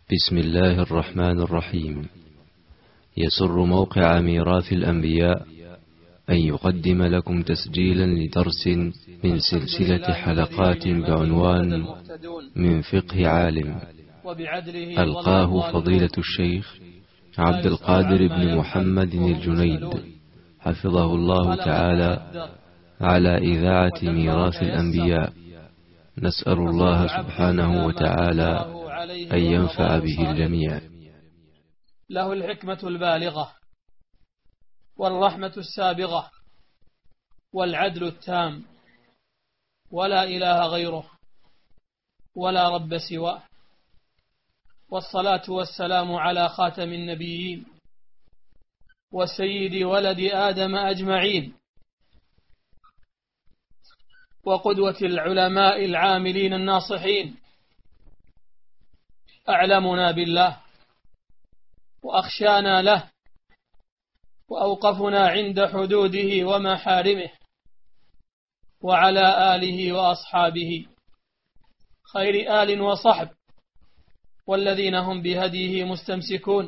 بسم الله الرحمن الرحيم. يسر موقع ميراث الأنبياء أن يقدم لكم تسجيلا لدرس من سلسلة حلقات بعنوان من فقه عالم، ألقاه فضيلة الشيخ عبد القادر بن محمد الجنيد حفظه الله تعالى على إذاعة ميراث الأنبياء. نسأل الله سبحانه وتعالى أن ينفع به الجميع. له الحكمة البالغة والرحمة السابغة والعدل التام، ولا إله غيره ولا رب سواه، والصلاة والسلام على خاتم النبيين وسيد ولد آدم أجمعين، وقدوة العلماء العاملين الناصحين، أعلمنا بالله وأخشانا له وأوقفنا عند حدوده ومحارمه، وعلى آله وأصحابه خير آل وصحب، والذين هم بهديه مستمسكون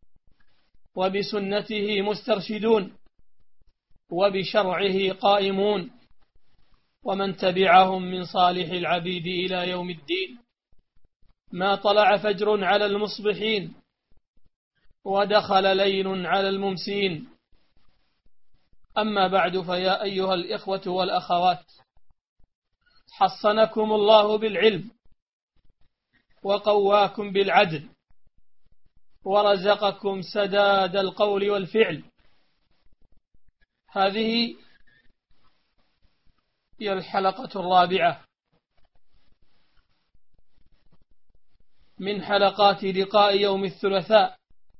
وبسنته مسترشدون وبشرعه قائمون، ومن تبعهم من صالح العبيد إلى يوم الدين، ما طلع فجر على المصبحين ودخل ليل على الممسين. أما بعد، فيا أيها الإخوة والأخوات، حصنكم الله بالعلم وقواكم بالعدل ورزقكم سداد القول والفعل. هذه هي الحلقة الرابعة من حلقات لقاء يوم الثلاثاء،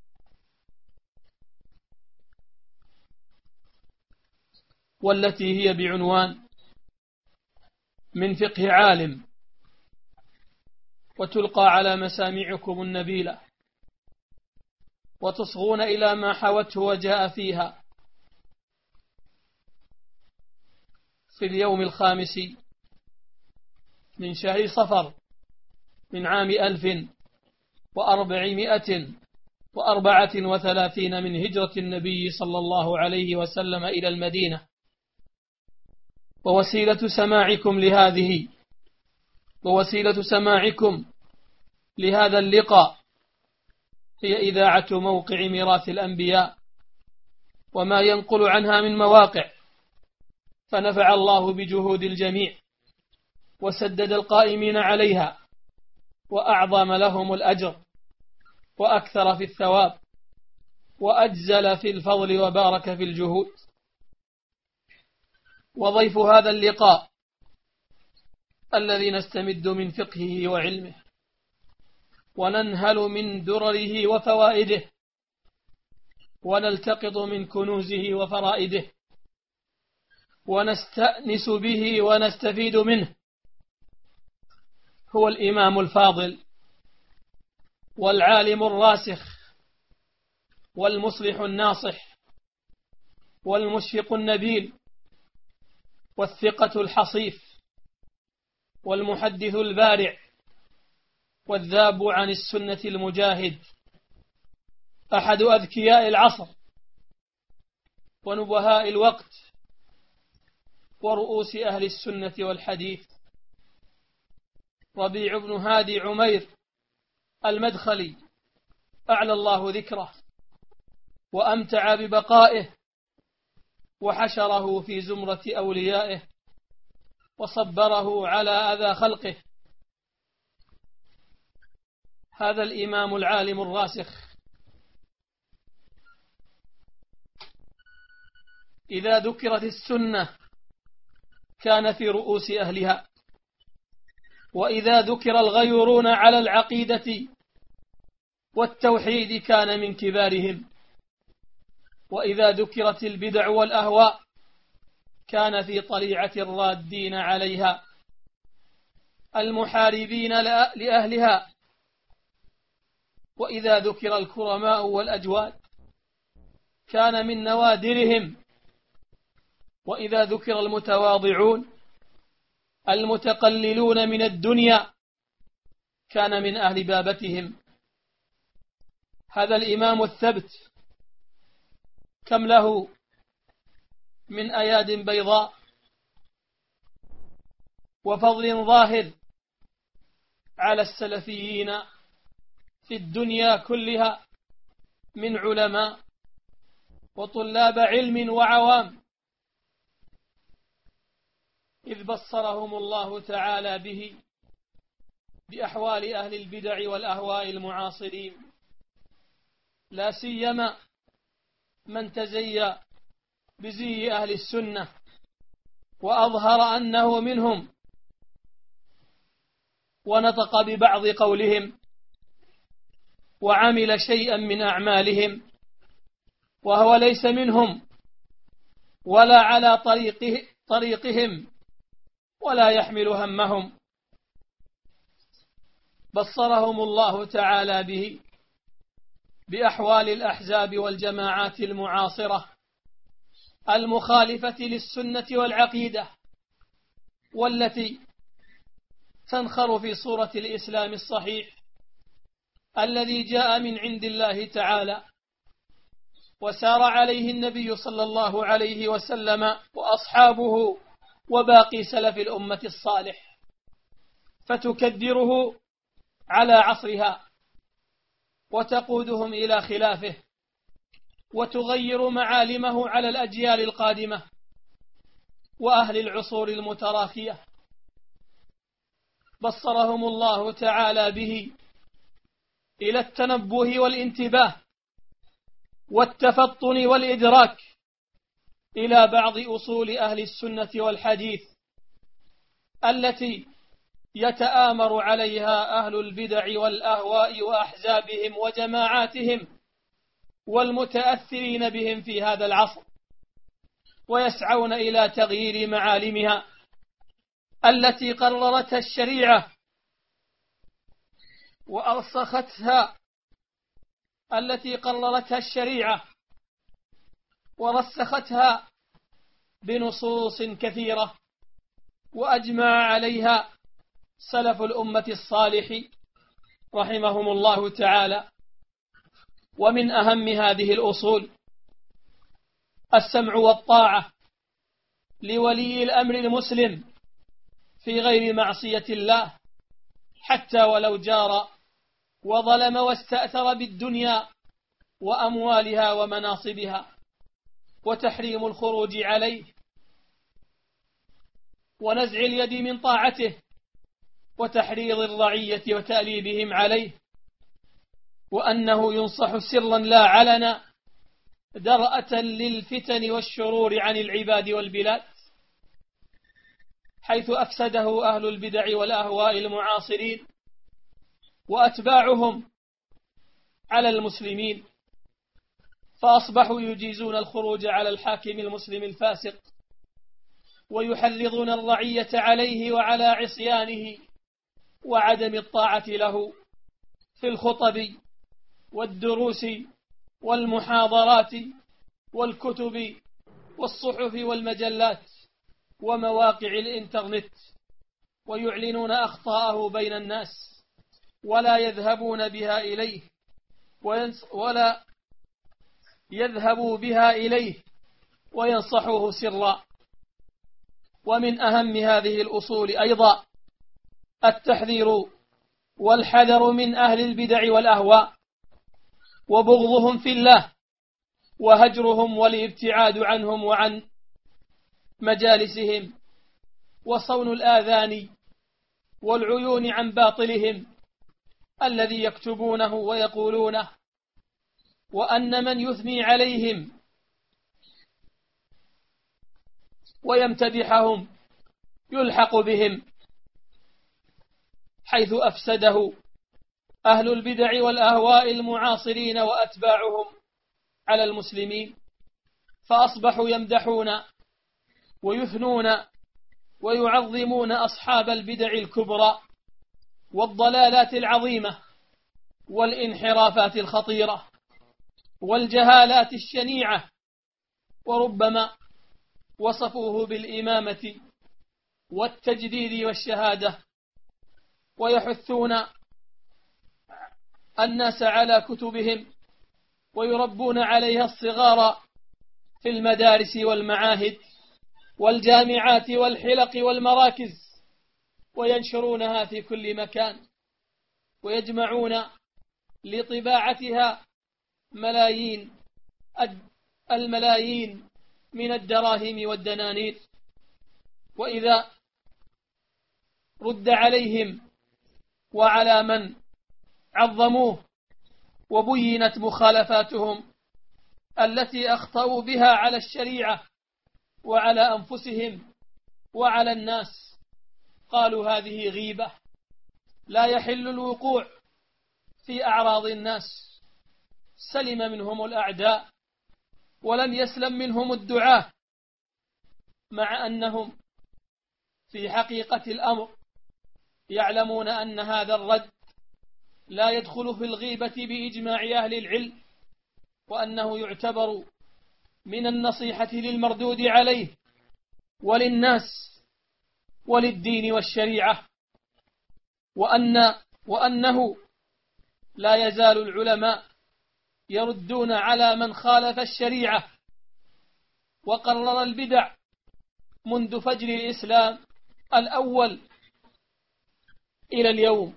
والتي هي بعنوان من فقه عالم، وتلقى على مسامعكم النبيلة، وتصغون إلى ما حوته وجاء فيها في اليوم الخامس من شهر صفر من عام 1434 من هجرة النبي صلى الله عليه وسلم إلى المدينة. ووسيلة سماعكم لهذا اللقاء هي إذاعة موقع ميراث الأنبياء وما ينقل عنها من مواقع، فنفع الله بجهود الجميع وسدد القائمين عليها وأعظم لهم الأجر وأكثر في الثواب وأجزل في الفضل وبارك في الجهود. وضيف هذا اللقاء الذي نستمد من فقهه وعلمه وننهل من درره وفوائده ونلتقط من كنوزه وفرائده ونستأنس به ونستفيد منه، هو الإمام الفاضل والعالم الراسخ والمصلح الناصح والمشفق النبيل والثقة الحصيف والمحدث البارع والذاب عن السنة المجاهد، أحد أذكياء العصر ونبهاء الوقت ورؤوس أهل السنة والحديث، ربيع بن هادي عمير المدخلي، أعلى الله ذكره وأمتع ببقائه وحشره في زمرة أوليائه وصبره على أذى خلقه. هذا الإمام العالم الراسخ إذا ذكرت السنة كان في رؤوس أهلها، وإذا ذكر الغيرون على العقيدة والتوحيد كان من كبارهم، وإذا ذكرت البدع والأهواء كان في طليعة الرادين عليها المحاربين لأهلها، وإذا ذكر الكرماء والأجواد كان من نوادرهم، وإذا ذكر المتواضعون المتقللون من الدنيا كان من أهل بابتهم، هذا الإمام الثبت كم له من أياد بيضاء وفضل ظاهر على السلفيين في الدنيا كلها من علماء وطلاب علم وعوام، إذ بصرهم الله تعالى به بأحوال أهل البدع والأهواء المعاصرين، لا سيما من تزيى بزي أهل السنة وأظهر أنه منهم ونطق ببعض قولهم وعمل شيئا من أعمالهم وهو ليس منهم ولا على طريقهم ولا يحمل همهم. بصرهم الله تعالى به بأحوال الأحزاب والجماعات المعاصرة المخالفة للسنة والعقيدة، والتي تنخر في صورة الإسلام الصحيح الذي جاء من عند الله تعالى وسار عليه النبي صلى الله عليه وسلم وأصحابه وباقي سلف الأمة الصالح، فتكدره على عصرها وتقودهم إلى خلافه وتغير معالمه على الأجيال القادمة وأهل العصور المتراخية. بصرهم الله تعالى به إلى التنبه والانتباه والتفطن والإدراك إلى بعض أصول أهل السنة والحديث التي يتآمر عليها أهل البدع والأهواء وأحزابهم وجماعاتهم والمتأثرين بهم في هذا العصر، ويسعون إلى تغيير معالمها التي قررتها الشريعة وأرسختها، التي قررتها الشريعة ورسختها بنصوص كثيرة وأجمع عليها سلف الأمة الصالح رحمهم الله تعالى. ومن أهم هذه الأصول السمع والطاعة لولي الأمر المسلم في غير معصية الله، حتى ولو جار وظلم واستأثر بالدنيا وأموالها ومناصبها، وتحريم الخروج عليه ونزع اليد من طاعته وتحريض الرعية وتأليبهم عليه، وأنه ينصح سرا لا علنا درءة للفتن والشرور عن العباد والبلاد، حيث أفسده أهل البدع والأهواء المعاصرين وأتباعهم على المسلمين، فأصبحوا يجيزون الخروج على الحاكم المسلم الفاسق ويحرضون الرعية عليه وعلى عصيانه وعدم الطاعة له في الخطب والدروس والمحاضرات والكتب والصحف والمجلات ومواقع الإنترنت، ويعلنون أخطاءه بين الناس ولا يذهبون بها إليه وينصحوه سرا. ومن أهم هذه الأصول أيضا التحذير والحذر من أهل البدع والأهواء وبغضهم في الله وهجرهم والابتعاد عنهم وعن مجالسهم وصون الآذان والعيون عن باطلهم الذي يكتبونه ويقولونه، وأن من يثني عليهم ويمتدحهم يلحق بهم، حيث أفسده أهل البدع والأهواء المعاصرين وأتباعهم على المسلمين، فأصبحوا يمدحون ويثنون ويعظمون أصحاب البدع الكبرى والضلالات العظيمة والانحرافات الخطيرة والجهالات الشنيعة، وربما وصفوه بالإمامة والتجديد والشهادة، ويحثون الناس على كتبهم ويربون عليها الصغار في المدارس والمعاهد والجامعات والحلق والمراكز، وينشرونها في كل مكان، ويجمعون لطباعتها الملايين من الدراهم والدنانير. وإذا رد عليهم وعلى من عظموه وبينت مخالفاتهم التي أخطأوا بها على الشريعة وعلى أنفسهم وعلى الناس، قالوا هذه غيبة لا يحل الوقوع في أعراض الناس، سلم منهم الأعداء ولم يسلم منهم الدعاة، مع أنهم في حقيقة الأمر يعلمون أن هذا الرد لا يدخل في الغيبة بإجماع أهل العلم، وأنه يعتبر من النصيحة للمردود عليه وللناس وللدين والشريعة، وأنه لا يزال العلماء يردون على من خالف الشريعة وقرر البدع منذ فجر الإسلام الأول إلى اليوم.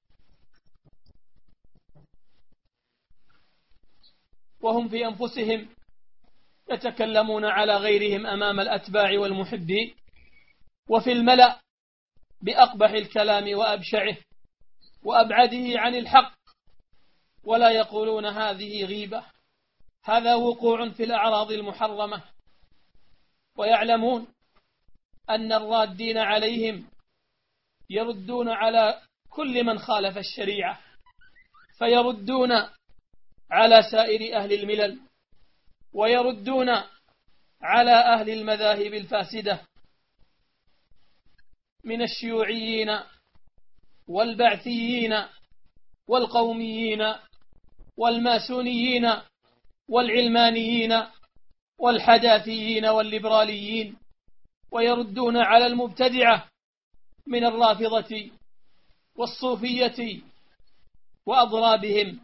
وهم في أنفسهم يتكلمون على غيرهم أمام الأتباع والمحبين وفي الملأ بأقبح الكلام وأبشعه وأبعده عن الحق، ولا يقولون هذه غيبة، هذا وقوع في الأعراض المحرمة. ويعلمون أن الرادين عليهم يردون على كل من خالف الشريعة، فيردون على سائر أهل الملل، ويردون على أهل المذاهب الفاسدة من الشيوعيين والبعثيين والقوميين والماسونيين والعلمانيين والحداثيين والليبراليين، ويردون على المبتدعة من الرافضة والصوفية وأضرابهم.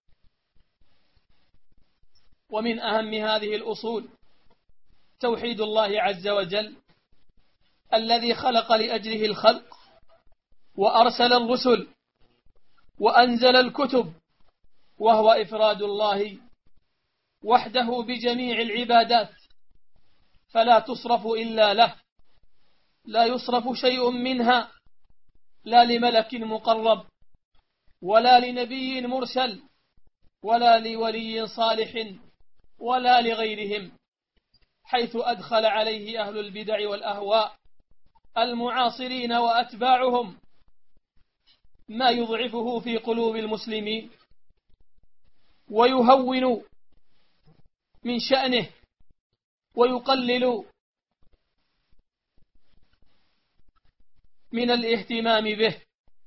ومن أهم هذه الأصول توحيد الله عز وجل الذي خلق لأجله الخلق وأرسل الرسل وأنزل الكتب، وهو إفراد الله وحده بجميع العبادات، فلا تصرف إلا له، لا يصرف شيء منها لا لملك مقرب ولا لنبي مرسل ولا لولي صالح ولا لغيرهم، حيث أدخل عليه أهل البدع والأهواء المعاصرين وأتباعهم ما يضعفه في قلوب المسلمين ويهون من شأنه ويقلل من الاهتمام به.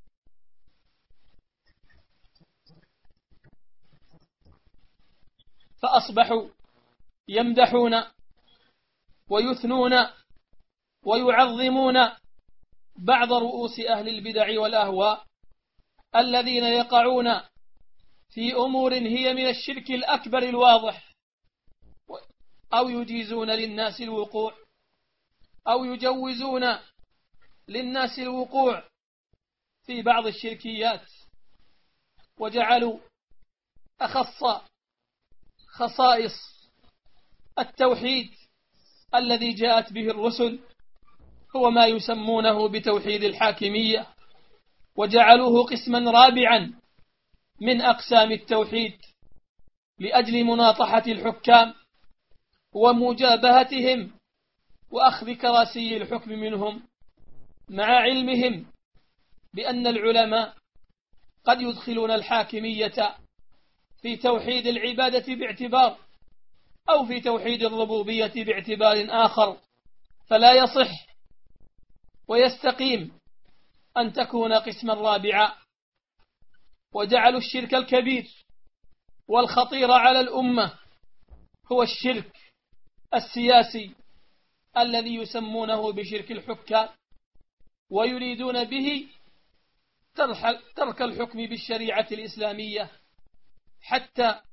فأصبحوا يمدحون ويثنون ويعظمون بعض رؤوس أهل البدع والأهواء الذين يقعون في أمور هي من الشرك الأكبر الواضح، أو يجيزون للناس الوقوع أو يجوزون للناس الوقوع في بعض الشركيات، وجعلوا أخص خصائص التوحيد الذي جاءت به الرسل هو ما يسمونه بتوحيد الحاكمية، وجعلوه قسما رابعا من أقسام التوحيد لأجل مناطحة الحكام ومجابهتهم وأخذ كراسي الحكم منهم، مع علمهم بأن العلماء قد يدخلون الحاكمية في توحيد العبادة باعتبار، أو في توحيد الربوبية باعتبار آخر، فلا يصح ويستقيم أن تكون قسما رابعا. وجعلوا الشرك الكبير والخطير على الأمة هو الشرك السياسي الذي يسمونه بشرك الحكام، ويريدون به ترك الحكم بالشريعة الإسلامية حتى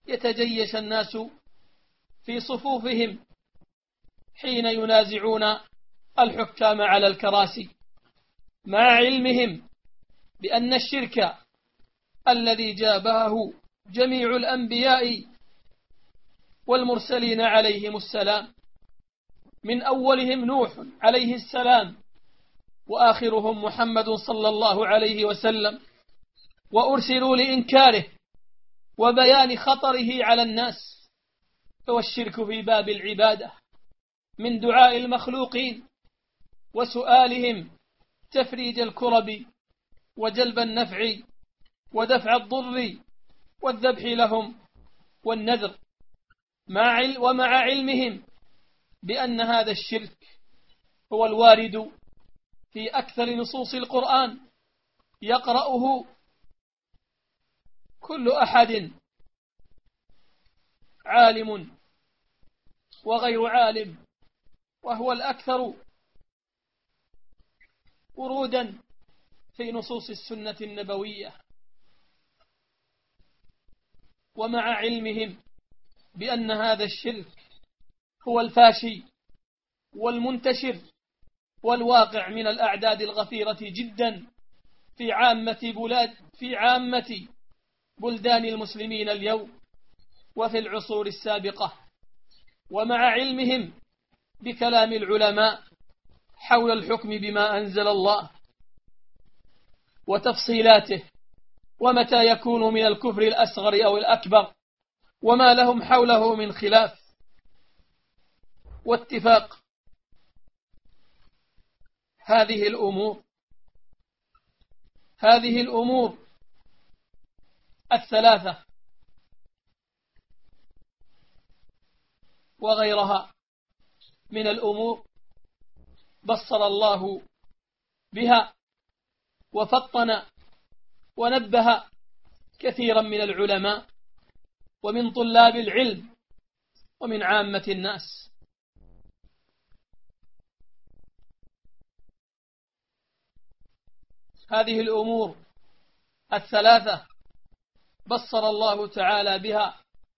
يتجيش الناس في صفوفهم حين ينازعون الحكام على الكراسي، مع علمهم بأن الشرك الذي جابهه جميع الأنبياء والمرسلين عليهم السلام، من أولهم نوح عليه السلام وآخرهم محمد صلى الله عليه وسلم، وأرسلوا لإنكاره وبيان خطره على الناس. والشرك في باب العبادة من دعاء المخلوقين وسؤالهم تفريج الكرب وجلب النفع ودفع الضر والذبح لهم والنذر، ومع علمهم بأن هذا الشرك هو الوارد في أكثر نصوص القرآن يقرأه كل أحد، عالم وغير عالم، وهو الأكثر ورودا في نصوص السنة النبوية. ومع علمهم بأن هذا الشرك هو الفاشي والمنتشر والواقع من الأعداد الغفيرة جدا في عامة بلدان المسلمين اليوم وفي العصور السابقة، ومع علمهم بكلام العلماء حول الحكم بما أنزل الله وتفصيلاته، ومتى يكون من الكفر الأصغر أو الأكبر، وما لهم حوله من خلاف واتفاق. هذه الأمور الثلاثة وغيرها من الأمور بصر الله بها وفطن ونبه كثيرا من العلماء ومن طلاب العلم ومن عامة الناس. هذه الأمور الثلاثة بصر الله تعالى بها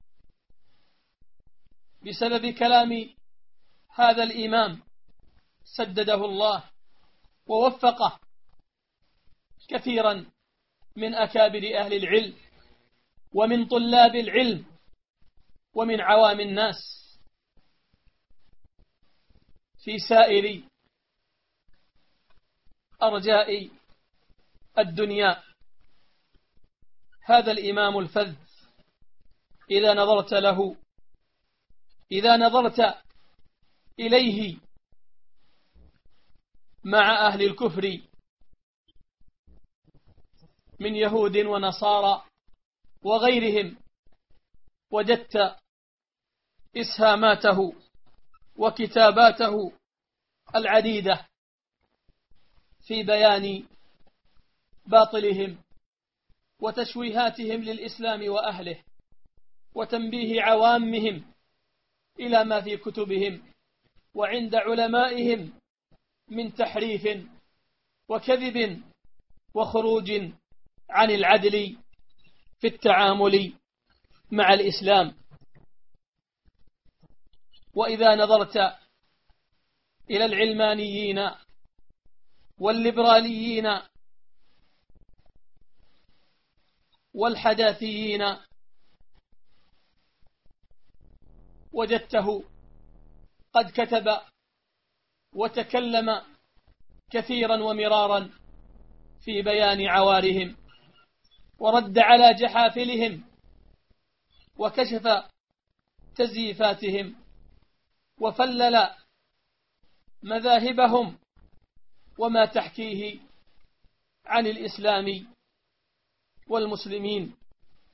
بسبب كلام هذا الإمام سدده الله ووفقه كثيرا من أكابر أهل العلم ومن طلاب العلم ومن عوام الناس في سائر أرجاء الدنيا. هذا الإمام الفذ إذا نظرت إليه مع أهل الكفر من يهود ونصارى وغيرهم وجدت إسهاماته وكتاباته العديدة في بيان باطلهم وتشويهاتهم للإسلام وأهله وتنبيه عوامهم إلى ما في كتبهم وعند علمائهم من تحريف وكذب وخروج عن العدل في التعامل مع الإسلام. وإذا نظرت إلى العلمانيين والليبراليين والحداثيين وجدته قد كتب وتكلم كثيرا ومرارا في بيان عوارهم ورد على جحافلهم وكشف تزييفاتهم وفلل مذاهبهم وما تحكيه عن الإسلام والمسلمين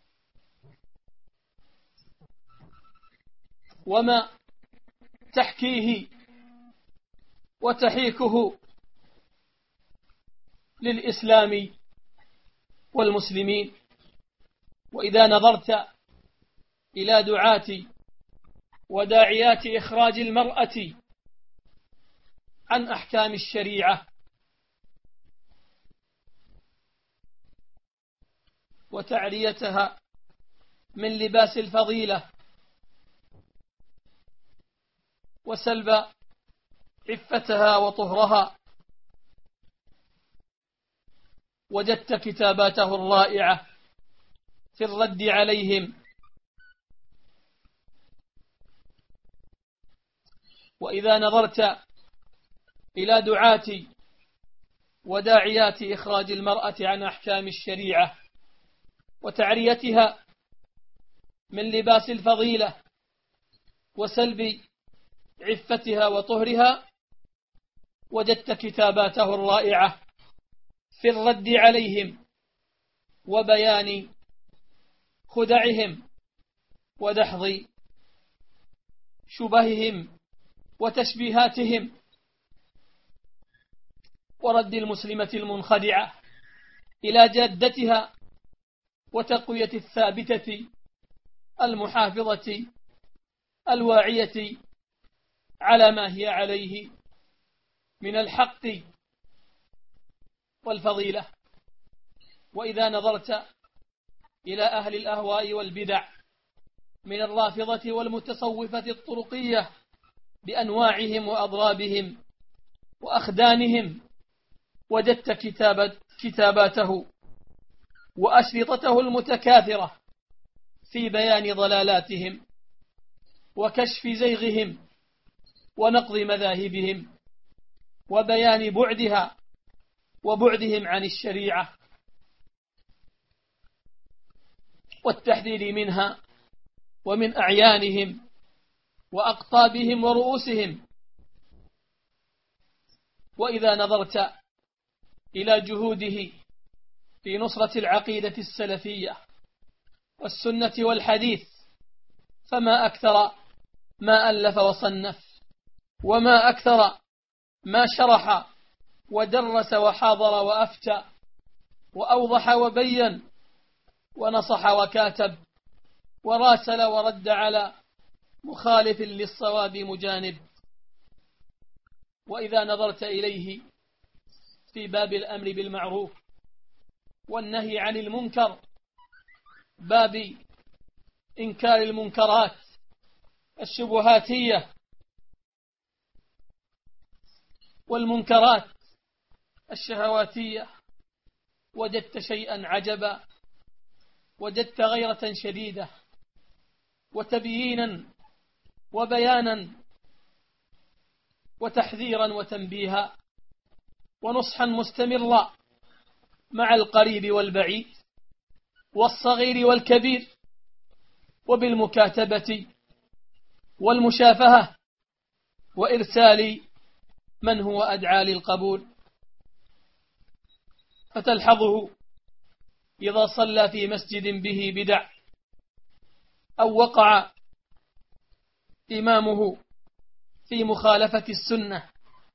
وما تحكيه وتحيكه للإسلام والمسلمين. وإذا نظرت إلى دعاة وداعيات إخراج المرأة عن أحكام الشريعة وتعريتها من لباس الفضيلة وسلب عفتها وطهرها. وجدت كتاباته الرائعة في الرد عليهم. وإذا نظرت إلى دعاة وداعيات إخراج المرأة عن أحكام الشريعة وتعريتها من لباس الفضيلة وسلب عفتها وطهرها، وجدت كتاباته الرائعة في الرد عليهم وبيان خدعهم ودحض شبههم وتشبيهاتهم، ورد المسلمة المنخدعة إلى جادتها وتقوية الثابتة المحافظة الواعية على ما هي عليه من الحق والفضيلة. وإذا نظرت إلى أهل الأهواء والبدع من الرافضة والمتصوفة الطرقية بأنواعهم وأضرابهم وأخدانهم، وجدت كتاباته وأشرطته المتكاثرة في بيان ضلالاتهم وكشف زيغهم ونقض مذاهبهم وبيان بعدها وبعدهم عن الشريعة والتحذير منها ومن أعيانهم وأقطابهم ورؤوسهم. وإذا نظرت إلى جهوده في نصرة العقيدة السلفية والسنة والحديث، فما أكثر ما ألف وصنف، وما أكثر ما شرح ودرس وحاضر وأفتى وأوضح وبين ونصح وكاتب وراسل ورد على مخالف للصواب مجانب. وإذا نظرت إليه في باب الأمر بالمعروف والنهي عن المنكر، باب إنكار المنكرات الشبهاتية والمنكرات الشهواتية، وجدت شيئا عجبا، وجدت غيرة شديدة وتبيينا وبيانا وتحذيرا وتنبيها ونصحا مستمرا مع القريب والبعيد والصغير والكبير، وبالمكاتبة والمشافهة وإرسال من هو أدعى للقبول. فتلحظه إذا صلى في مسجد به بدع أو وقع إمامه في مخالفة السنة،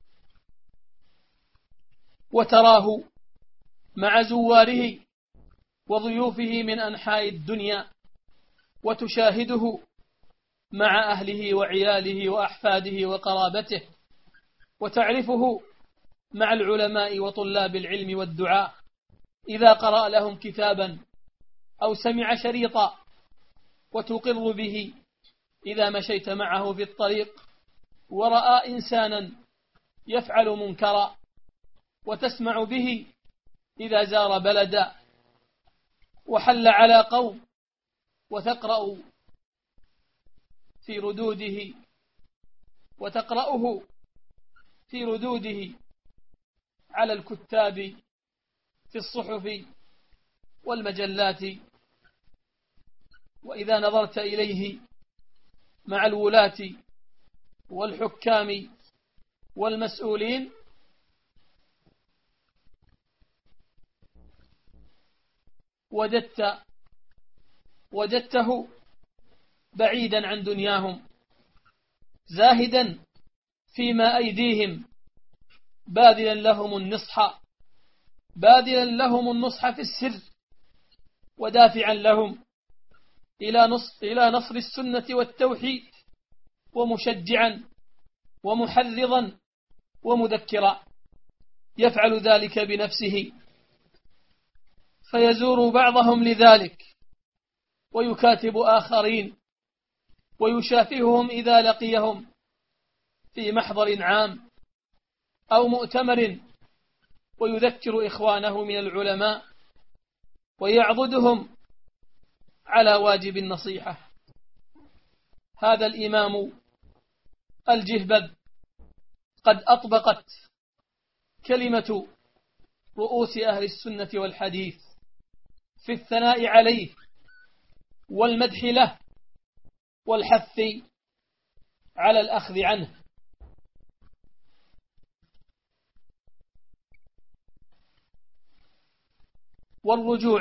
وتراه مع زواره وضيوفه من أنحاء الدنيا، وتشاهده مع أهله وعياله وأحفاده وقرابته، وتعرفه مع العلماء وطلاب العلم والدعاء إذا قرأ لهم كتابا أو سمع شريطا، وتقر به إذا مشيت معه في الطريق ورأى إنسانا يفعل منكرا، وتسمع به إذا زار بلدا وحل على قوم، وتقرأ في ردوده وتقرأه في ردوده على الكتاب في الصحف والمجلات. وإذا نظرت إليه مع الولاة والحكام والمسؤولين، وجدته بعيدا عن دنياهم، زاهدا فيما أيديهم، باذلا لهم النصح في السر، ودافعا لهم إلى نصر السنة والتوحيد، ومشجعا ومحرضا ومذكرا. يفعل ذلك بنفسه، فيزور بعضهم لذلك ويكاتب آخرين ويشافههم إذا لقيهم في محضر عام أو مؤتمر، ويذكر إخوانه من العلماء ويعضدهم على واجب النصيحة. هذا الإمام الجهبذ قد أطبقت كلمة رؤوس أهل السنة والحديث في الثناء عليه والمدح له والحث على الأخذ عنه. والرجوع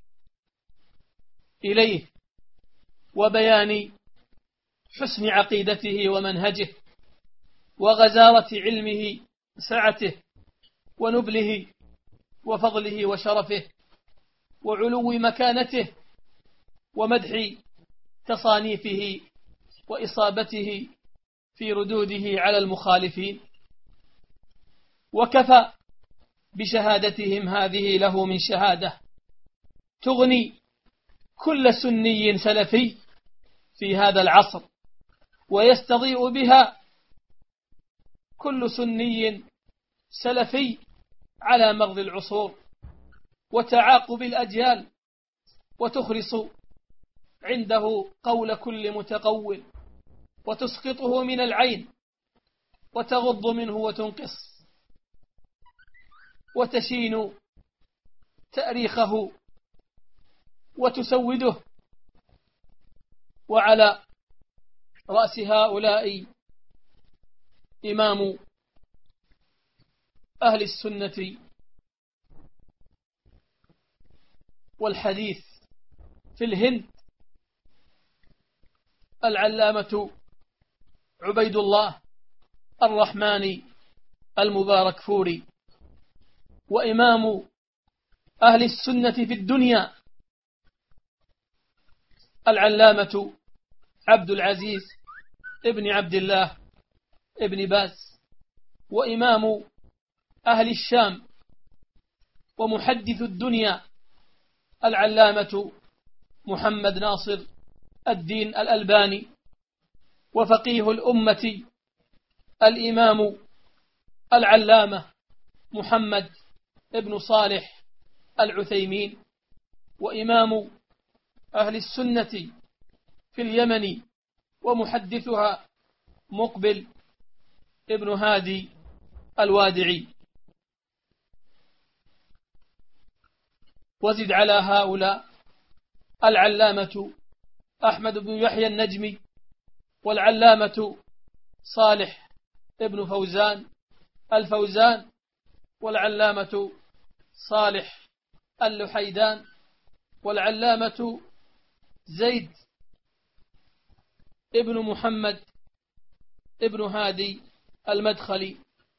إليه وبيان حسن عقيدته ومنهجه وغزارة علمه سعته ونبله وفضله وشرفه وعلو مكانته ومدح تصانيفه وإصابته في ردوده على المخالفين. وكفى بشهادتهم هذه له من شهادة تغني كل سني سلفي في هذا العصر، ويستضيء بها كل سني سلفي على مغض العصور وتعاقب الأجيال، وتخرص عنده قول كل متقول وتسقطه من العين وتغض منه وتنقص وتشين تأريخه وتسوده. وعلى رأس هؤلاء إمام أهل السنة والحديث في الهند العلامة عبيد الله الرحمن المبارك فوري، وإمام أهل السنة في الدنيا العلامة عبد العزيز ابن عبد الله ابن باز، وإمام أهل الشام ومحدث الدنيا العلامة محمد ناصر الدين الألباني، وفقيه الأمة الإمام العلامة محمد ابن صالح العثيمين، وإمام أهل السنة في اليمن ومحدثها مقبل ابن هادي الوادعي. وزد على هؤلاء العلامة أحمد بن يحيى النجمي، والعلامة صالح ابن فوزان الفوزان، والعلامة صالح اللحيدان، والعلامة زيد ابن محمد ابن هادي المدخلي،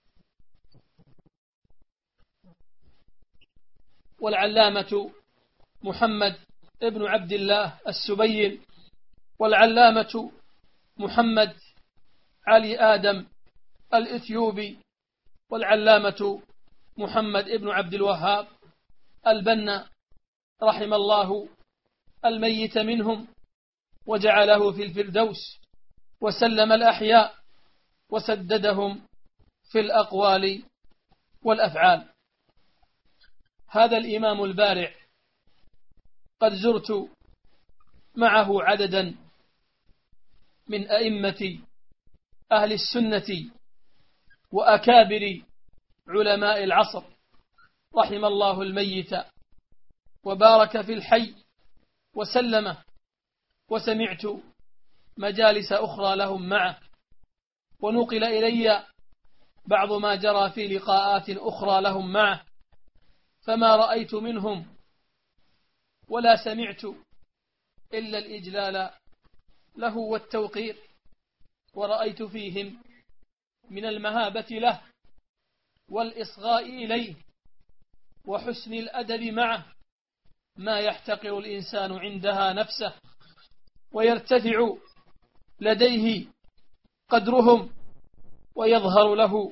والعلامة محمد ابن عبد الله السبيل، والعلامة محمد علي آدم الإثيوبي، والعلامة محمد ابن عبد الوهاب البنا، رحم الله الميت منهم وجعله في الفردوس، وسلم الأحياء وسددهم في الأقوال والأفعال. هذا الإمام البارع قد زرت معه عددا من أئمة أهل السنة وأكابر علماء العصر، رحم الله الميت وبارك في الحي وسلمه، وسمعت مجالس أخرى لهم معه، ونقل إلي بعض ما جرى في لقاءات أخرى لهم معه، فما رأيت منهم ولا سمعت إلا الإجلال له والتوقير، ورأيت فيهم من المهابة له والإصغاء إليه وحسن الأدب معه ما يحتقر الإنسان عندها نفسه ويرتفع لديه قدرهم، ويظهر له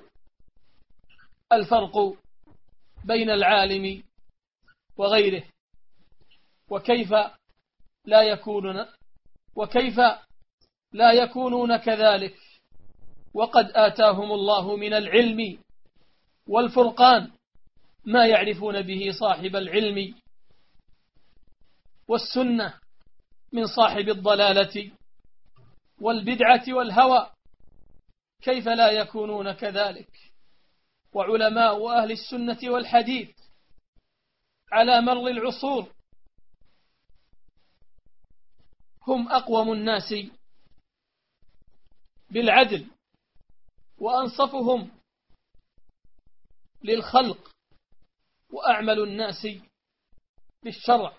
الفرق بين العالم وغيره. وكيف لا يكونون وكيف لا يكونون كذلك وقد آتاهم الله من العلم والفرقان ما يعرفون به صاحب العلم والسنة من صاحب الضلالة والبدعة والهوى، كيف لا يكونون كذلك؟ وعلماء أهل السنة والحديث على مر العصور هم أقوم الناس بالعدل وأنصفهم للخلق وأعمل الناس بالشرع،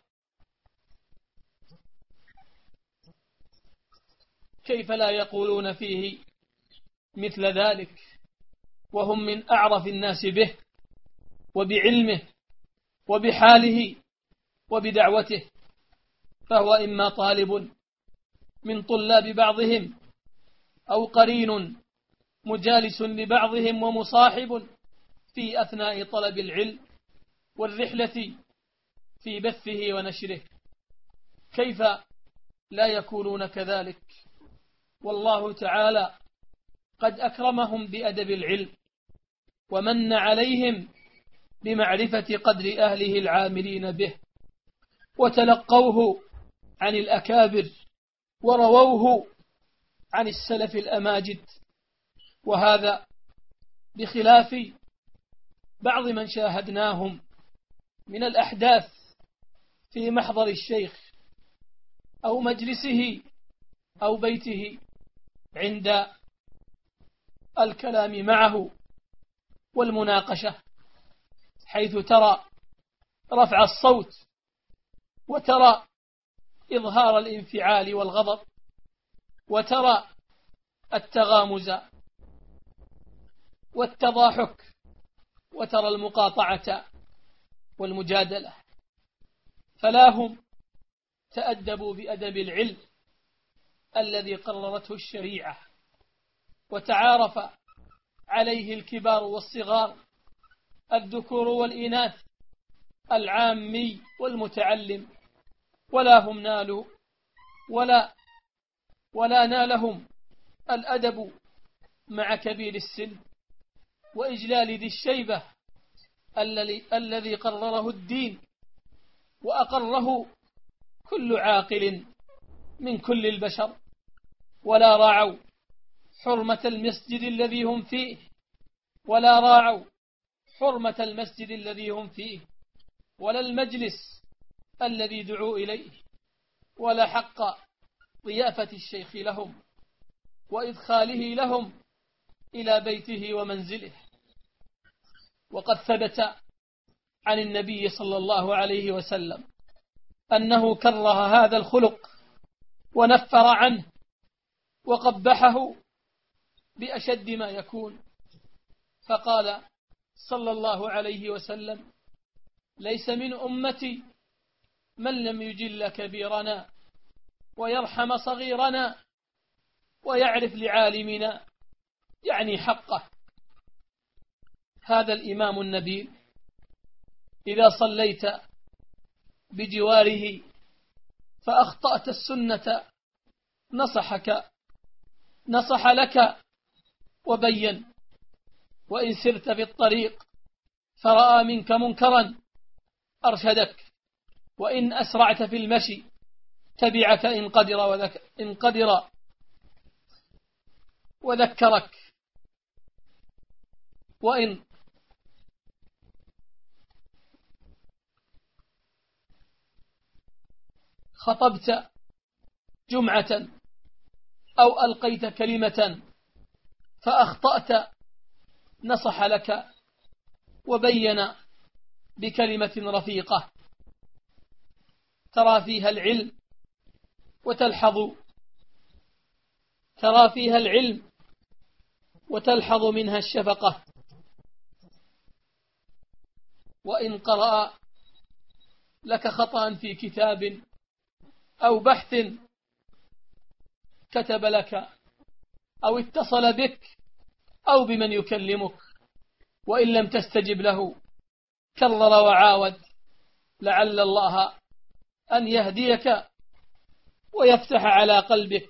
كيف لا يقولون فيه مثل ذلك وهم من أعرف الناس به وبعلمه وبحاله وبدعوته؟ فهو إما طالب من طلاب بعضهم أو قرين مجالس لبعضهم ومصاحب في أثناء طلب العلم والرحلة في بثه ونشره، كيف لا يكونون كذلك؟ والله تعالى قد أكرمهم بأدب العلم ومن عليهم بمعرفة قدر أهله العاملين به، وتلقوه عن الأكابر ورووه عن السلف الأماجد، وهذا بخلاف بعض من شاهدناهم من الأحداث في محضر الشيخ أو مجلسه أو بيته عند الكلام معه والمناقشة، حيث ترى رفع الصوت وترى إظهار الانفعال والغضب وترى التغامز والتضاحك وترى المقاطعة والمجادلة، فلا هم تأدبوا بأدب العلم الذي قررته الشريعة وتعارف عليه الكبار والصغار، الذكور والإناث، العامي والمتعلم، ولا هم نالوا ولا نالهم الأدب مع كبير السن وإجلال ذي الشيبة الذي قرره الدين وأقره كل عاقل من كل البشر، ولا راعوا حرمة المسجد الذي هم فيه، ولا راعوا حرمة المسجد الذي هم فيه، ولا المجلس الذي دعوا إليه، ولا حق ضيافة الشيخ لهم وإدخاله لهم إلى بيته ومنزله. وقد ثبت عن النبي صلى الله عليه وسلم أنه كره هذا الخلق ونفر عنه وقبحه بأشد ما يكون، فقال صلى الله عليه وسلم: ليس من أمتي من لم يجل كبيرنا ويرحم صغيرنا ويعرف لعالمنا، يعني حقه. هذا الإمام النبيل إذا صليت بجواره فأخطأت السنة نصح لك وبين، وإن سرت في الطريق فرأى منك منكرا أرشدك، وإن أسرعت في المشي تبعك إن قدر وذكرك، وإن خطبت جمعة أو ألقيت كلمة فأخطأت نصح لك وبين بكلمة رفيقة ترى فيها العلم وتلحظ منها الشفقة. وإن قرأ لك خطأ في كتاب أو بحث كتب لك أو اتصل بك أو بمن يكلمك، وإن لم تستجب له كرر وعاود، لعل الله أن يهديك ويفتح على قلبك.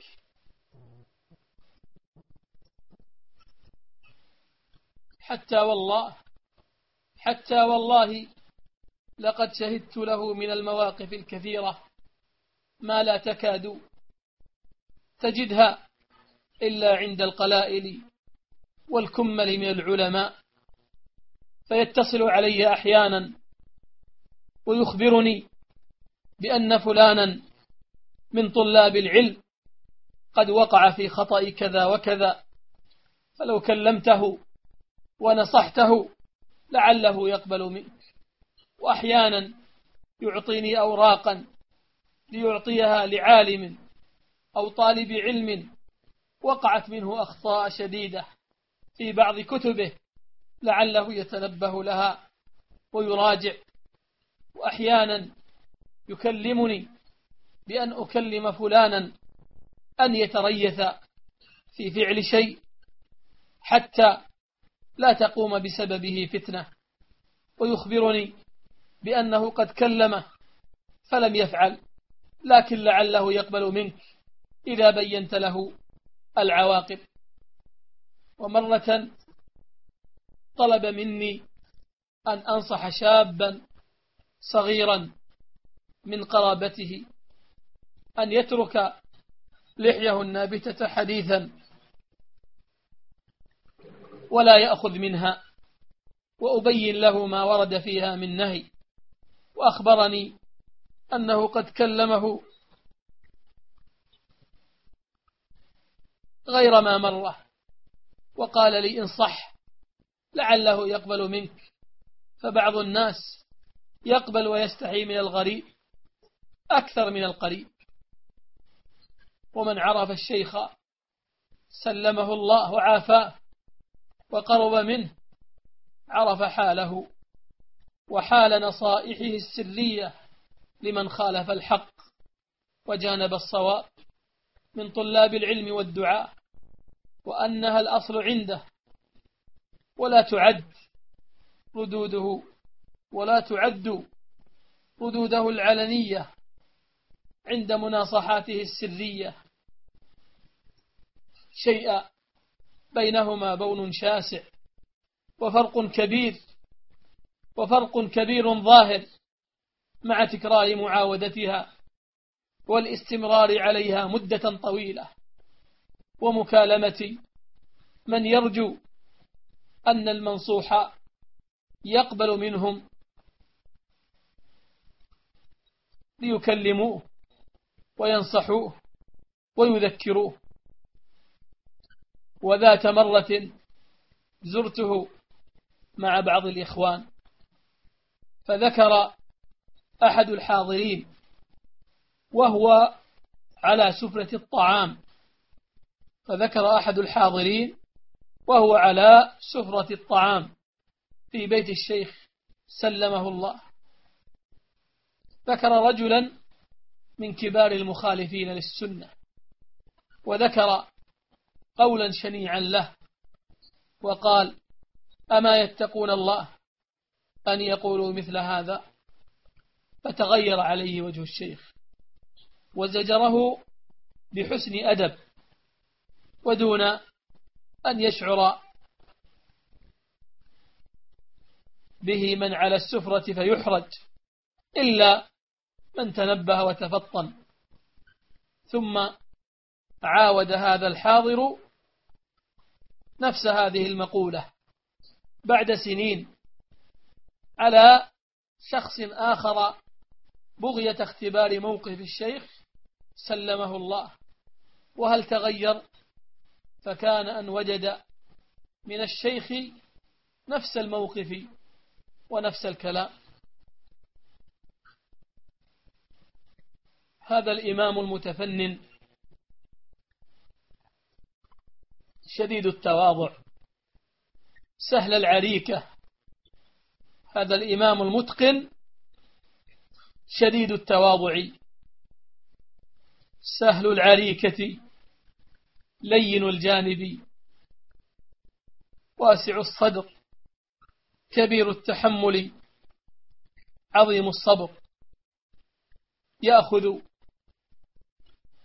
حتى والله لقد شهدت له من المواقف الكثيرة ما لا تكاد تجدها إلا عند القلائل والكمل من العلماء، فيتصل علي أحيانا ويخبرني بأن فلانا من طلاب العلم قد وقع في خطأ كذا وكذا، فلو كلمته ونصحته لعله يقبل منك. وأحيانا يعطيني أوراقا ليعطيها لعالم أو طالب علم وقعت منه أخطاء شديدة في بعض كتبه لعله يتنبه لها ويراجع. وأحيانا يكلمني بأن أكلم فلانا أن يتريث في فعل شيء حتى لا تقوم بسببه فتنة، ويخبرني بأنه قد كلمه فلم يفعل، لكن لعله يقبل منك إذا بينت له العواقب. ومرة طلب مني أن أنصح شابا صغيرا من قرابته أن يترك لحيه النابتة حديثا ولا يأخذ منها، وأبين له ما ورد فيها من نهي. وأخبرني أنه قد كلمه غير ما مرة وقال لي انصح لعله يقبل منك، فبعض الناس يقبل ويستحي من الغريب أكثر من القريب. ومن عرف الشيخ سلمه الله وعافاه وقرب منه عرف حاله وحال نصائحه السرية لمن خالف الحق وجانب الصواب من طلاب العلم والدعاء، وأنها الأصل عنده ولا تعد ردوده العلنية عند مناصحاته السرية شيئا بينهما بون شاسع وفرق كبير ظاهر، مع تكرار معاودتها والاستمرار عليها مدة طويلة، ومكالمة من يرجو أن المنصوح يقبل منهم ليكلموه وينصحوه ويذكروه. وذات مرة زرته مع بعض الإخوان، فذكر أحد الحاضرين وهو على سفرة الطعام في بيت الشيخ سلمه الله، ذكر رجلا من كبار المخالفين للسنة، وذكر قولا شنيعا له، وقال أما يتقون الله أن يقولوا مثل هذا؟ فتغير عليه وجه الشيخ وزجره بحسن أدب ودون أن يشعر به من على السفرة فيحرج إلا من تنبه وتفطن. ثم عاود هذا الحاضر نفس هذه المقولة بعد سنين على شخص آخر بغية اختبار موقف الشيخ سلمه الله، وهل تغير؟ فكان أن وجد من الشيخ نفس الموقف ونفس الكلام. هذا الإمام المتفنن شديد التواضع سهل العريكة، هذا الإمام المتقن شديد التواضع سهل العريكة لين الجانب واسع الصدر كبير التحمل عظيم الصبر، يأخذ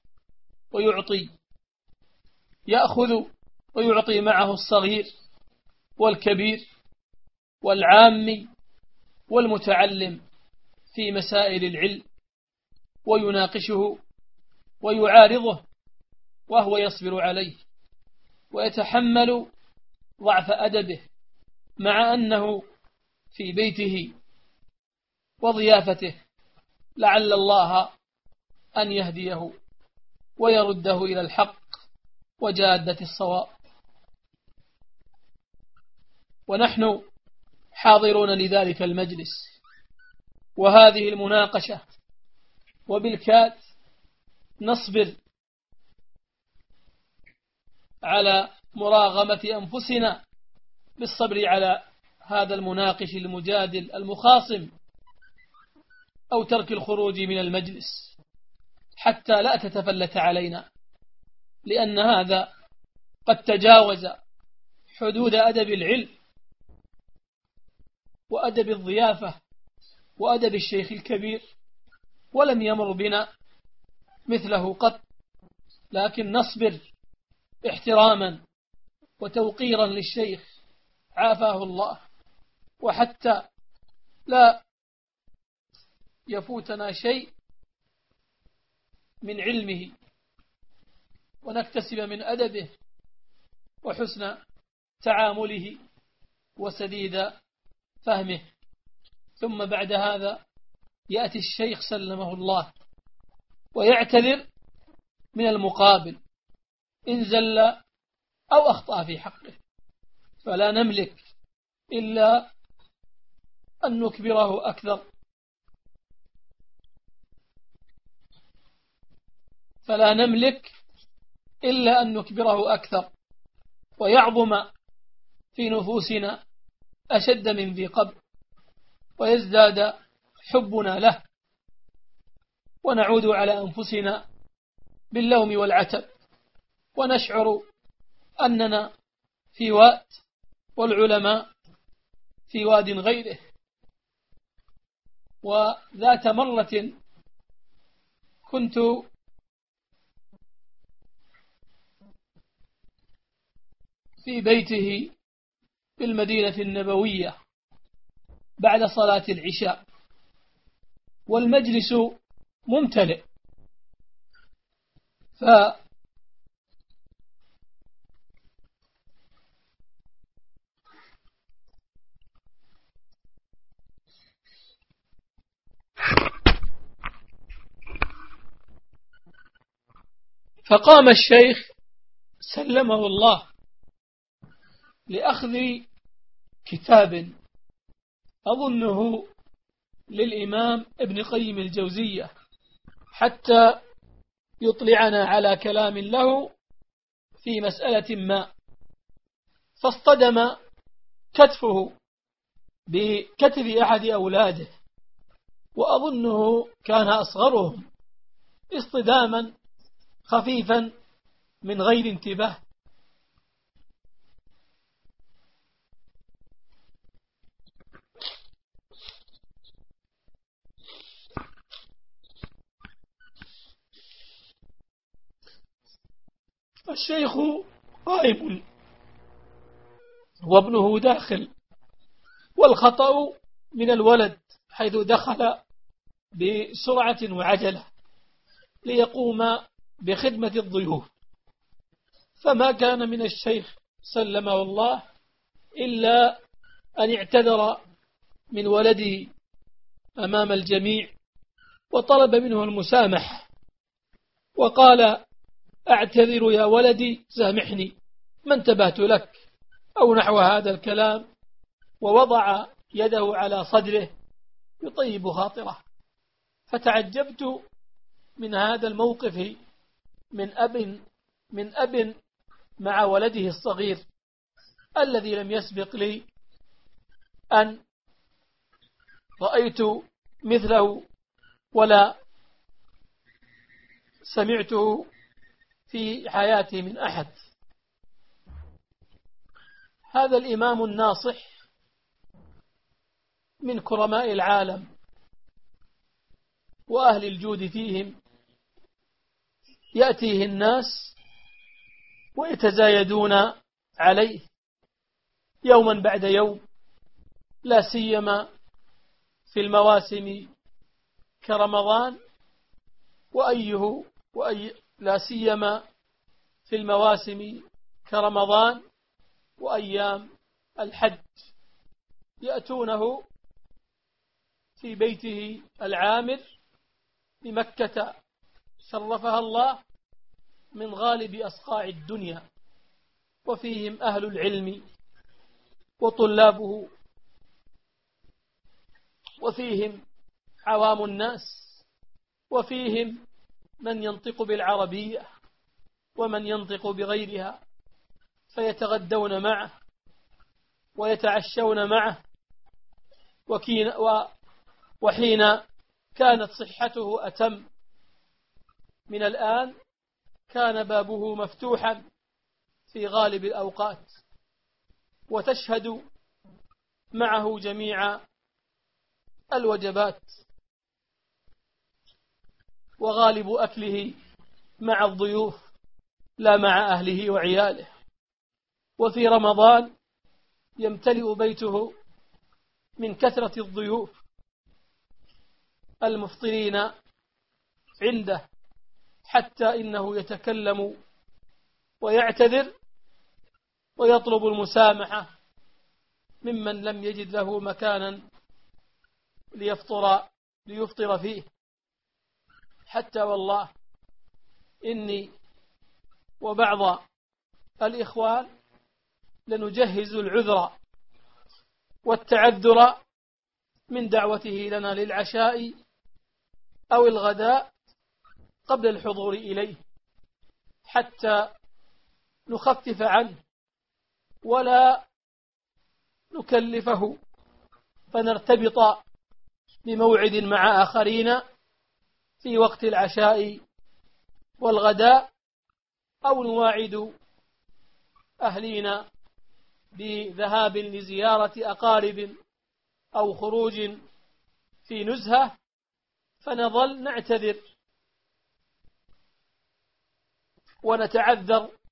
ويعطي، يأخذ ويعطي معه الصغير والكبير والعامي والمتعلم في مسائل العلم، ويناقشه ويعارضه وهو يصبر عليه ويتحمل ضعف أدبه، مع أنه في بيته وضيافته، لعل الله أن يهديه ويرده إلى الحق وجادة الصواب. ونحن حاضرون لذلك المجلس وهذه المناقشة، وبالكاد نصبر على مراغمة أنفسنا بالصبر على هذا المناقش المجادل المخاصم، أو ترك الخروج من المجلس حتى لا تتفلت علينا، لأن هذا قد تجاوز حدود أدب العلم وأدب الضيافة وأدب الشيخ الكبير، ولم يمر بنا مثله قط، لكن نصبر احتراما وتوقيرا للشيخ عافاه الله، وحتى لا يفوتنا شيء من علمه ونكتسب من أدبه وحسن تعامله وسديد فهمه. ثم بعد هذا يأتي الشيخ سلمه الله ويعتذر من المقابل إن زل أو أخطأ في حقه، فلا نملك إلا أن نكبره أكثر، فلا نملك إلا أن نكبره أكثر ويعظم في نفوسنا أشد من ذي قبل، ويزداد حبنا له، ونعود على أنفسنا باللوم والعتب، ونشعر أننا في واد والعلماء في واد غيره. وذات مرة كنت في بيته في المدينة النبوية بعد صلاة العشاء والمجلس ممتلئ، فقام الشيخ سلمه الله لأخذ كتاب أظنه للإمام ابن قيم الجوزية حتى يطلعنا على كلام له في مسألة ما، فاصطدم كتفه بكتف أحد أولاده وأظنه كان أصغرهم اصطداما خفيفا من غير انتباه، الشيخ قائم وابنه داخل، والخطأ من الولد حيث دخل بسرعة وعجلة ليقوم بخدمة الضيوف، فما كان من الشيخ سلمه الله إلا أن اعتذر من ولده أمام الجميع وطلب منه المسامح وقال: أعتذر يا ولدي سامحني ما انتبهت لك، أو نحو هذا الكلام، ووضع يده على صدره يطيب خاطره. فتعجبت من هذا الموقف من أب مع ولده الصغير الذي لم يسبق لي أن رأيت مثله ولا سمعته في حياتي من أحد. هذا الإمام الناصح من كرماء العالم وأهل الجود فيهم، يأتيه الناس ويتزايدون عليه يوما بعد يوم، لا سيما في المواسم كرمضان، لا سيما في المواسم كرمضان وأيام الحج، يأتونه في بيته العامر بمكة شرفها الله من غالب أصقاع الدنيا، وفيهم أهل العلم وطلابه، وفيهم عوام الناس، وفيهم من ينطق بالعربية ومن ينطق بغيرها، فيتغدون معه ويتعشون معه. وحين كانت صحته أتم من الآن كان بابه مفتوحا في غالب الأوقات، وتشهد معه جميع الوجبات، وغالب أكله مع الضيوف لا مع أهله وعياله. وفي رمضان يمتلئ بيته من كثرة الضيوف المفطرين عنده، حتى إنه يتكلم ويعتذر ويطلب المسامحة ممن لم يجد له مكانا ليفطر فيه. حتى والله إني وبعض الإخوان لنجهز العذر والتعذر من دعوته لنا للعشاء أو الغداء قبل الحضور إليه، حتى نخفف عنه ولا نكلفه، فنرتبط بموعد مع آخرين في وقت العشاء والغداء، أو نواعد أهلينا بذهاب لزيارة أقارب أو خروج في نزهة، فنظل نعتذر ونتعذر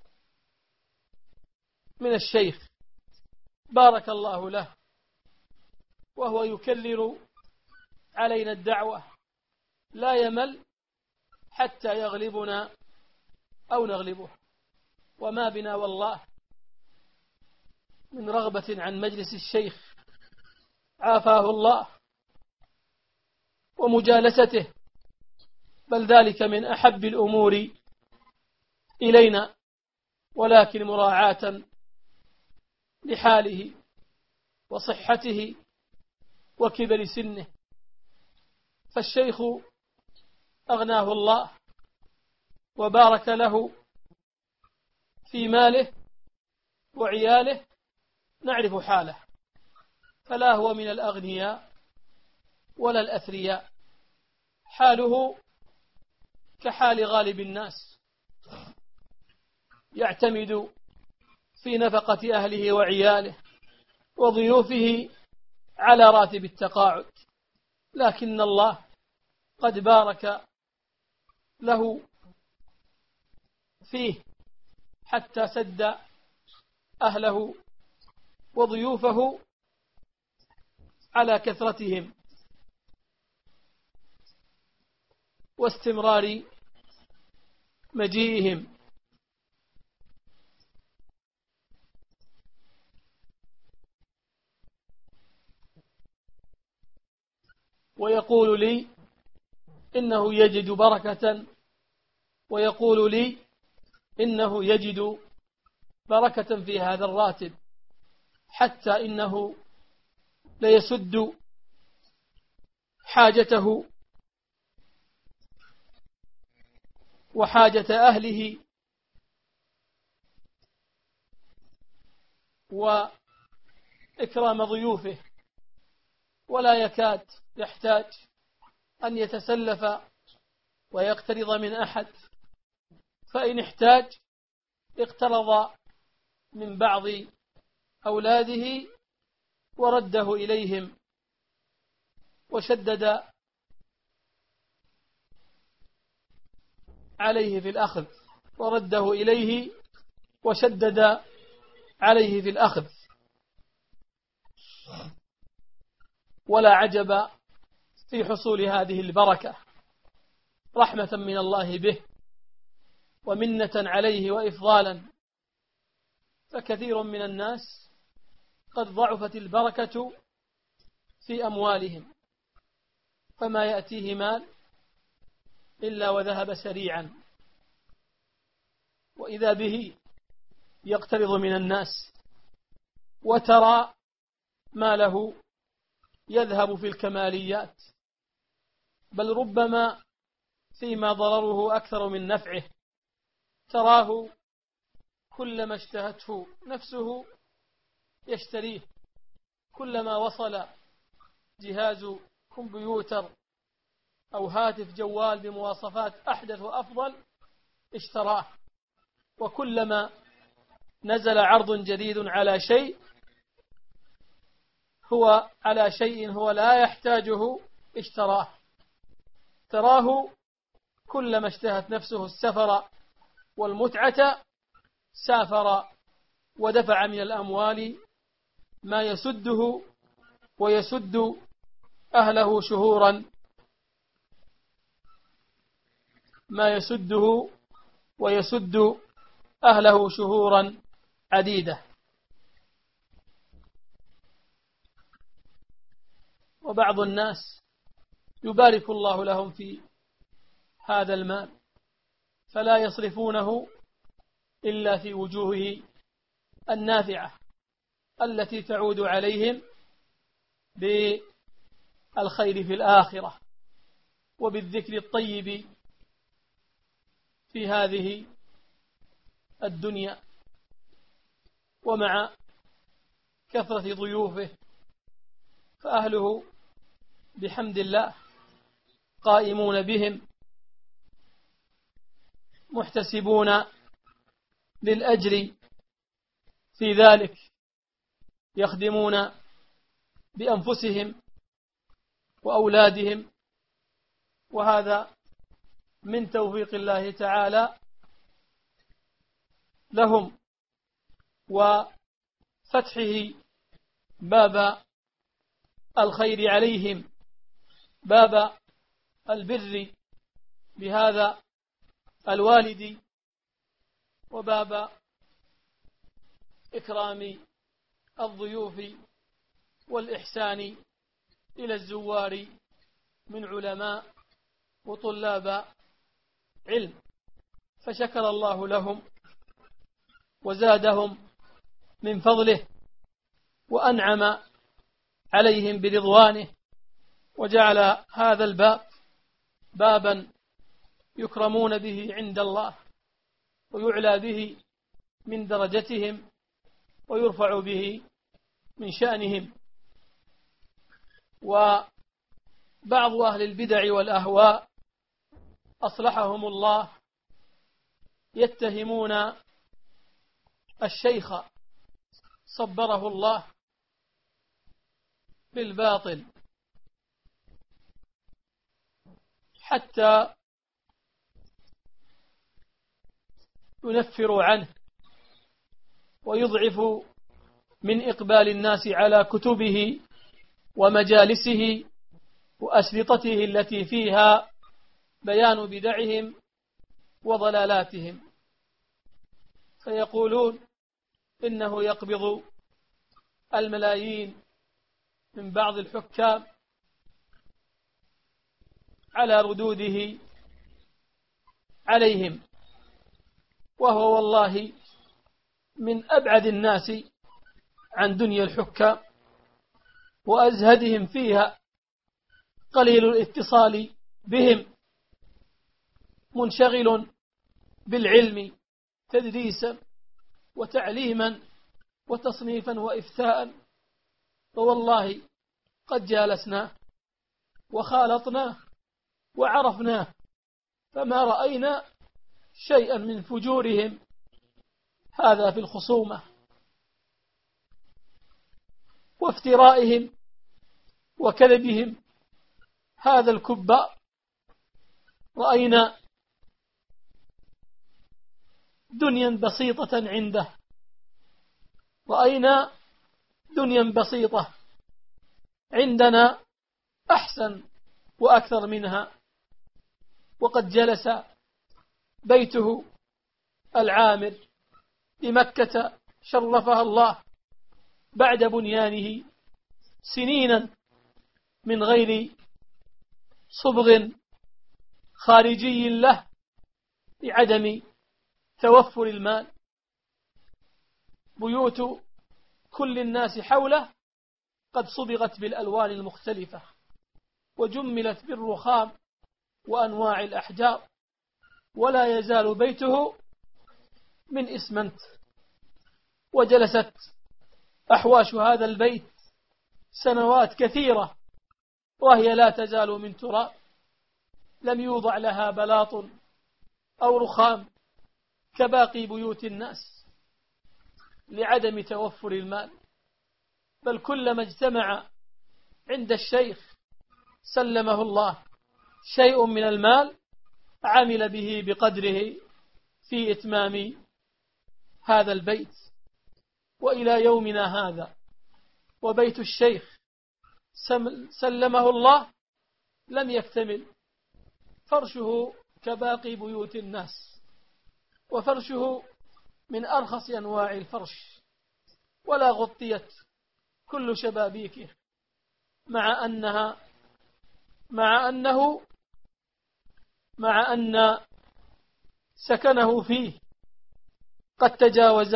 من الشيخ بارك الله له، وهو يكرر علينا الدعوة لا يمل حتى يغلبنا أو نغلبه. وما بنا والله من رغبة عن مجلس الشيخ عافاه الله ومجالسته، بل ذلك من أحب الأمور إلينا، ولكن مراعاة لحاله وصحته وكبر سنه. فالشيخ أغناه الله وبارك له في ماله وعياله، نعرف حاله، فلا هو من الأغنياء ولا الأثرياء، حاله كحال غالب الناس، يعتمد في نفقة أهله وعياله وضيوفه على راتب التقاعد، لكن الله قد بارك له فيه حتى سد أهله وضيوفه على كثرتهم واستمرار مجيئهم. ويقول لي إنه يجد بركة، ويقول لي إنه يجد بركة في هذا الراتب، حتى إنه ليسد حاجته وحاجة أهله وإكرام ضيوفه، ولا يكاد يحتاج أن يتسلف ويقترض من أحد، فإن احتاج اقترض من بعض أولاده ورده إليهم، وشدد عليه في الأخذ ورده إليه وشدد عليه في الأخذ. ولا عجب في حصول هذه البركة رحمة من الله به ومنة عليه وإفضالا، فكثير من الناس قد ضعفت البركة في أموالهم، فما يأتيه مال إلا وذهب سريعا، وإذا به يقترض من الناس، وترى ماله يذهب في الكماليات، بل ربما فيما ضرره أكثر من نفعه. تراه كلما اشتهته نفسه يشتريه، كلما وصل جهاز كمبيوتر أو هاتف جوال بمواصفات أحدث وأفضل اشتراه، وكلما نزل عرض جديد على شيء هو لا يحتاجه اشتراه. تراه كلما اشتهت نفسه السفر والمتعة سافر ودفع من الأموال ما يسده ويسد أهله شهورا، ما يسده ويسد أهله شهورا عديدة. وبعض الناس يبارك الله لهم في هذا المال فلا يصرفونه إلا في وجوهه النافعة التي تعود عليهم بالخير في الآخرة وبالذكر الطيب في هذه الدنيا. ومع كثرة ضيوفه فأهله بحمد الله قائمون بهم محتسبون للأجر في ذلك، يخدمون بأنفسهم وأولادهم، وهذا من توفيق الله تعالى لهم وفتحه باب الخير عليهم، باب البر بهذا الوالد، وباب إكرام الضيوف والإحسان إلى الزوار من علماء وطلاب علم. فشكر الله لهم وزادهم من فضله وأنعم عليهم برضوانه، وجعل هذا الباب بابا يكرمون به عند الله ويعلى به من درجتهم ويرفع به من شأنهم. وبعض أهل البدع والأهواء أصلحهم الله يتهمون الشيخ صبره الله بالباطل حتى ينفر عنه ويضعف من إقبال الناس على كتبه ومجالسه وأشرطته التي فيها بيان بدعهم وضلالاتهم، فيقولون إنه يقبض الملايين من بعض الحكام على ردوده عليهم، وهو والله من أبعد الناس عن دنيا الحكام وأزهدهم فيها، قليل الاتصال بهم، منشغل بالعلم تدريسا وتعليما وتصنيفا وإفتاء. فوالله قد جالسناه وخالطناه وعرفناه فما رأينا شيئا من فجورهم هذا في الخصومة وافترائهم وكذبهم هذا الكبار. رأينا دنيا بسيطة عنده، رأينا دنيا بسيطة عندنا أحسن وأكثر منها. وقد جلس بيته العامر بمكة شرفها الله بعد بنيانه سنينا من غير صبغ خارجي له لعدم توفر المال. بيوت كل الناس حوله قد صبغت بالألوان المختلفة وجملت بالرخام وأنواع الأحجار، ولا يزال بيته من إسمنت. وجلست أحواش هذا البيت سنوات كثيرة وهي لا تزال من تراب، لم يوضع لها بلاط أو رخام كباقي بيوت الناس لعدم توفر المال، بل كلما اجتمع عند الشيخ سلمه الله شيء من المال عمل به بقدره في إتمام هذا البيت. وإلى يومنا هذا وبيت الشيخ سلمه الله لم يكتمل، فرشه كباقي بيوت الناس، وفرشه من أرخص أنواع الفرش، ولا غطيت كل شبابيكه، مع أن سكنه فيه قد تجاوز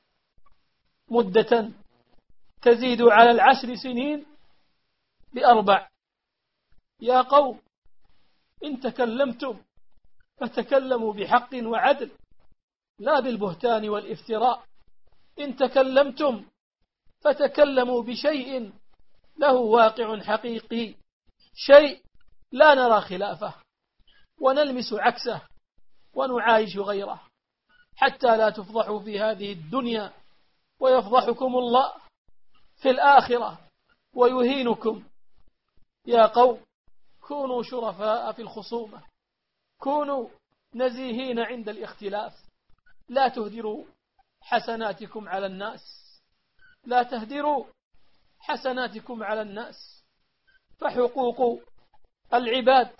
مدة تزيد على 10 سنين ب4. يا قوم إن تكلمتم فتكلموا بحق وعدل لا بالبهتان والافتراء، إن تكلمتم فتكلموا بشيء له واقع حقيقي، شيء لا نرى خلافه ونلمس عكسه ونعايش غيره، حتى لا تفضحوا في هذه الدنيا ويفضحكم الله في الآخرة ويهينكم. يا قوم كونوا شرفاء في الخصومة، كونوا نزيهين عند الاختلاف، لا تهدروا حسناتكم على الناس، لا تهدروا حسناتكم على الناس، فحقوق العباد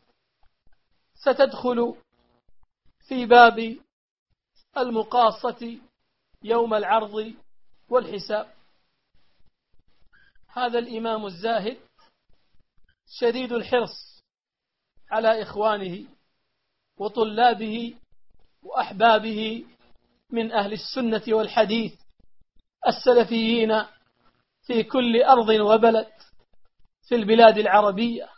ستدخل في باب المقاصة يوم العرض والحساب. هذا الإمام الزاهد شديد الحرص على إخوانه وطلابه وأحبابه من أهل السنة والحديث السلفيين في كل أرض وبلد في البلاد العربية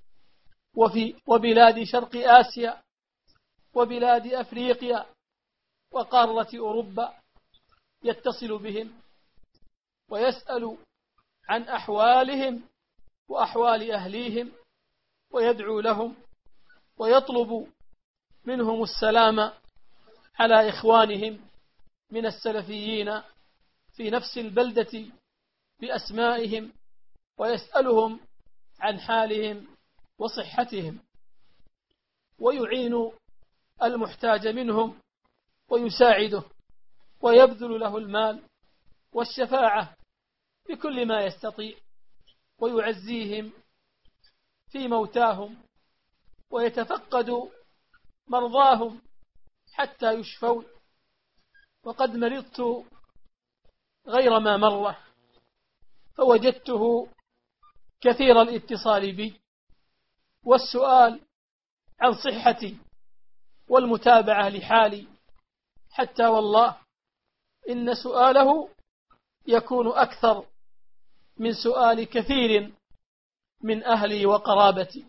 وبلاد شرق آسيا وبلاد أفريقيا وقارة أوروبا، يتصل بهم ويسأل عن أحوالهم وأحوال أهليهم ويدعو لهم ويطلب منهم السلام على إخوانهم من السلفيين في نفس البلدة بأسمائهم، ويسألهم عن حالهم وصحتهم، ويعين المحتاج منهم ويساعده ويبذل له المال والشفاعة بكل ما يستطيع، ويعزيهم في موتاهم ويتفقد مرضاهم حتى يشفون. وقد مرضت غير ما مرة فوجدته كثير الاتصال بي والسؤال عن صحتي والمتابعة لحالي، حتى والله إن سؤاله يكون أكثر من سؤال كثير من أهلي وقرابتي،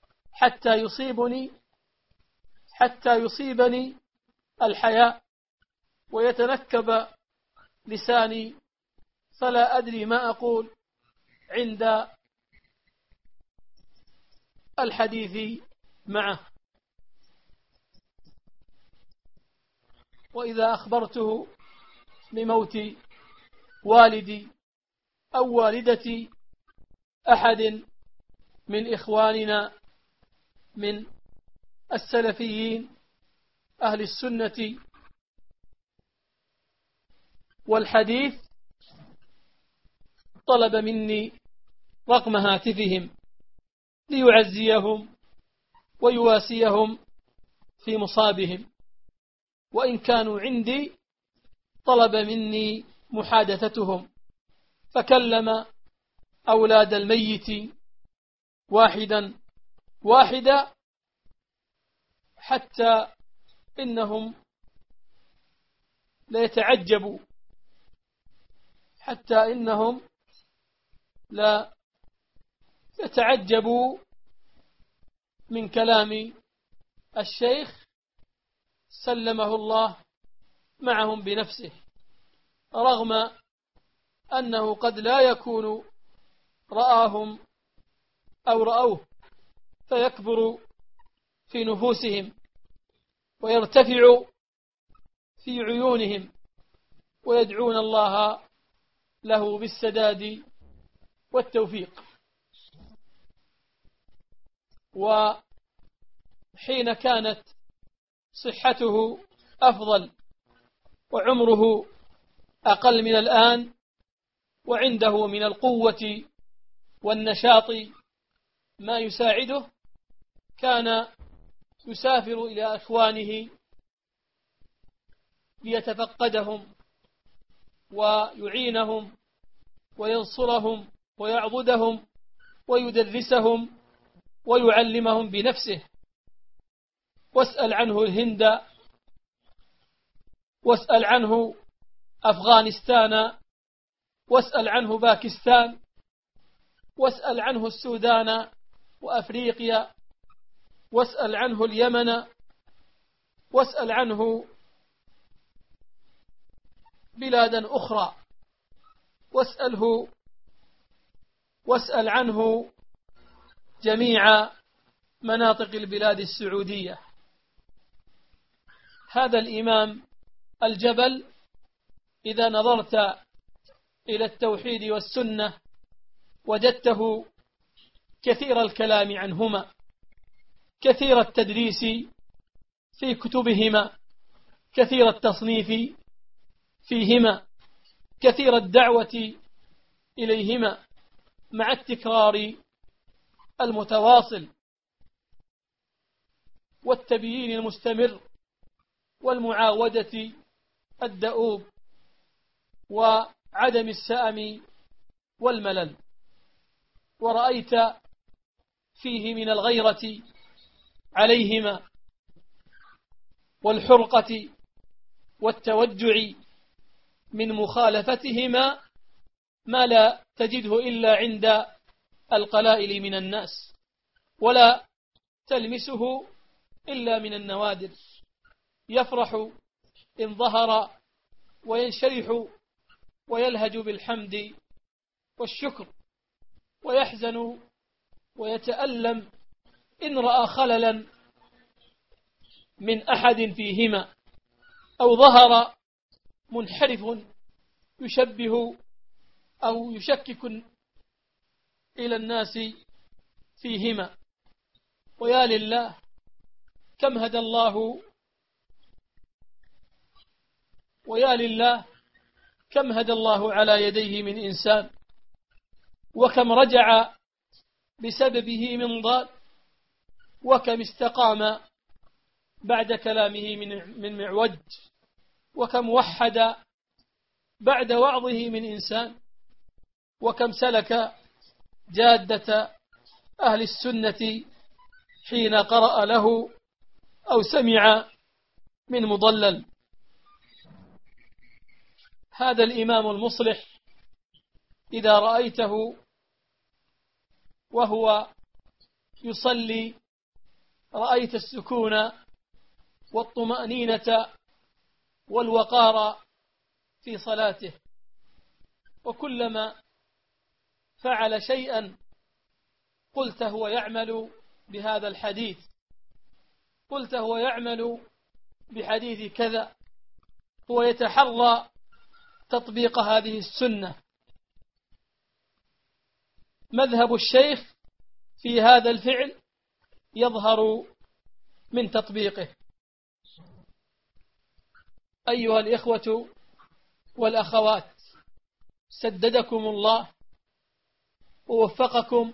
حتى يصيبني الحياء ويتنكب لساني فلا أدري ما أقول عند الحديث معه. وإذا أخبرته بموت والدي أو والدتي أحد من إخواننا من السلفيين أهل السنة والحديث طلب مني رقم هاتفهم ليعزيهم ويواسيهم في مصابهم، وإن كانوا عندي طلب مني محادثتهم، فكلم أولاد الميت واحدا واحدا حتى إنهم لا يتعجبوا من كلام الشيخ سلمه الله معهم بنفسه، رغم أنه قد لا يكون رآهم أو رأوه فيكبر في نفوسهم ويرتفع في عيونهم، ويدعون الله له بالسداد والتوفيق. وحين كانت صحته أفضل وعمره أقل من الآن، وعنده من القوة والنشاط ما يساعده، كان يسافر إلى أخوانه ليتفقدهم ويعينهم وينصرهم ويعضدهم ويدرسهم ويعلمهم بنفسه. واسأل عنه الهند، واسأل عنه أفغانستان، واسأل عنه باكستان، واسأل عنه السودان وأفريقيا، واسأل عنه اليمن، واسأل عنه بلادا أخرى، واسأل عنه جميع مناطق البلاد السعودية. هذا الإمام الجبل إذا نظرت إلى التوحيد والسنة وجدته كثير الكلام عنهما، كثير التدريس في كتبهما، كثير التصنيف فيهما، كثير الدعوة إليهما، مع التكرار المتواصل والتبيين المستمر والمعاودة الدؤوب وعدم السأم والملل. ورأيت فيه من الغيرة عليهما والحرقة والتوجع من مخالفتهما ما لا تجده إلا عند القلائل من الناس، ولا تلمسه إلا من النوادر. يفرح إن ظهر وينشرح ويلهج بالحمد والشكر، ويحزن ويتألم إن رأى خللا من أحد فيهما، أو ظهر منحرف يشبه أو يشكك إلى الناس فيهما. ويا لله كم هدى الله، ويا لله كم هدى الله على يديه من إنسان، وكم رجع بسببه من ضال، وكم استقام بعد كلامه من معوج، وكم وحد بعد وعظه من إنسان، وكم سلك جادة أهل السنة حين قرأ له أو سمع من مضلل. هذا الإمام المصلح إذا رأيته وهو يصلي رأيت السكون والطمأنينة والوقار في صلاته، وكلما فعل شيئا قلت هو يعمل بهذا الحديث، قلت هو يعمل بحديث كذا، هو يتحرى تطبيق هذه السنة. مذهب الشيخ في هذا الفعل يظهر من تطبيقه. أيها الإخوة والأخوات، سددكم الله ووفقكم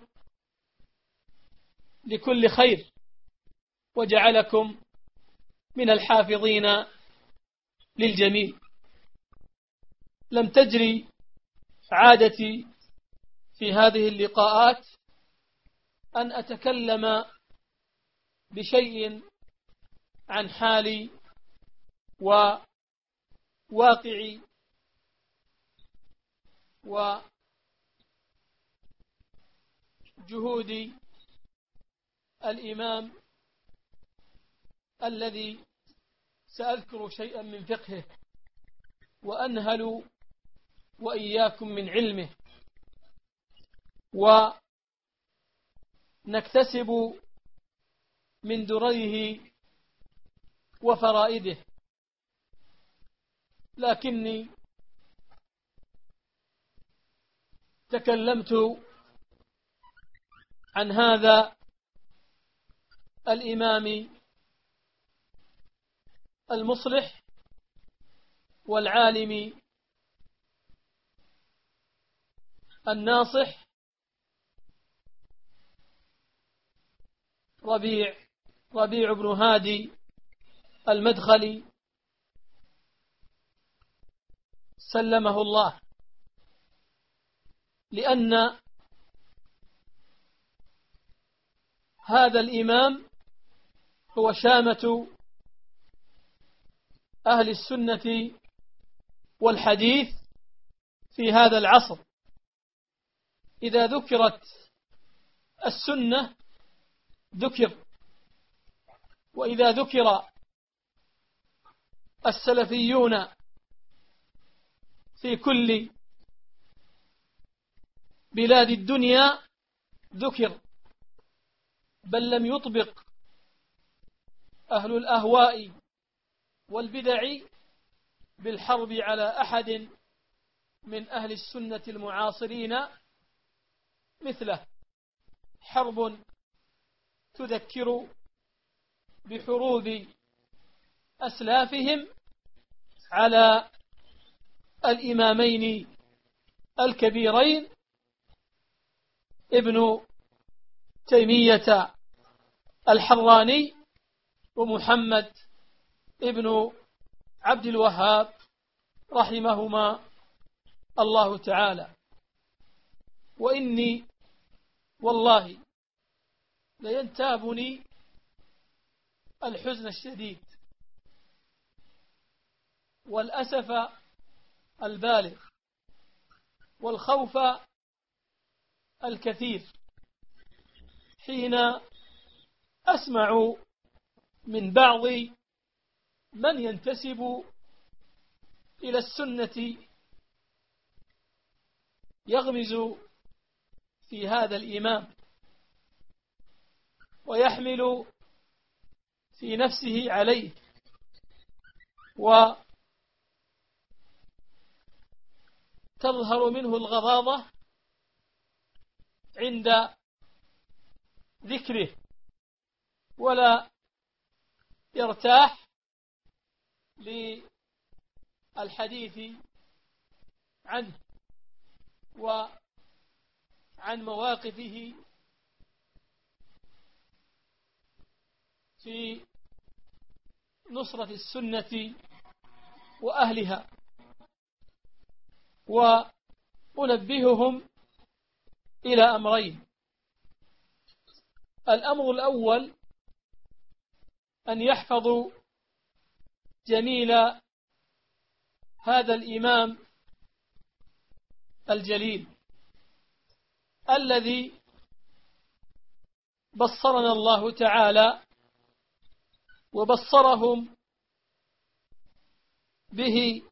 لكل خير، وجعلكم من الحافظين للجميل. لم تجري عادتي في هذه اللقاءات أن أتكلم بشيء عن حالي وواقعي وجهود الإمام الذي سأذكر شيئا من فقهه وأنهل وإياكم من علمه، ونكتسب من دريه وفرائده. لكني تكلمت عن هذا الإمام المصلح والعالم الناصح ربيع بن هادي المدخلي سلمه الله، لأن هذا الإمام هو شامة أهل السنة والحديث في هذا العصر. إذا ذكرت السنة ذكر، وإذا ذكر السلفيون في كل بلاد الدنيا ذكر، بل لم يطبق أهل الأهواء والبدع بالحرب على أحد من أهل السنة المعاصرين مثله، حرب تذكر بحروب أسلافهم على الإمامين الكبيرين ابن تيمية الحراني ومحمد ابن عبد الوهاب رحمهما الله تعالى. وإني والله لينتابني الحزن الشديد والأسف البالغ والخوف الكثير حين أسمع من بعض من ينتسب إلى السنة يغمز في هذا الإمام ويحمل في نفسه عليه، وتظهر منه الغضاضة عند ذكره، ولا يرتاح للحديث عنه وعن مواقفه في نصرة السنة وأهلها. وأنبههم إلى أمرين: الأمر الأول أن يحفظوا جميل هذا الإمام الجليل الذي بصرنا الله تعالى وبصرهم به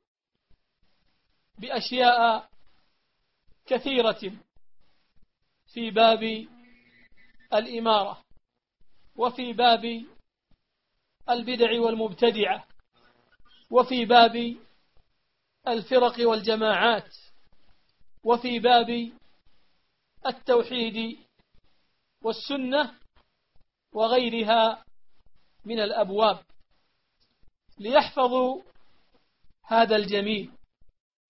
بأشياء كثيرة في باب الإمارة، وفي باب البدع والمبتدعة، وفي باب الفرق والجماعات، وفي باب التوحيد والسنة وغيرها من الأبواب، ليحفظوا هذا الجميل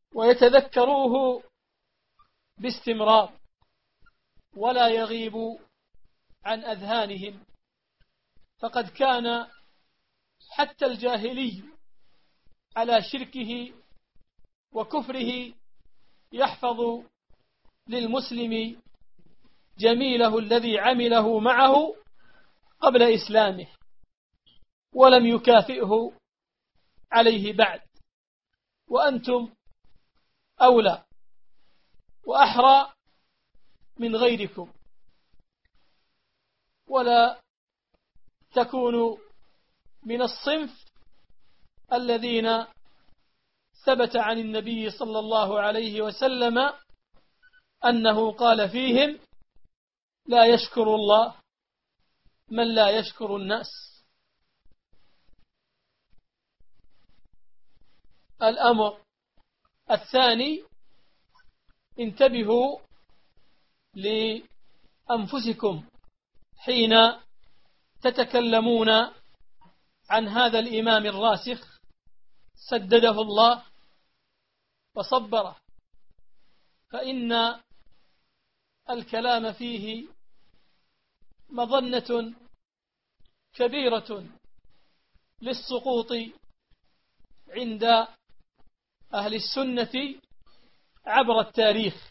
ويتذكروه باستمرار ولا يغيب عن أذهانهم، فقد كان حتى الجاهلي على شركه وكفره يحفظ للمسلم جميله الذي عمله معه قبل إسلامه، ولم يكافئه عليه بعد. وأنتم أولى وأحرى من غيركم، ولا تكونوا من الصنف الذين ثبت عن النبي صلى الله عليه وسلم أنه قال فيهم: لا يشكر الله من لا يشكر الناس. الأمر الثاني: انتبهوا لأنفسكم حين تتكلمون عن هذا الإمام الراسخ سدده الله وصبره، فإن الكلام فيه مظنة كبيرة للسقوط عند أهل السنة عبر التاريخ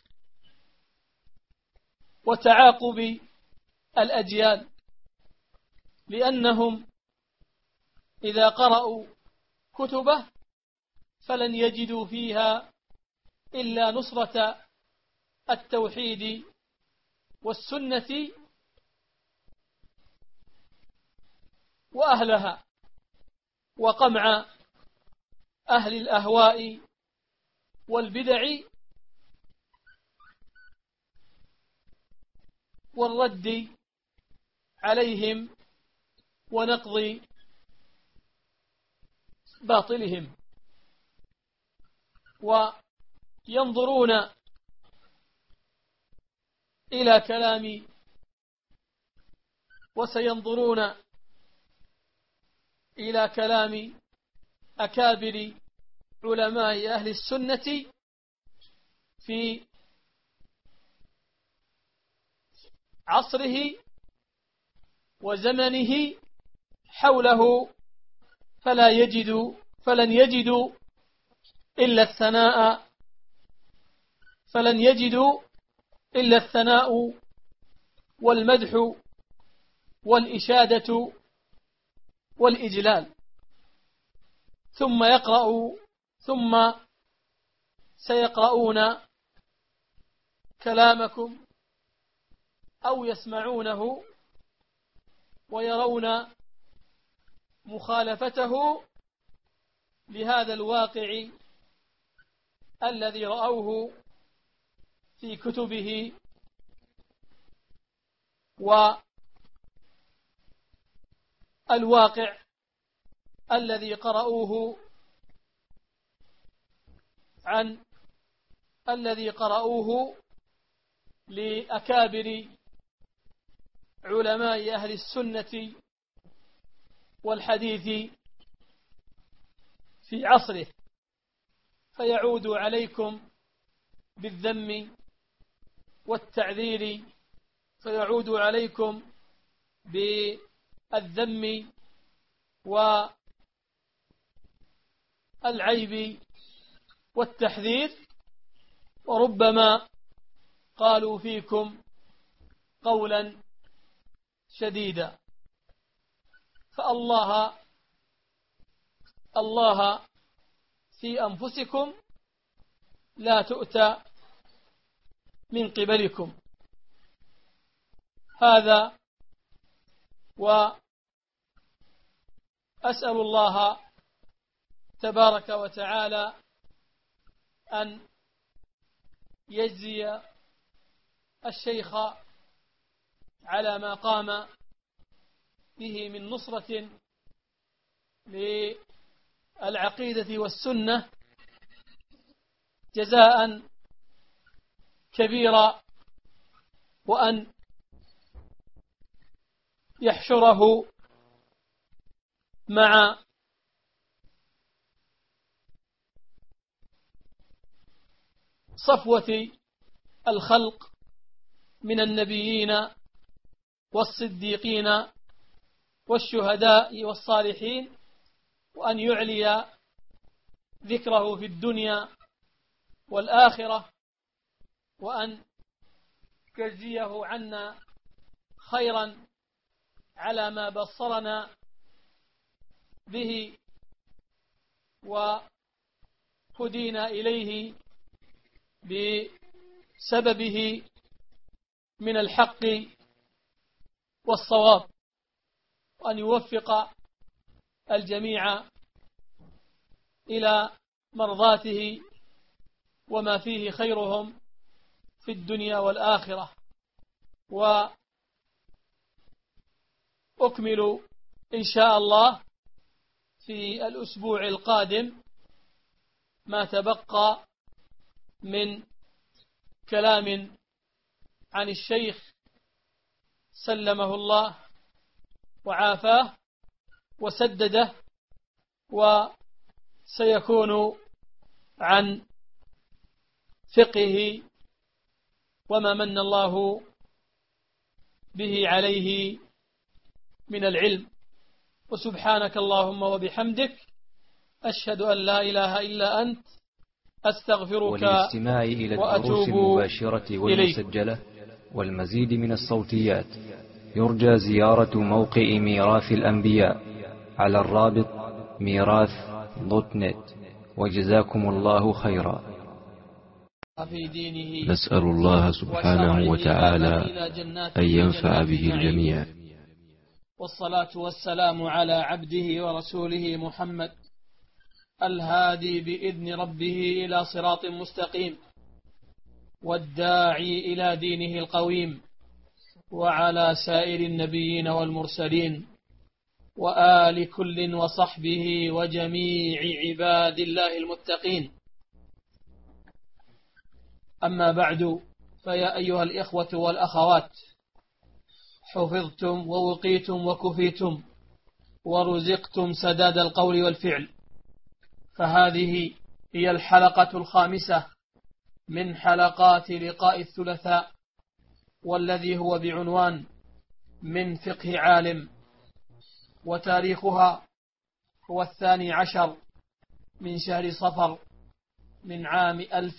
وتعاقب الأجيال، لأنهم إذا قرأوا كتبه فلن يجدوا فيها إلا نصرة التوحيد والسنة وأهلها، وقمع أهل الأهواء والبدع والرد عليهم ونقض باطلهم. وينظرون إلى كلام وسينظرون إلى كلام أكابر علماء أهل السنة في عصره وزمنه حوله، فلن يجدوا إلا الثناء والمدح والإشادة والإجلال، ثم سيقرؤون كلامكم أو يسمعونه ويرون مخالفته لهذا الواقع الذي رأوه في كتبه والواقع الذي قرأوه لأكابر علماء أهل السنة والحديث في عصره، فيعود عليكم بالذم والتعذير، فيعود عليكم بالذم والعيب والتحذير، وربما قالوا فيكم قولا شديدا. فالله في أنفسكم لا تؤتى من قبلكم. هذا، وأسأل الله تبارك وتعالى أن يجزي الشيخ على ما قام به من نصرة للعقيدة والسنة جزاء كبيرا، وأن يحشره مع صفوة الخلق من النبيين والصديقين والشهداء والصالحين، وأن يعلي ذكره في الدنيا والآخرة، وأن يجزيه عنا خيرا على ما بصرنا به وهدينا إليه بسببه من الحق والصواب، وأن يوفق الجميع إلى مرضاته وما فيه خيرهم في الدنيا والآخرة. وأكمل إن شاء الله في الأسبوع القادم ما تبقى من كلام عن الشيخ سلمه الله وعافاه وسدده، وسيكون عن فقهه وما من الله به عليه من العلم. وسبحانك اللهم وبحمدك، أشهد أن لا إله إلا أنت، أستغفرك وللاستماع إلى الدروس المباشرة والمسجلة والمزيد من الصوتيات يرجى زيارة موقع ميراث الأنبياء على الرابط ميراث.net. وجزاكم الله خيرا. نسأل الله سبحانه وتعالى أن ينفع به الجميع. والصلاة والسلام على عبده ورسوله محمد الهادي بإذن ربه إلى صراط مستقيم، والداعي إلى دينه القويم، وعلى سائر النبيين والمرسلين، وآل كل وصحبه وجميع عباد الله المتقين. أما بعد، فيا أيها الإخوة والأخوات، حفظتم ووقيتم وكفيتم ورزقتم سداد القول والفعل، فهذه هي الحلقة الخامسة من حلقات لقاء الثلاثاء، والذي هو بعنوان من فقه عالم، وتاريخها هو 12 من شهر صفر من عام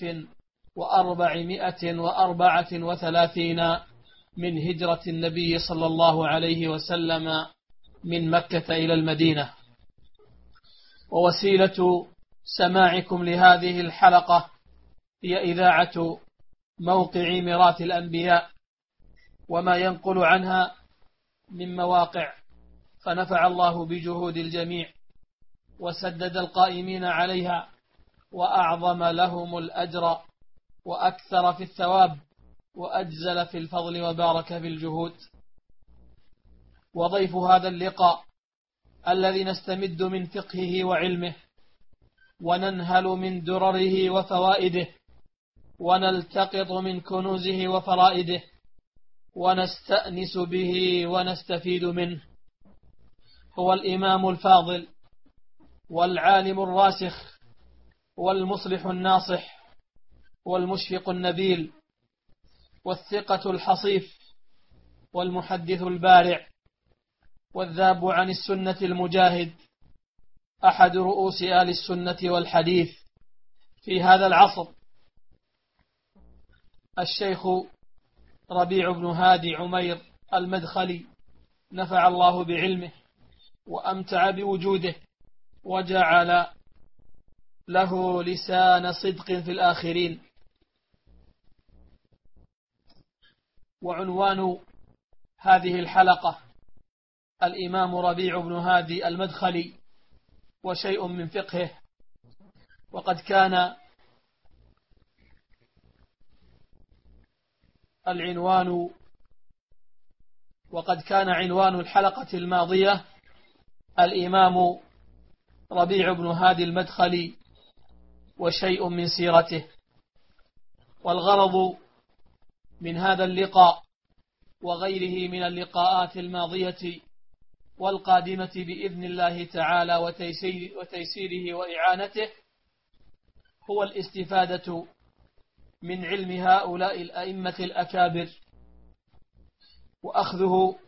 1434 من هجرة النبي صلى الله عليه وسلم من مكة إلى المدينة. ووسيلة سماعكم لهذه الحلقة هي إذاعة موقع ميراث الأنبياء وما ينقل عنها من مواقع، فنفع الله بجهود الجميع وسدد القائمين عليها وأعظم لهم الأجر وأكثر في الثواب وأجزل في الفضل وبارك في الجهود. وضيف هذا اللقاء الذي نستمد من فقهه وعلمه وننهل من درره وفوائده ونلتقط من كنوزه وفرائده ونستأنس به ونستفيد منه، هو الإمام الفاضل والعالم الراسخ والمصلح الناصح والمشفق النبيل والثقة الحصيف والمحدث البارع والذاب عن السنة المجاهد، أحد رؤوس آل السنة والحديث في هذا العصر، الشيخ ربيع بن هادي عمير المدخلي، نفع الله بعلمه وأمتع بوجوده وجعل له لسان صدق في الآخرين. وعنوان هذه الحلقة الإمام ربيع بن هادي المدخلي وشيء من فقهه. وقد كان عنوان الحلقة الماضية الإمام ربيع بن هادي المدخلي وشيء من سيرته. والغرض من هذا اللقاء وغيره من اللقاءات الماضية والقادمة بإذن الله تعالى وتيسيره وإعانته هو الاستفادة من علم هؤلاء الأئمة الأكابر وأخذه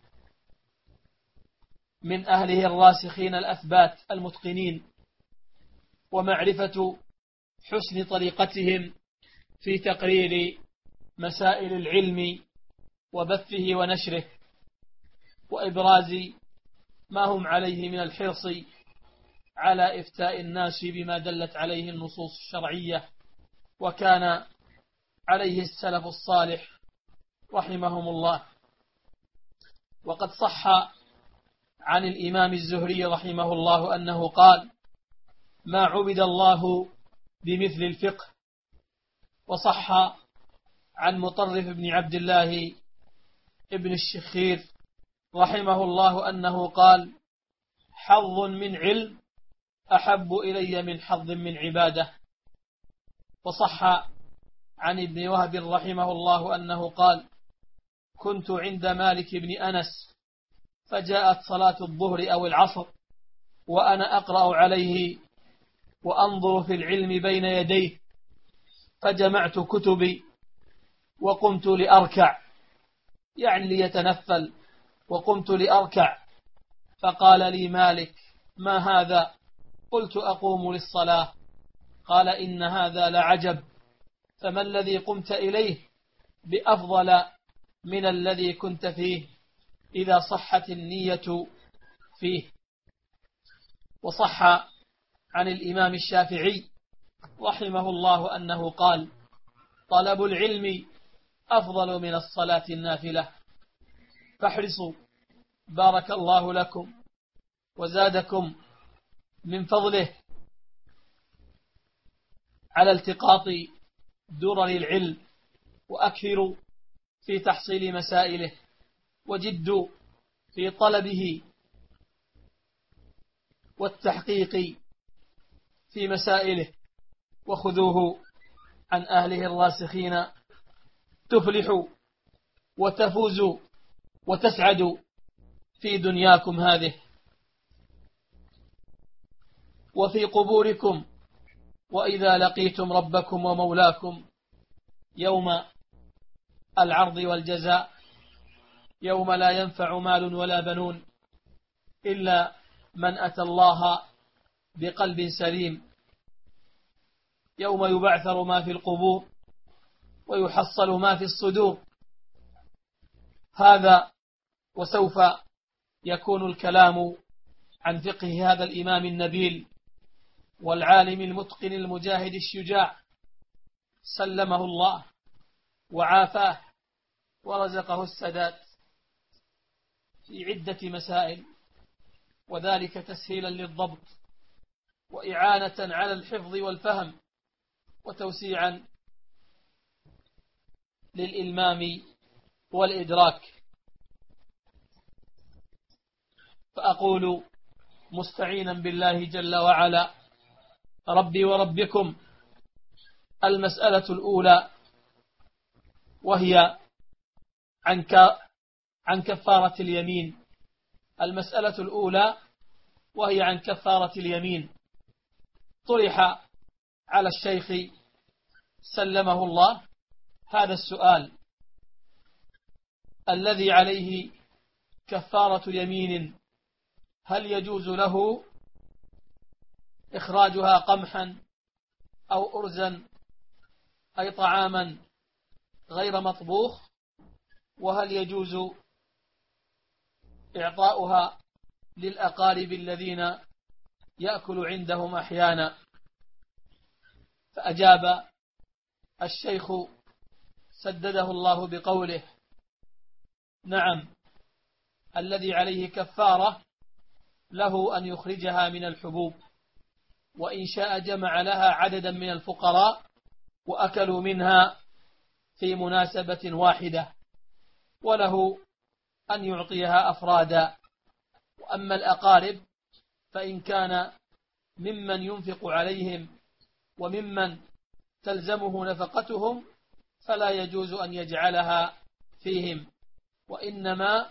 من أهله الراسخين الأثبات المتقنين، ومعرفة حسن طريقتهم في تقرير مسائل العلم وبثه ونشره، وإبراز ما هم عليه من الحرص على إفتاء الناس بما دلت عليه النصوص الشرعية، وكان عليه السلف الصالح رحمهم الله. وقد صح عن الإمام الزهري رحمه الله أنه قال: ما عبد الله بمثل الفقه. وصح عن مطرف بن عبد الله ابن الشخير رحمه الله أنه قال: حظ من علم أحب إلي من حظ من عبادة. وصح عن ابن وهب رحمه الله أنه قال: كنت عند مالك بن أنس فجاءت صلاة الظهر أو العصر وأنا أقرأ عليه وأنظر في العلم بين يديه، فجمعت كتبي وقمت لأركع، يعني ليتنفل، وقمت لأركع، فقال لي مالك: ما هذا؟ قلت: أقوم للصلاة. قال: إن هذا لعجب، فما الذي قمت إليه بأفضل من الذي كنت فيه إذا صحت النية فيه. وصح عن الإمام الشافعي رحمه الله أنه قال: طلب العلم أفضل من الصلاة النافلة، فاحرصوا بارك الله لكم وزادكم من فضله على التقاط درر العلم، وأكثروا في تحصيل مسائله، وجدوا في طلبه والتحقيق في مسائله، وخذوه عن أهله الراسخين تفلحوا وتفوزوا وتسعدوا في دنياكم هذه وفي قبوركم، وإذا لقيتم ربكم ومولاكم يوم العرض والجزاء، يوم لا ينفع مال ولا بنون إلا من أتى الله بقلب سليم، يوم يبعثر ما في القبور ويحصل ما في الصدور. هذا وسوف يكون الكلام عن فقه هذا الإمام النبيل والعالم المتقن المجاهد الشجاع، سلمه الله وعافاه ورزقه السداد، في عدة مسائل، وذلك تسهيلا للضبط وإعانة على الحفظ والفهم وتوسيعا للإلمام والإدراك. فأقول مستعينا بالله جل وعلا: ربي وربكم، المسألة الأولى وهي عن كفارة اليمين. المسألة الأولى وهي عن كفارة اليمين. طرح على الشيخ سلمه الله هذا السؤال: الذي عليه كفارة يمين هل يجوز له إخراجها قمحا أو أرزا، أي طعاما غير مطبوخ، وهل يجوز إعطاؤها للأقارب الذين يأكل عندهم أحيانا؟ فأجاب الشيخ سدده الله بقوله: نعم، الذي عليه كفارة له أن يخرجها من الحبوب، وإن شاء جمع لها عددا من الفقراء وأكلوا منها في مناسبة واحدة، وله أن يعطيها أفرادا. وأما الأقارب فإن كان ممن ينفق عليهم وممن تلزمه نفقتهم فلا يجوز أن يجعلها فيهم، وإنما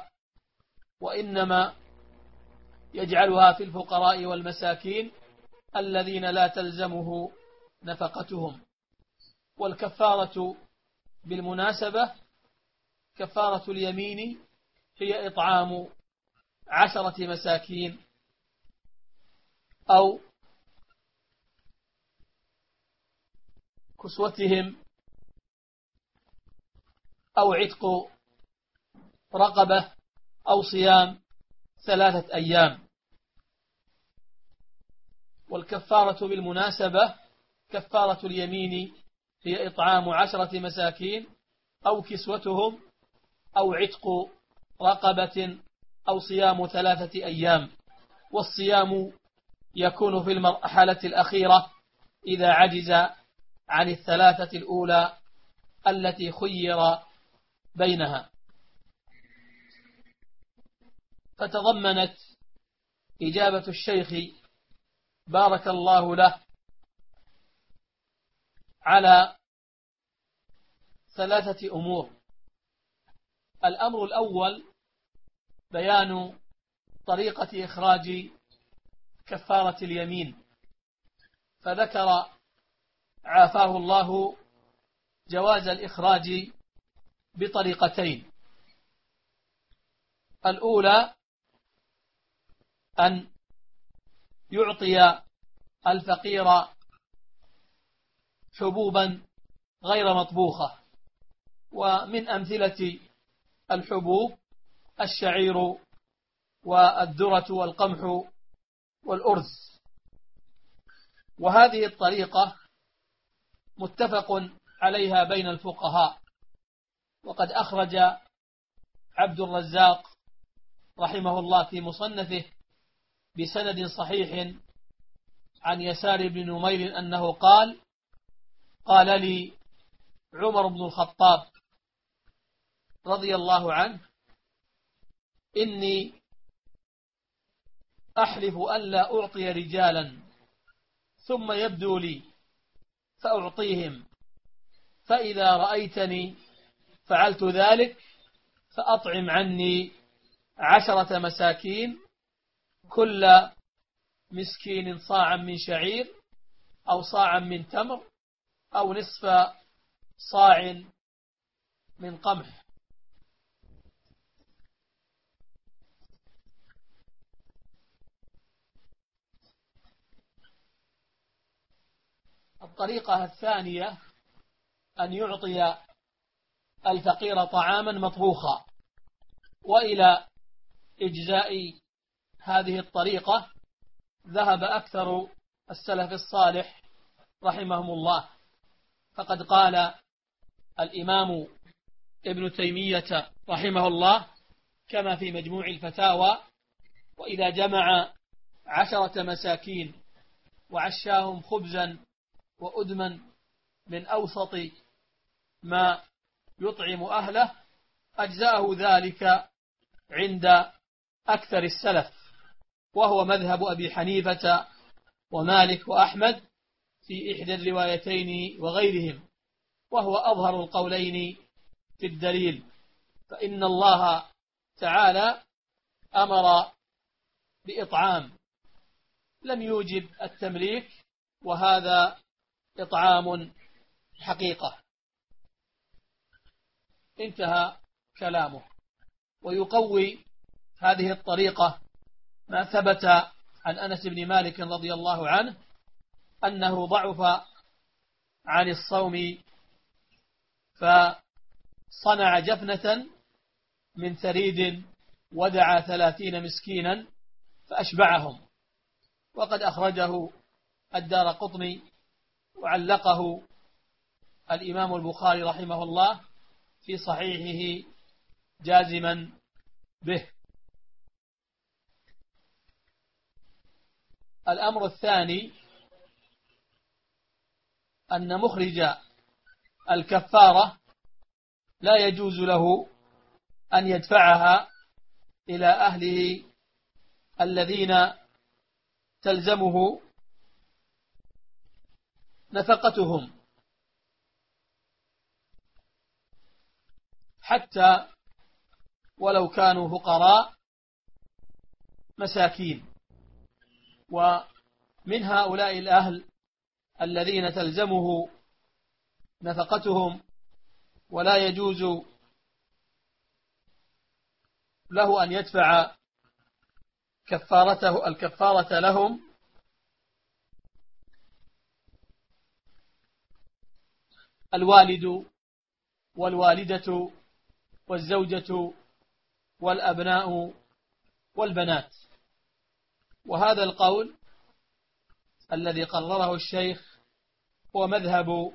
يجعلها في الفقراء والمساكين الذين لا تلزمه نفقتهم. والكفارة بالمناسبة كفارة اليمين هي إطعام 10 مساكين أو كسوتهم أو عتق رقبة أو صيام 3 أيام. والكفارة بالمناسبة كفارة اليمين هي إطعام 10 مساكين أو كسوتهم أو عتق رقبة أو صيام 3 أيام. والصيام يكون في المرحلة الأخيرة إذا عجز عن 3 الأولى التي خير بينها. فتضمنت إجابة الشيخ بارك الله له على 3 أمور. الأمر الأول بيان طريقة إخراج كفارة اليمين، فذكر عافاه الله جواز الإخراج بطريقتين. الأولى أن يعطي الفقير حبوبا غير مطبوخة، ومن أمثلة الحبوب الشعير والذرة والقمح والأرز. وهذه الطريقة متفق عليها بين الفقهاء، وقد أخرج عبد الرزاق رحمه الله في مصنفه بسند صحيح عن يسار بن نمير أنه قال لي عمر بن الخطاب رضي الله عنه إني أحلف ألا أعطي رجالا ثم يبدو لي فأعطيهم، فإذا رأيتني فعلت ذلك فأطعم عني 10 مساكين كل مسكين صاعا من شعير أو صاعا من تمر أو نصف صاع من قمح. الطريقة الثانية أن يعطي الفقير طعاما مطبوخا. وإلى إجزاء هذه الطريقة ذهب أكثر السلف الصالح رحمهم الله، فقد قال الإمام ابن تيمية رحمه الله كما في مجموع الفتاوى: وإذا جمع 10 مساكين وعشاهم خبزا وأدما من أوسط ما يطعم أهله أجزأه ذلك عند أكثر السلف، وهو مذهب أبي حنيفة ومالك وأحمد في إحدى الروايتين وغيرهم، وهو أظهر القولين في الدليل، فإن الله تعالى أمر بإطعام لم يوجب التمليك، وهذا إطعام حقيقة. انتهى كلامه. ويقوي هذه الطريقة ما ثبت عن أنس بن مالك رضي الله عنه أنه ضعف عن الصوم فصنع جفنة من ثريد ودعا 30 مسكينا فأشبعهم. وقد أخرجه الدارقطني وعلقه الإمام البخاري رحمه الله في صحيحه جازما به. الأمر الثاني أن مخرج الكفارة لا يجوز له أن يدفعها إلى أهله الذين تلزمه نفقتهم، حتى ولو كانوا فقراء مساكين. من هؤلاء الأهل الذين تلزمه نفقتهم ولا يجوز له أن يدفع الكفارة لهم الوالد والوالدة والزوجة والأبناء والبنات. وهذا القول الذي قرره الشيخ هو مذهب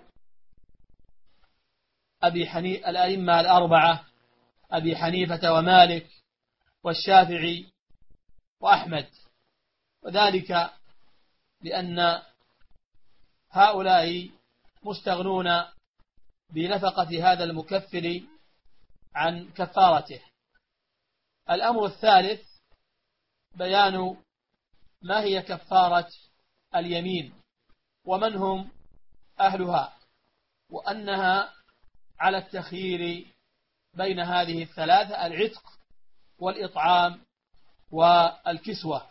الأئمة الأربعة أبي حنيفة ومالك والشافعي وأحمد، وذلك لأن هؤلاء مستغنون بنفقة هذا المكفر عن كفارته. الأمر الثالث بيان ما هي كفارة اليمين ومن هم أهلها، وأنها على التخيير بين هذه الثلاثة: العتق والإطعام والكسوة،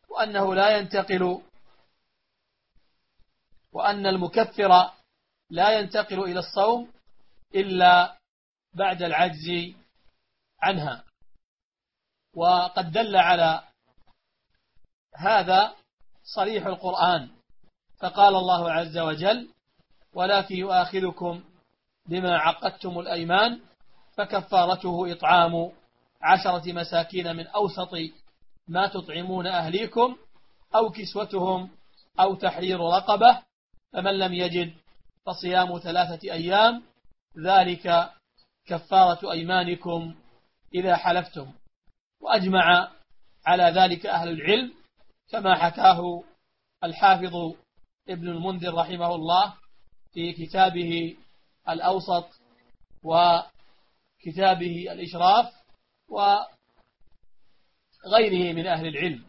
وأن المكفر لا ينتقل إلى الصوم إلا بعد العجز عنها. وقد دل على هذا صريح القرآن، فقال الله عز وجل: ولكن يؤاخذكم بما عقدتم الأيمان فكفارته إطعام 10 مساكين من أوسط ما تطعمون أهليكم أو كسوتهم أو تحرير رقبة، فمن لم يجد فصيام 3 أيام ذلك كفارة أيمانكم إذا حلفتم. وأجمع على ذلك أهل العلم كما حكاه الحافظ ابن المنذر رحمه الله في كتابه الأوسط وكتابه الإشراف وغيره من أهل العلم.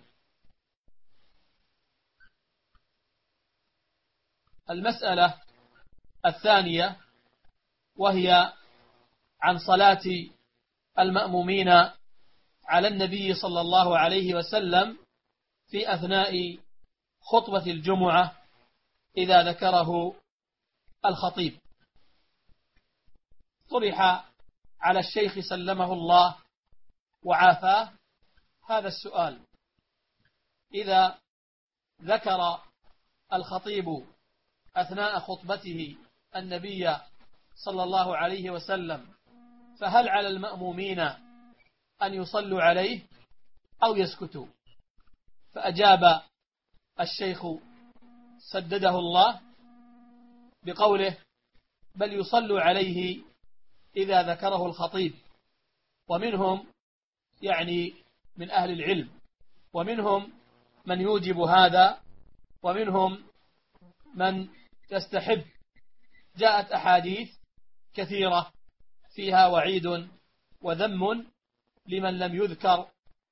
المسألة الثانية وهي عن صلاة المأمومين على النبي صلى الله عليه وسلم في أثناء خطبة الجمعة إذا ذكره الخطيب. طرح على الشيخ سلمه الله وعافاه هذا السؤال: إذا ذكر الخطيب أثناء خطبته النبي صلى الله عليه وسلم فهل على المأمومين أن يصلوا عليه أو يسكتوا؟ فأجاب الشيخ سدده الله بقوله: بل يصلوا عليه إذا ذكره الخطيب. ومنهم يعني من أهل العلم، ومنهم من يوجب هذا، ومنهم من يستحب. جاءت أحاديث كثيرة فيها وعيد وذم لمن لم يذكر،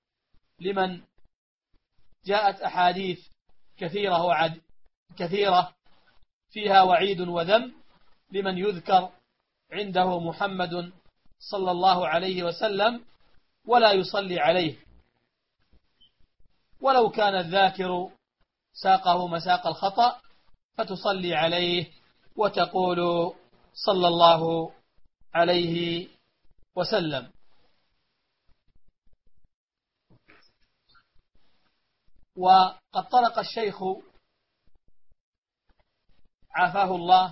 جاءت أحاديث كثيرة فيها وعيد وذم لمن يذكر عنده محمد صلى الله عليه وسلم ولا يصلي عليه، ولو كان الذاكر ساقه مساق الخطأ فتصلي عليه وتقول صلى الله عليه وسلم. وقد طرق الشيخ عافاه الله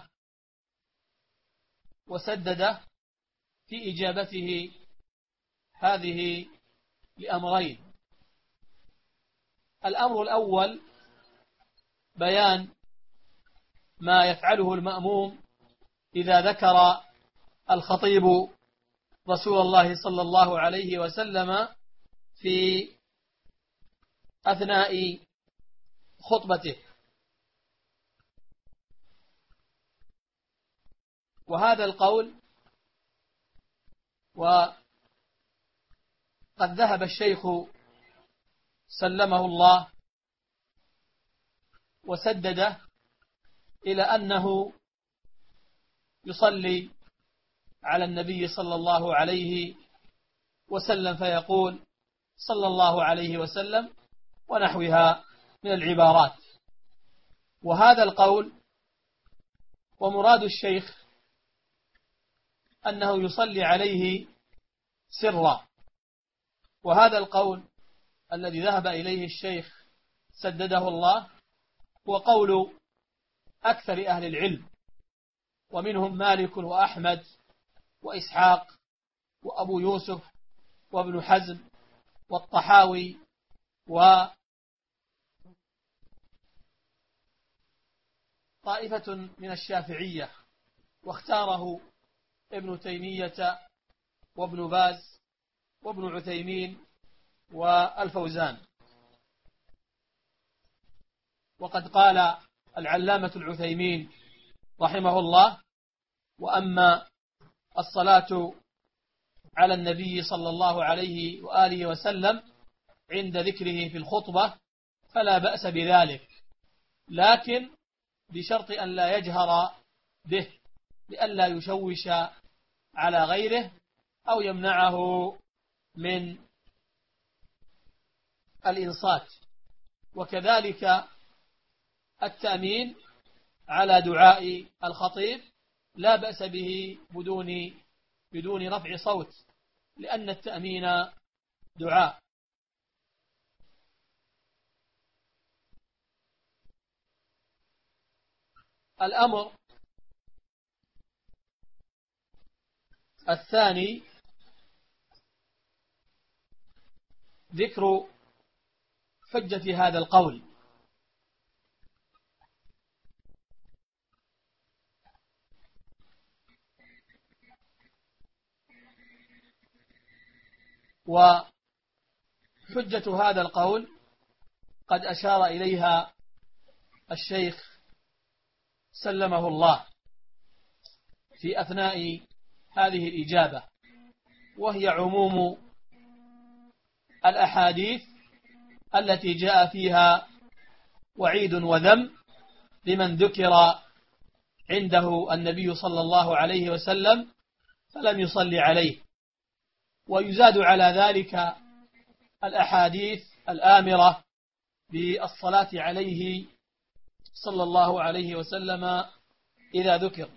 وسدد في إجابته هذه لأمرين: الأمر الأول بيان ما يفعله المأموم إذا ذكر الخطيب رسول الله صلى الله عليه وسلم في أثناء خطبته. وهذا القول وقد ذهب الشيخ سلمه الله وسدده إلى أنه يصلي على النبي صلى الله عليه وسلم فيقول صلى الله عليه وسلم ونحوها من العبارات. وهذا القول ومراد الشيخ أنه يصلي عليه سرا، وهذا القول الذي ذهب إليه الشيخ سدده الله هو قول أكثر أهل العلم، ومنهم مالك وأحمد وإسحاق وأبو يوسف وابن حزم والطحاوي وطائفة من الشافعية، واختاره ابن تيمية وابن باز وابن عثيمين والفوزان. وقد قال العلامة العثيمين رحمه الله: وأما الصلاة على النبي صلى الله عليه وآله وسلم عند ذكره في الخطبة فلا بأس بذلك، لكن بشرط أن لا يجهر به لئلا يشوش على غيره أو يمنعه من الإنصات. وكذلك التأمين على دعاء الخطيب لا بأس به بدون رفع صوت، لأن التأمين دعاء. الأمر الثاني ذكر حجة هذا القول، وحجة هذا القول قد أشار إليها الشيخ سلمه الله في أثناء هذه الإجابة، وهي عموم الأحاديث التي جاء فيها وعيد وذم لمن ذكر عنده النبي صلى الله عليه وسلم فلم يصلي عليه، ويزاد على ذلك الأحاديث الآمرة بالصلاة عليه صلى الله عليه وسلم إذا ذكر.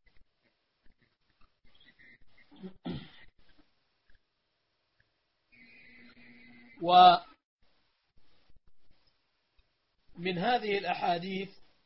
ومن هذه الأحاديث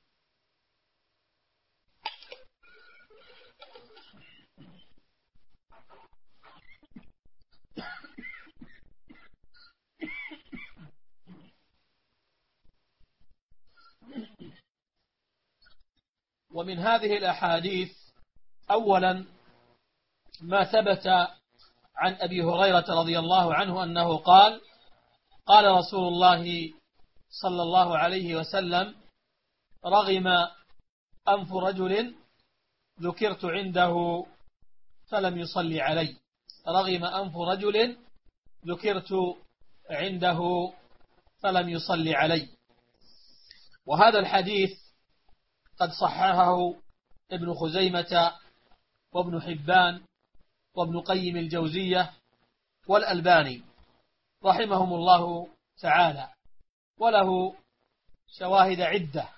أولا ما ثبت عن أبي هريرة رضي الله عنه أنه قال: قال رسول الله صلى الله عليه وسلم: رغم أنف رجل ذكرت عنده فلم يصلي علي. رغم أنف رجل ذكرت عنده فلم يصلي علي. وهذا الحديث قد صححه ابن خزيمة وابن حبان وابن قيم الجوزية والألباني رحمهم الله تعالى، وله شواهد عدة.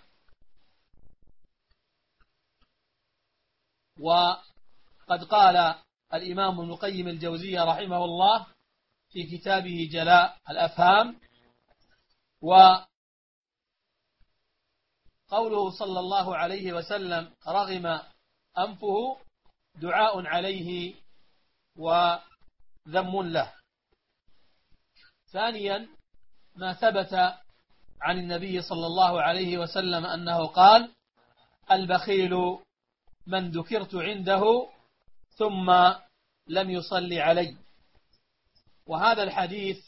وقد قال الإمام ابن قيم الجوزية رحمه الله في كتابه جلاء الأفهام: وقوله صلى الله عليه وسلم رغم أنفه دعاء عليه وذم له. ثانيا ما ثبت عن النبي صلى الله عليه وسلم أنه قال: البخيل من ذكرت عنده ثم لم يصلي علي. وهذا الحديث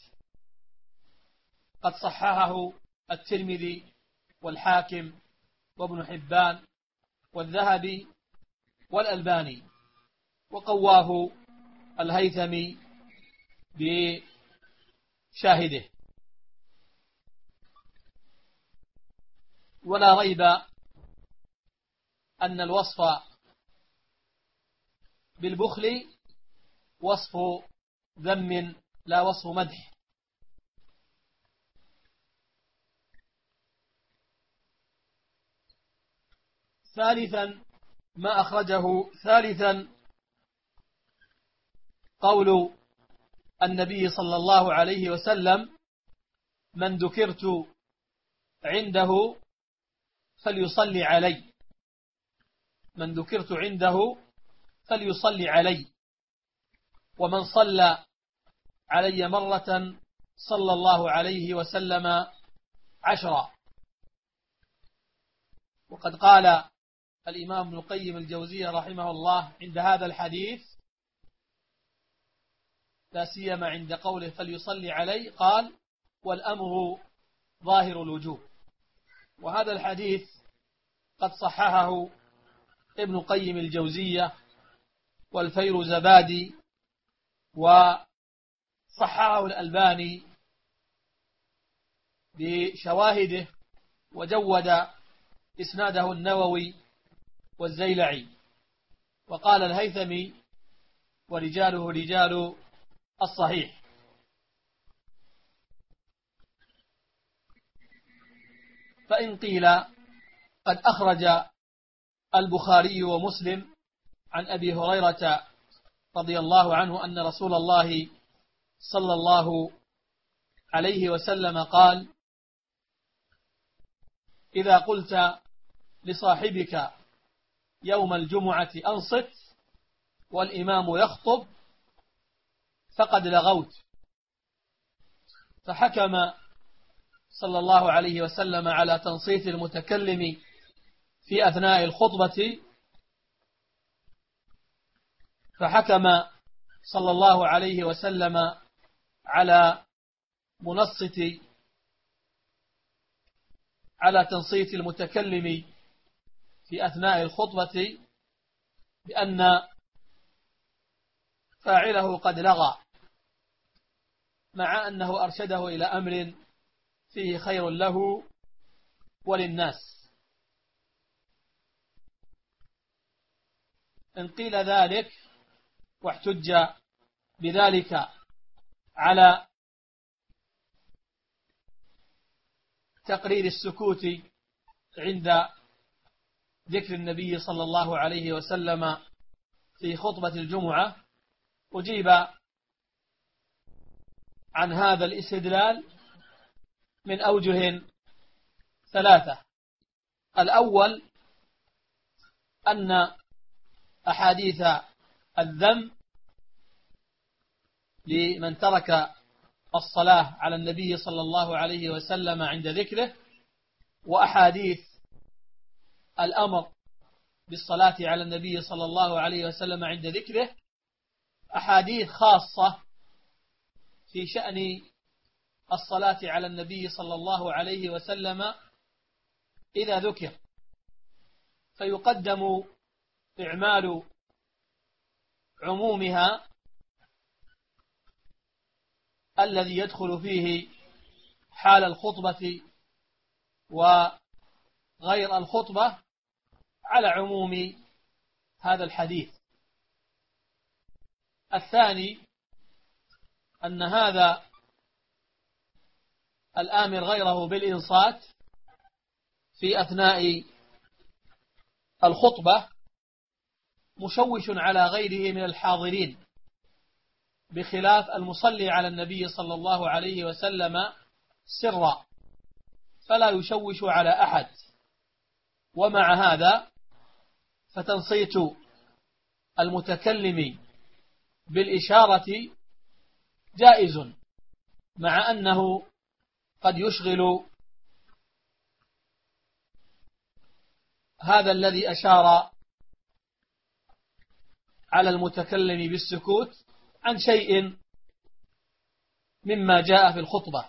قد صححه الترمذي والحاكم وابن حبان والذهبي والألباني، وقواه الهيثمي بشاهده. ولا ريب أن الوصف بالبخل وصف ذم لا وصف مدح. ثالثا قول النبي صلى الله عليه وسلم: من ذكرت عنده فليصلي علي، من ذكرت عنده فليصلي علي، ومن صلى علي مرة صلى الله عليه وسلم 10. وقد قال الإمام ابن القيم الجوزية رحمه الله عند هذا الحديث، لا سيما عند قوله فليصلي علي، قال: والأمر ظاهر الوجوب. وهذا الحديث قد صححه ابن القيم الجوزية والفيروزبادي، وصححه الألباني بشواهده، وجود إسناده النووي والزيلعي، وقال الهيثمي: ورجاله رجال الصحيح. فإن قيل قد أخرج البخاري ومسلم عن أبي هريرة رضي الله عنه أن رسول الله صلى الله عليه وسلم قال: إذا قلت لصاحبك يوم الجمعة أنصت والإمام يخطب فقد لغوت. فحكم صلى الله عليه وسلم على تنصيت المتكلم في أثناء الخطبة، فحكم صلى الله عليه وسلم على تنصيت المتكلم في أثناء الخطبة بأن فاعله قد لغى، مع أنه أرشده إلى أمر فيه خير له وللناس. إن قيل ذلك واحتج بذلك على تقرير السكوت عند ذكر النبي صلى الله عليه وسلم في خطبة الجمعة، أجيب عن هذا الاستدلال من أوجه 3. الأول أن أحاديث الذم لمن ترك الصلاة على النبي صلى الله عليه وسلم عند ذكره، وأحاديث الأمر بالصلاة على النبي صلى الله عليه وسلم عند ذكره أحاديث خاصة في شأن الصلاة على النبي صلى الله عليه وسلم إذا ذكر، فيقدم إعمال عمومها الذي يدخل فيه حال الخطبة وغير الخطبة على عموم هذا الحديث. الثاني أن هذا الآمر غيره بالإنصات في أثناء الخطبة مشوش على غيره من الحاضرين، بخلاف المصلي على النبي صلى الله عليه وسلم سرا فلا يشوش على أحد. ومع هذا فتنصيت المتكلم بالإشارة جائز، مع أنه قد يشغل هذا الذي أشار على المتكلم بالسكوت عن شيء مما جاء في الخطبة.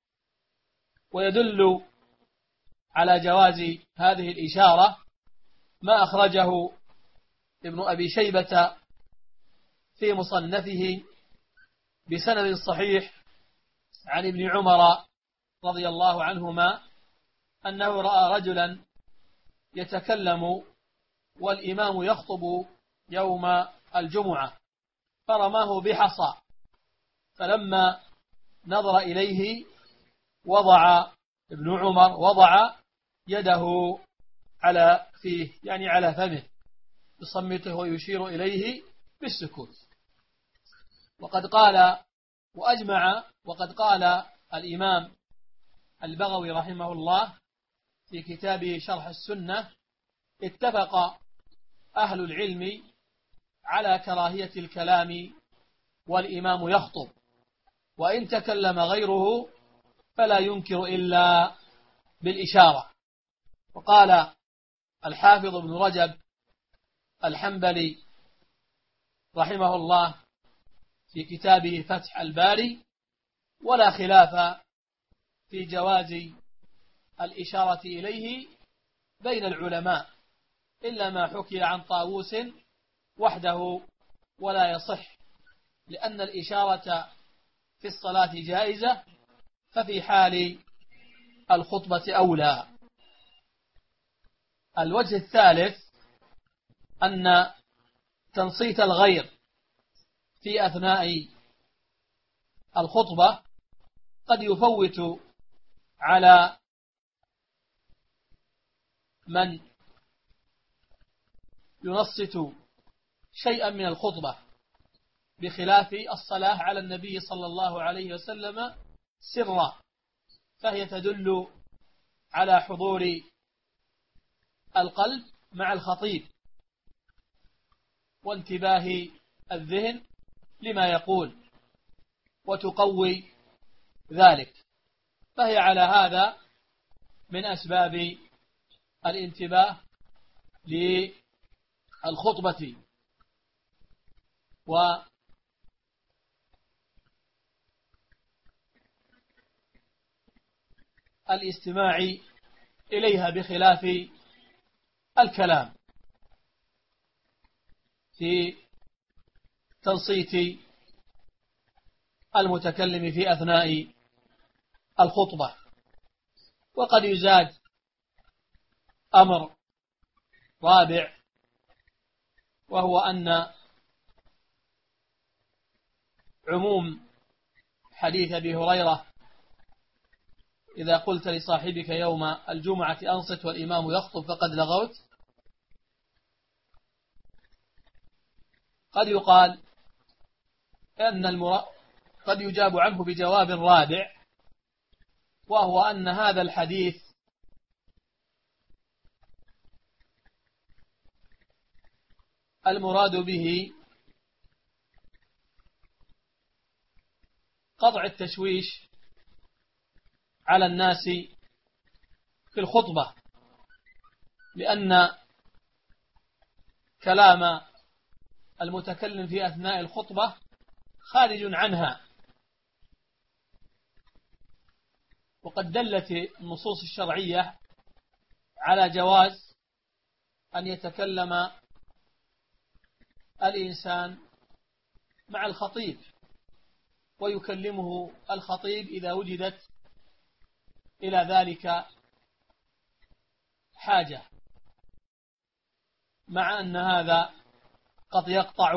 ويدل على جواز هذه الإشارة ما أخرجه ابن أبي شيبة في مصنفه بسند صحيح عن ابن عمر رضي الله عنهما أنه رأى رجلا يتكلم والإمام يخطب يوم الجمعة فرماه بحصى، فلما نظر إليه ابن عمر وضع يده على فيه، يعني على فمه، يصمته ويشير إليه بالسكوت. وقد قال الإمام البغوي رحمه الله في كتابه شرح السنة: اتفق أهل العلم على كراهية الكلام والإمام يخطب، وإن تكلم غيره فلا ينكر إلا بالإشارة. وقال الحافظ ابن رجب الحنبلي رحمه الله في كتابه فتح الباري: ولا خلاف في جواز الإشارة إليه بين العلماء إلا ما حكي عن طاووس وحده ولا يصح، لأن الإشارة في الصلاة جائزة، ففي حال الخطبة أولى. الوجه الثالث أن تنصيت الغير في أثناء الخطبة قد يفوت على من ينصت شيئا من الخطبة، بخلاف الصلاة على النبي صلى الله عليه وسلم سرا، فهي تدل على حضور القلب مع الخطيب وانتباه الذهن لما يقول وتقوي ذلك، فهي على هذا من أسباب الانتباه للخطبة والاستماع إليها، بخلاف الكلام في تنصيت المتكلم في أثناء الخطبة. وقد يزاد أمر رابع، وهو أن عموم حديث أبي هريرة: إذا قلت لصاحبك يوم الجمعة أنصت والإمام يخطب فقد لغوت، قد يقال قد يجاب عنه بجواب رابع، وهو أن هذا الحديث المراد به قطع التشويش على الناس في الخطبة، لأن كلام المتكلم في أثناء الخطبة خارج عنها. وقد دلت النصوص الشرعية على جواز أن يتكلم الإنسان مع الخطيب ويكلمه الخطيب إذا وجدت إلى ذلك حاجة، مع أن هذا قد يقطع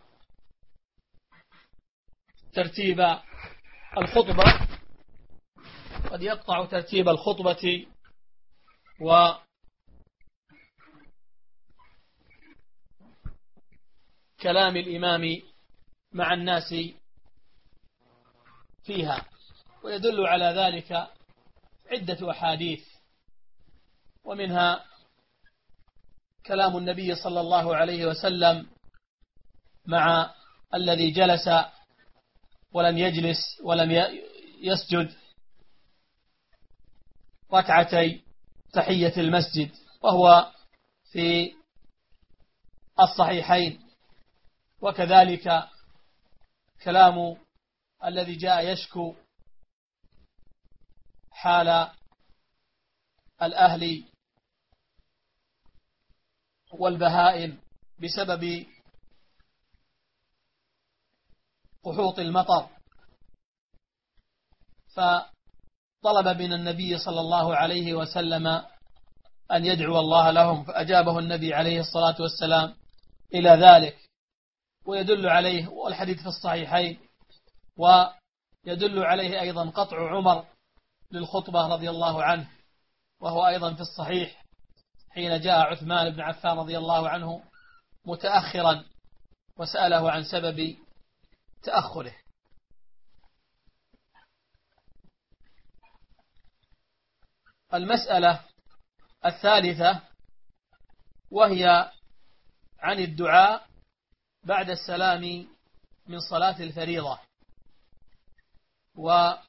ترتيب الخطبة، قد يقطع ترتيب الخطبة وكلام الإمام مع الناس فيها. ويدل على ذلك عدة أحاديث، ومنها كلام النبي صلى الله عليه وسلم مع الذي جلس ولم يجلس ولم يسجد ركعتي تحية المسجد، وهو في الصحيحين. وكذلك كلام الذي جاء يشكو حال الأهل والبهائم بسبب قحوط المطر، فطلب من النبي صلى الله عليه وسلم أن يدعو الله لهم، فأجابه النبي عليه الصلاة والسلام إلى ذلك. ويدل عليه، والحديث في الصحيحين، ويدل عليه أيضا قطع عمر للخطبة رضي الله عنه، وهو أيضا في الصحيح، حين جاء عثمان بن عفان رضي الله عنه متأخرا وسأله عن سبب تأخره. المسألة الثالثة وهي عن الدعاء بعد السلام من صلاة الفريضة ورفع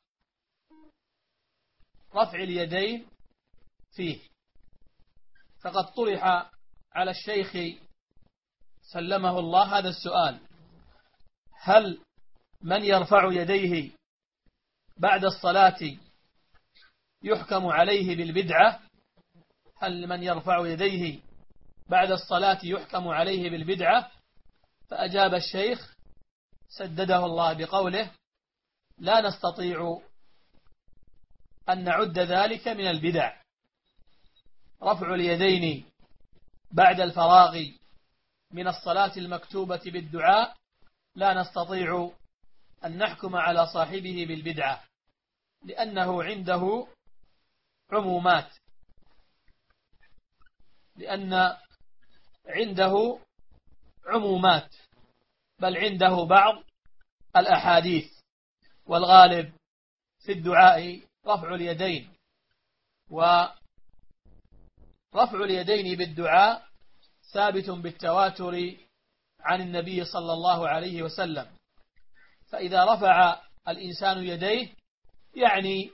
اليدين فيه. فقد طرح على الشيخ سلمه الله هذا السؤال: هل من يرفع يديه بعد الصلاة يحكم عليه بالبدعة؟ هل من يرفع يديه بعد الصلاة يحكم عليه بالبدعة؟ فأجاب الشيخ سدده الله بقوله: لا نستطيع أن نعد ذلك من البدع. رفع اليدين بعد الفراغ من الصلاة المكتوبة بالدعاء لا نستطيع أن نحكم على صاحبه بالبدعة، لأنه عنده عمومات، بل عنده بعض الأحاديث، والغالب في الدعاء رفع اليدين، ورفع اليدين بالدعاء ثابت بالتواتر عن النبي صلى الله عليه وسلم. فإذا رفع الإنسان يديه يعني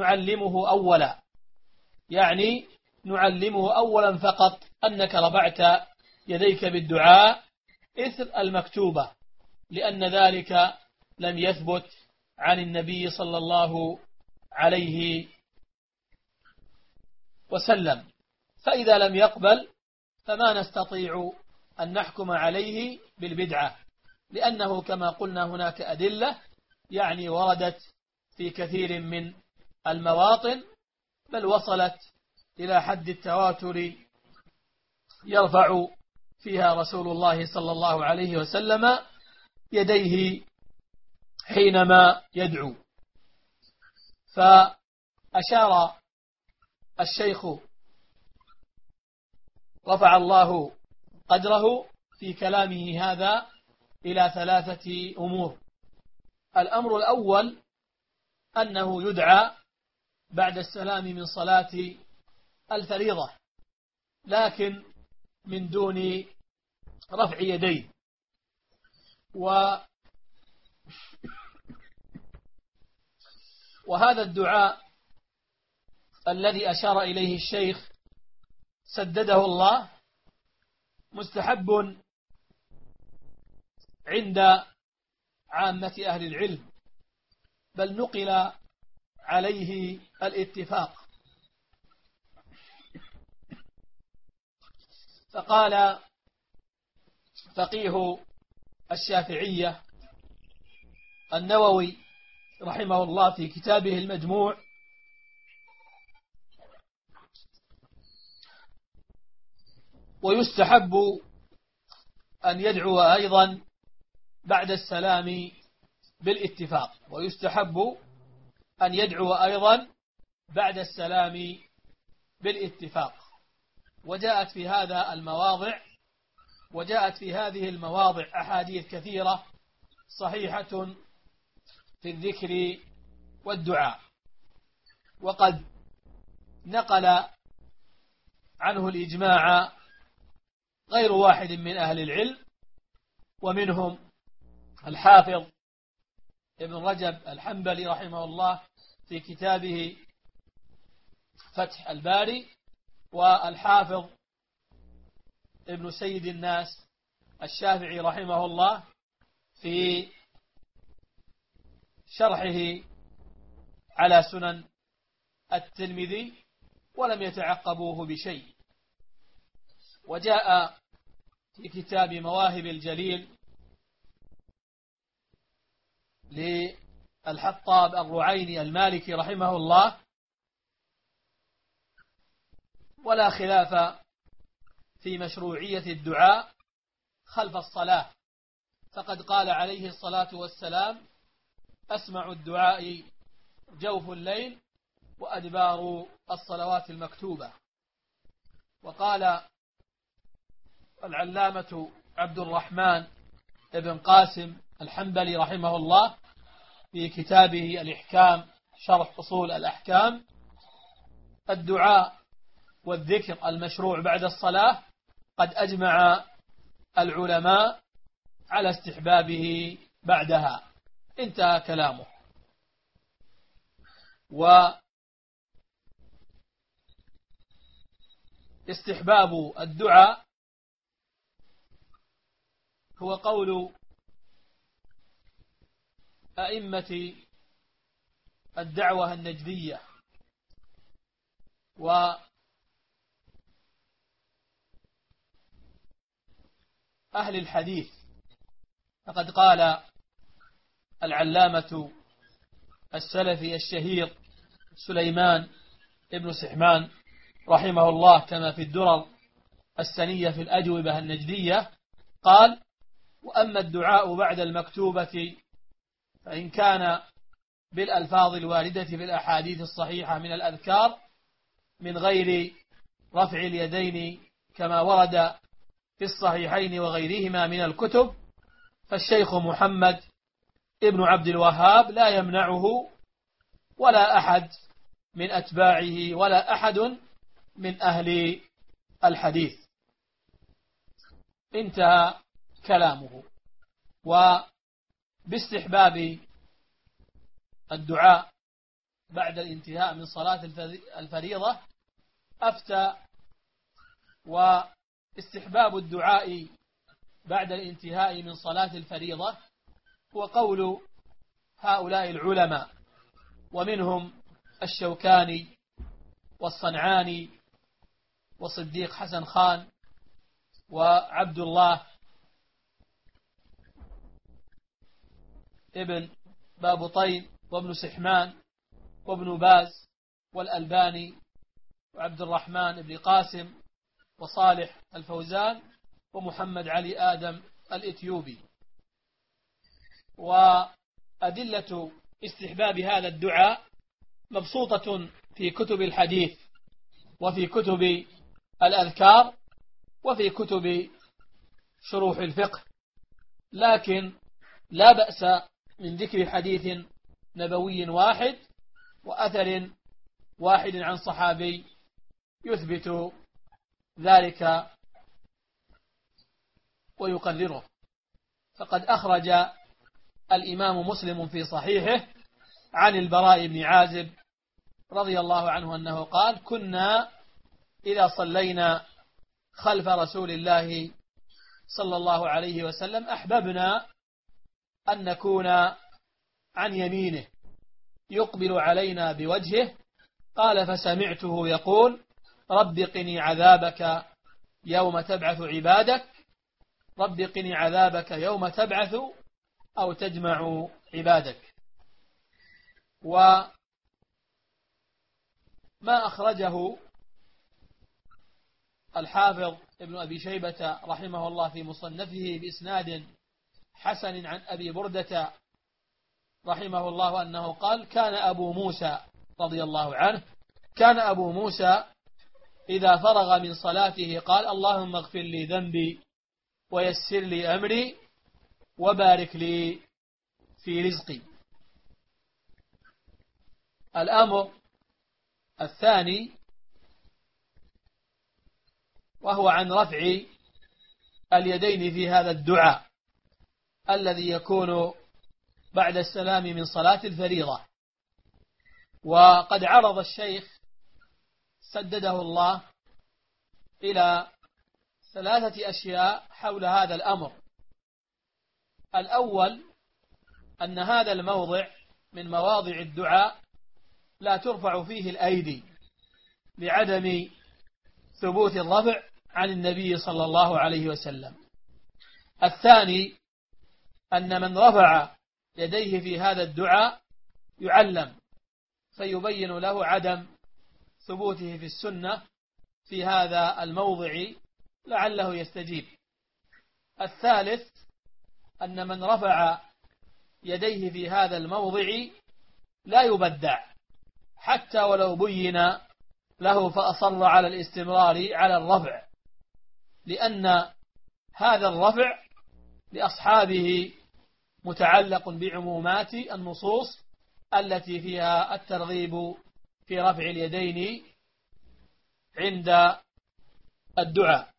نعلمه أولا فقط أنك رفعت يديك بالدعاء إثر المكتوبة، لأن ذلك لم يثبت عن النبي صلى الله عليه وسلم. فإذا لم يقبل فما نستطيع أن نحكم عليه بالبدعة، لأنه كما قلنا هناك أدلة وردت في كثير من المواطن، بل وصلت إلى حد التواتر يرفع فيها رسول الله صلى الله عليه وسلم يديه حينما يدعو. فأشار الشيخ رفع الله قدره في كلامه هذا إلى 3 أمور. الأمر الأول أنه يدعى بعد السلام من صلاة الفريضة، لكن من دون رفع يدين. وهذا الدعاء الذي أشار إليه الشيخ سدده الله مستحب عند عامة أهل العلم، بل نقل عليه الاتفاق. فقال فقيه الشافعية النووي رحمه الله في كتابه المجموع: ويستحب أن يدعو أيضا بعد السلام بالاتفاق. ويستحب أن يدعو أيضا بعد السلام بالاتفاق. وجاءت في هذه المواضع أحاديث كثيرة صحيحة في الذكر والدعاء، وقد نقل عنه الإجماع غير واحد من أهل العلم، ومنهم الحافظ ابن رجب الحنبلي رحمه الله في كتابه فتح الباري، والحافظ ابن سيد الناس الشافعي رحمه الله في شرحه على سنن الترمذي، ولم يتعقبوه بشيء. وجاء في كتاب مواهب الجليل للحطاب الرعيني المالكي رحمه الله: ولا خلاف في مشروعية الدعاء خلف الصلاة، فقد قال عليه الصلاة والسلام: أسمع الدعاء جوف الليل وأدبار الصلوات المكتوبة. وقال العلامة عبد الرحمن بن قاسم الحنبلي رحمه الله في كتابه الإحكام شرح أصول الأحكام: الدعاء والذكر المشروع بعد الصلاة قد أجمع العلماء على استحبابه بعدها. انتهى كلامه. واستحباب الدعاء هو قول أئمة الدعوة النجدية وأهل الحديث. فقد قال العلامة السلفي الشهير سليمان ابن سحمان رحمه الله كما في الدرر السنية في الأجوبة النجدية، قال: وأما الدعاء بعد المكتوبة فإن كان بالألفاظ الواردة في الأحاديث الصحيحة من الأذكار من غير رفع اليدين كما ورد في الصحيحين وغيرهما من الكتب، فالشيخ محمد ابن عبد الوهاب لا يمنعه ولا أحد من أتباعه ولا أحد من أهل الحديث. انتهى كلامه. وباستحباب الدعاء بعد الانتهاء من صلاة الفريضة أفتى. واستحباب الدعاء بعد الانتهاء من صلاة الفريضة هو قول هؤلاء العلماء، ومنهم الشوكاني والصنعاني وصديق حسن خان وعبد الله ابن بابطين وابن سحمان وابن باز والألباني وعبد الرحمن بن قاسم وصالح الفوزان ومحمد علي آدم الإثيوبي. وأدلة استحباب هذا الدعاء مبسوطة في كتب الحديث وفي كتب الأذكار وفي كتب شروح الفقه، لكن لا بأس من ذكر حديث نبوي واحد وأثر واحد عن صحابي يثبت ذلك ويقرره. فقد أخرج الإمام مسلم في صحيحه عن البراء بن عازب رضي الله عنه أنه قال: كنا إذا صلينا خلف رسول الله صلى الله عليه وسلم أحببنا أن نكون عن يمينه يقبل علينا بوجهه. قال: فسمعته يقول: رب قني عذابك يوم تبعث عبادك، رب قني عذابك يوم تبعث أو تجمع عبادك. وما أخرجه الحافظ ابن أبي شيبة رحمه الله في مصنفه بإسناد حسن عن أبي بردة رحمه الله أنه قال: كان أبو موسى رضي الله عنه كان أبو موسى إذا فرغ من صلاته قال: اللهم اغفر لي ذنبي ويسر لي أمري وبارك لي في رزقي. الأمر الثاني وهو عن رفع اليدين في هذا الدعاء الذي يكون بعد السلام من صلاة الفريضة. وقد عرض الشيخ سدده الله إلى 3 أشياء حول هذا الأمر. الأول أن هذا الموضع من مواضع الدعاء لا ترفع فيه الأيدي لعدم ثبوت الرفع عن النبي صلى الله عليه وسلم. الثاني أن من رفع يديه في هذا الدعاء يعلم فيبين له عدم ثبوته في السنة في هذا الموضع لعله يستجيب. الثالث أن من رفع يديه في هذا الموضع لا يبدع حتى ولو بين له فأصر على الاستمرار على الرفع، لأن هذا الرفع لأصحابه متعلق بعمومات النصوص التي فيها الترغيب في رفع اليدين عند الدعاء.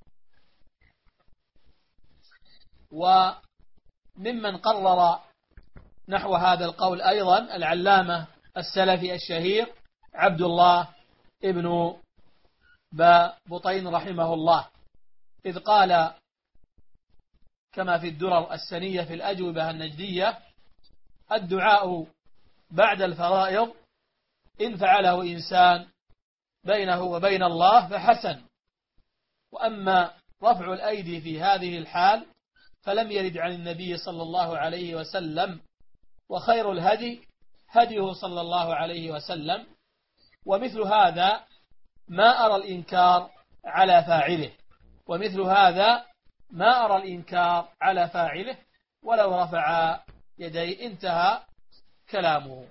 وممن قرر نحو هذا القول أيضا العلامة السلفي الشهير عبد الله ابن بطين رحمه الله، إذ قال كما في الدرر السنية في الأجوبة النجدية: الدعاء بعد الفرائض إن فعله إنسان بينه وبين الله فحسن، وأما رفع الأيدي في هذه الحال فلم يرد عن النبي صلى الله عليه وسلم، وخير الهدي هديه صلى الله عليه وسلم، ومثل هذا ما أرى الإنكار على فاعله، ومثل هذا ما أرى الإنكار على فاعله ولو رفع يديه. انتهى كلامه.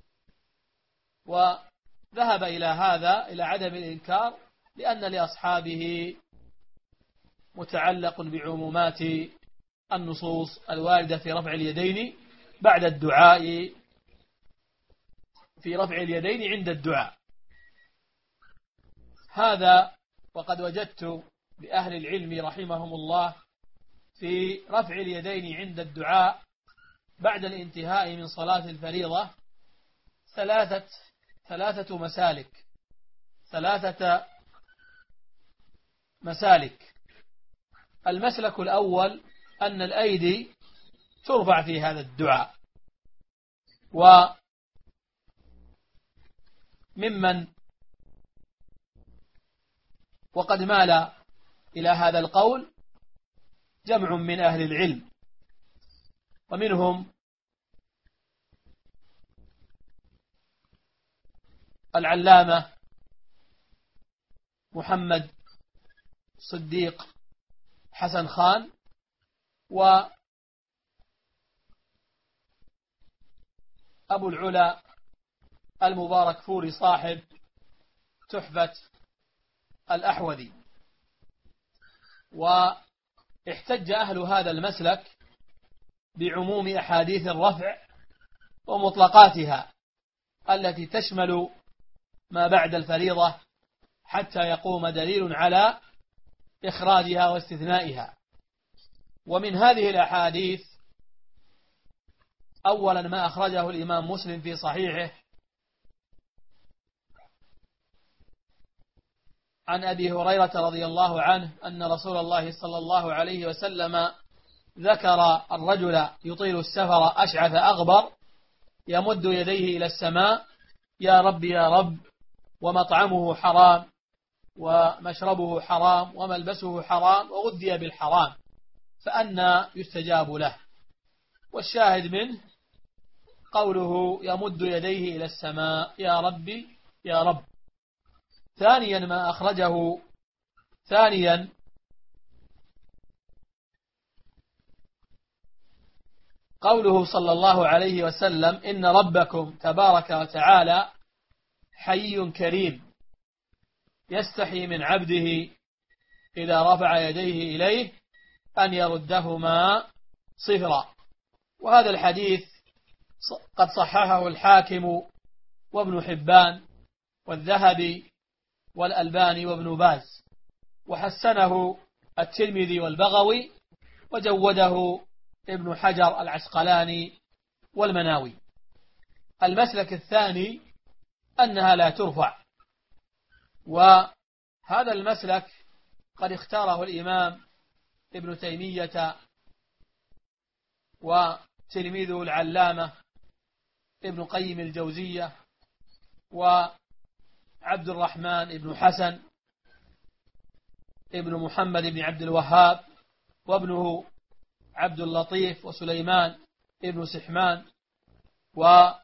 وذهب إلى هذا، إلى عدم الإنكار، لأن لأصحابه متعلق بعمومات النصوص الواردة في رفع اليدين بعد الدعاء، في رفع اليدين عند الدعاء. هذا وقد وجدت بأهل العلم رحمهم الله في رفع اليدين عند الدعاء بعد الانتهاء من صلاة الفريضة ثلاثة مسالك. المسلك الأول أن الأيدي ترفع في هذا الدعاء، وقد مال إلى هذا القول جمع من أهل العلم، ومنهم العلامة محمد صديق حسن خان، وأبو العلا المبارك فوري صاحب تحفة الأحوذي. واحتج أهل هذا المسلك بعموم أحاديث الرفع ومطلقاتها التي تشمل ما بعد الفريضة حتى يقوم دليل على إخراجها واستثنائها. ومن هذه الأحاديث أولا ما أخرجه الإمام مسلم في صحيحه عن أبي هريرة رضي الله عنه أن رسول الله صلى الله عليه وسلم ذكر الرجل يطيل السفر أشعث أغبر يمد يديه إلى السماء: يا رب يا رب، ومطعمه حرام ومشربه حرام وملبسه حرام وغذي بالحرام، فأنى يستجاب له. والشاهد منه قوله يمد يديه إلى السماء: يا ربي يا رب. ثانيا ما أخرجه قوله صلى الله عليه وسلم: إن ربكم تبارك وتعالى حي كريم يستحي من عبده إذا رفع يديه إليه أن يردهما صفرا. وهذا الحديث قد صححه الحاكم وابن حبان والذهبي والألباني وابن باز، وحسنه الترمذي والبغوي، وجوده ابن حجر العسقلاني والمناوي. المسلك الثاني أنها لا ترفع، وهذا المسلك قد اختاره الإمام ابن تيمية وتلميذه العلامة ابن قيم الجوزية وعبد الرحمن ابن حسن ابن محمد بن عبد الوهاب وابنه عبد اللطيف وسليمان ابن سحمان وعبد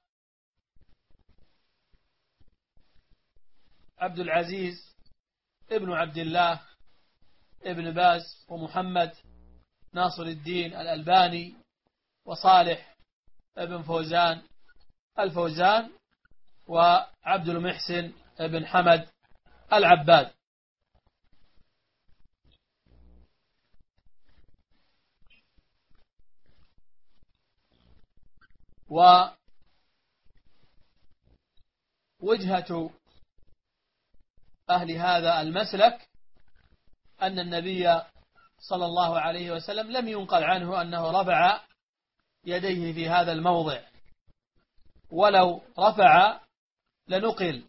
العزيز ابن عبد الله ابن باز ومحمد ناصر الدين الألباني وصالح ابن فوزان الفوزان وعبد المحسن ابن حمد العباد. ووجهة أهل هذا المسلك أن النبي صلى الله عليه وسلم لم ينقل عنه أنه رفع يديه في هذا الموضع، ولو رفع لنقل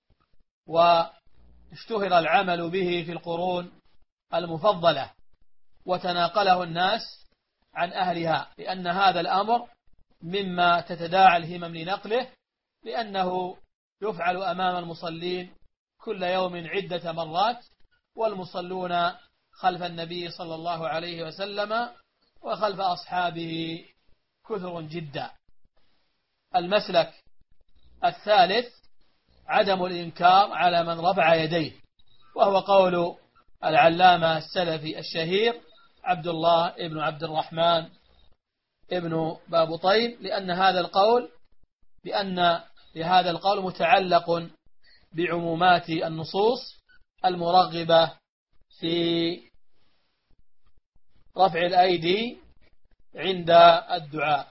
واشتهر العمل به في القرون المفضلة وتناقله الناس عن أهلها، لأن هذا الأمر مما تتداعى الهمم لنقله، لأنه يفعل أمام المصلين كل يوم عدة مرات، والمصلون خلف النبي صلى الله عليه وسلم وخلف أصحابه كثر جدا. المسلك الثالث عدم الإنكار على من رفع يديه، وهو قول العلامة السلفي الشهير عبد الله ابن عبد الرحمن ابن بابطين، لأن هذا القول متعلق بعمومات النصوص المرغبة في رفع الأيدي عند الدعاء.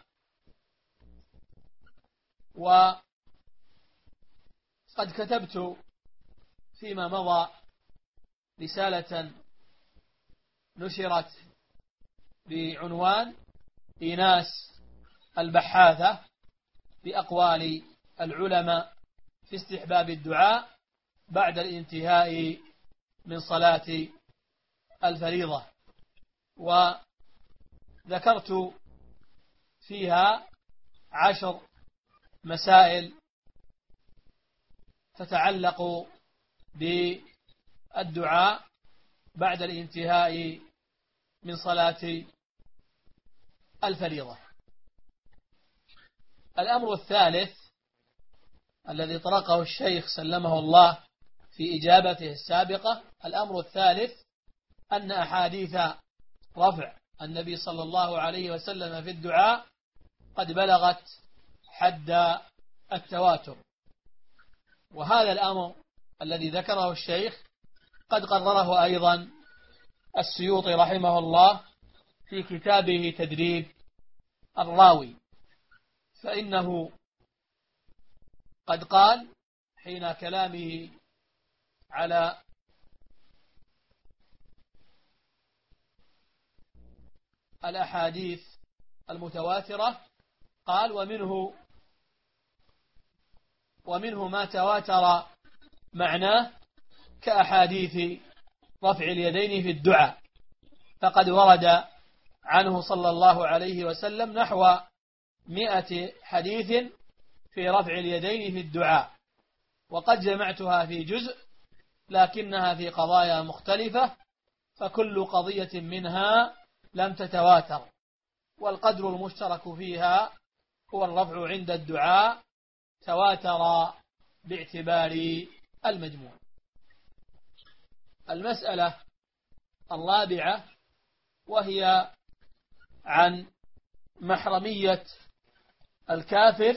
وقد كتبت فيما مضى رسالة نشرت بعنوان إيناس البحاثة بأقوال العلماء في استحباب الدعاء بعد الانتهاء من صلاة الفريضة، وذكرت فيها 10 مسائل تتعلق بالدعاء بعد الانتهاء من صلاة الفريضة. الأمر الثالث الذي طرقه الشيخ سلمه الله في إجابته السابقة، الأمر الثالث أن أحاديث رفع النبي صلى الله عليه وسلم في الدعاء قد بلغت حد التواتر، وهذا الأمر الذي ذكره الشيخ قد قرره أيضا السيوطي رحمه الله في كتابه تدريب الراوي، فإنه قد قال حين كلامه على الأحاديث المتواترة، قال ومنه ما تواتر معناه كأحاديث رفع اليدين في الدعاء، فقد ورد عنه صلى الله عليه وسلم نحو 100 حديث في رفع اليدين في الدعاء، وقد جمعتها في جزء لكنها في قضايا مختلفة، فكل قضية منها لم تتواتر، والقدر المشترك فيها هو الرفع عند الدعاء تواتر باعتبار المجموع. المسألة الرابعة وهي عن محرمية الكافر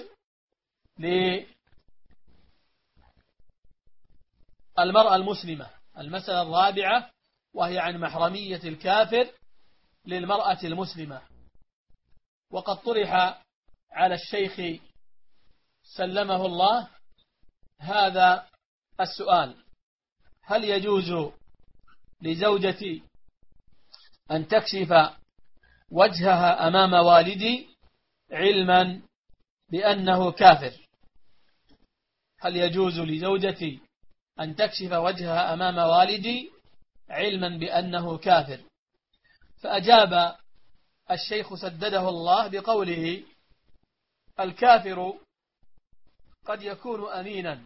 للمرأة المسلمة. المسألة الرابعة وهي عن محرمية الكافر للمرأة المسلمة. وقد طرح على الشيخ سلمه الله هذا السؤال: هل يجوز لزوجتي أن تكشف وجهها أمام والدي علما بأنه كافر؟ هل يجوز لزوجتي أن تكشف وجهها أمام والدي علما بأنه كافر؟ فأجاب الشيخ سدده الله بقوله: الكافر قد يكون أمينا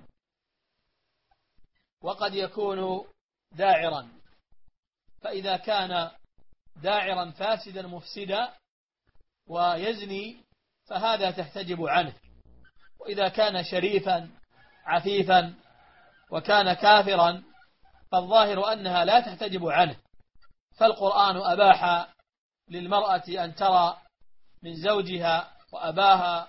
وقد يكون داعرا، فإذا كان داعرا فاسدا مفسدا ويزني فهذا تحتجب عنه، وإذا كان شريفا عفيفا وكان كافرا فالظاهر أنها لا تحتجب عنه. فالقرآن أباح للمرأة أن ترى من زوجها وأباها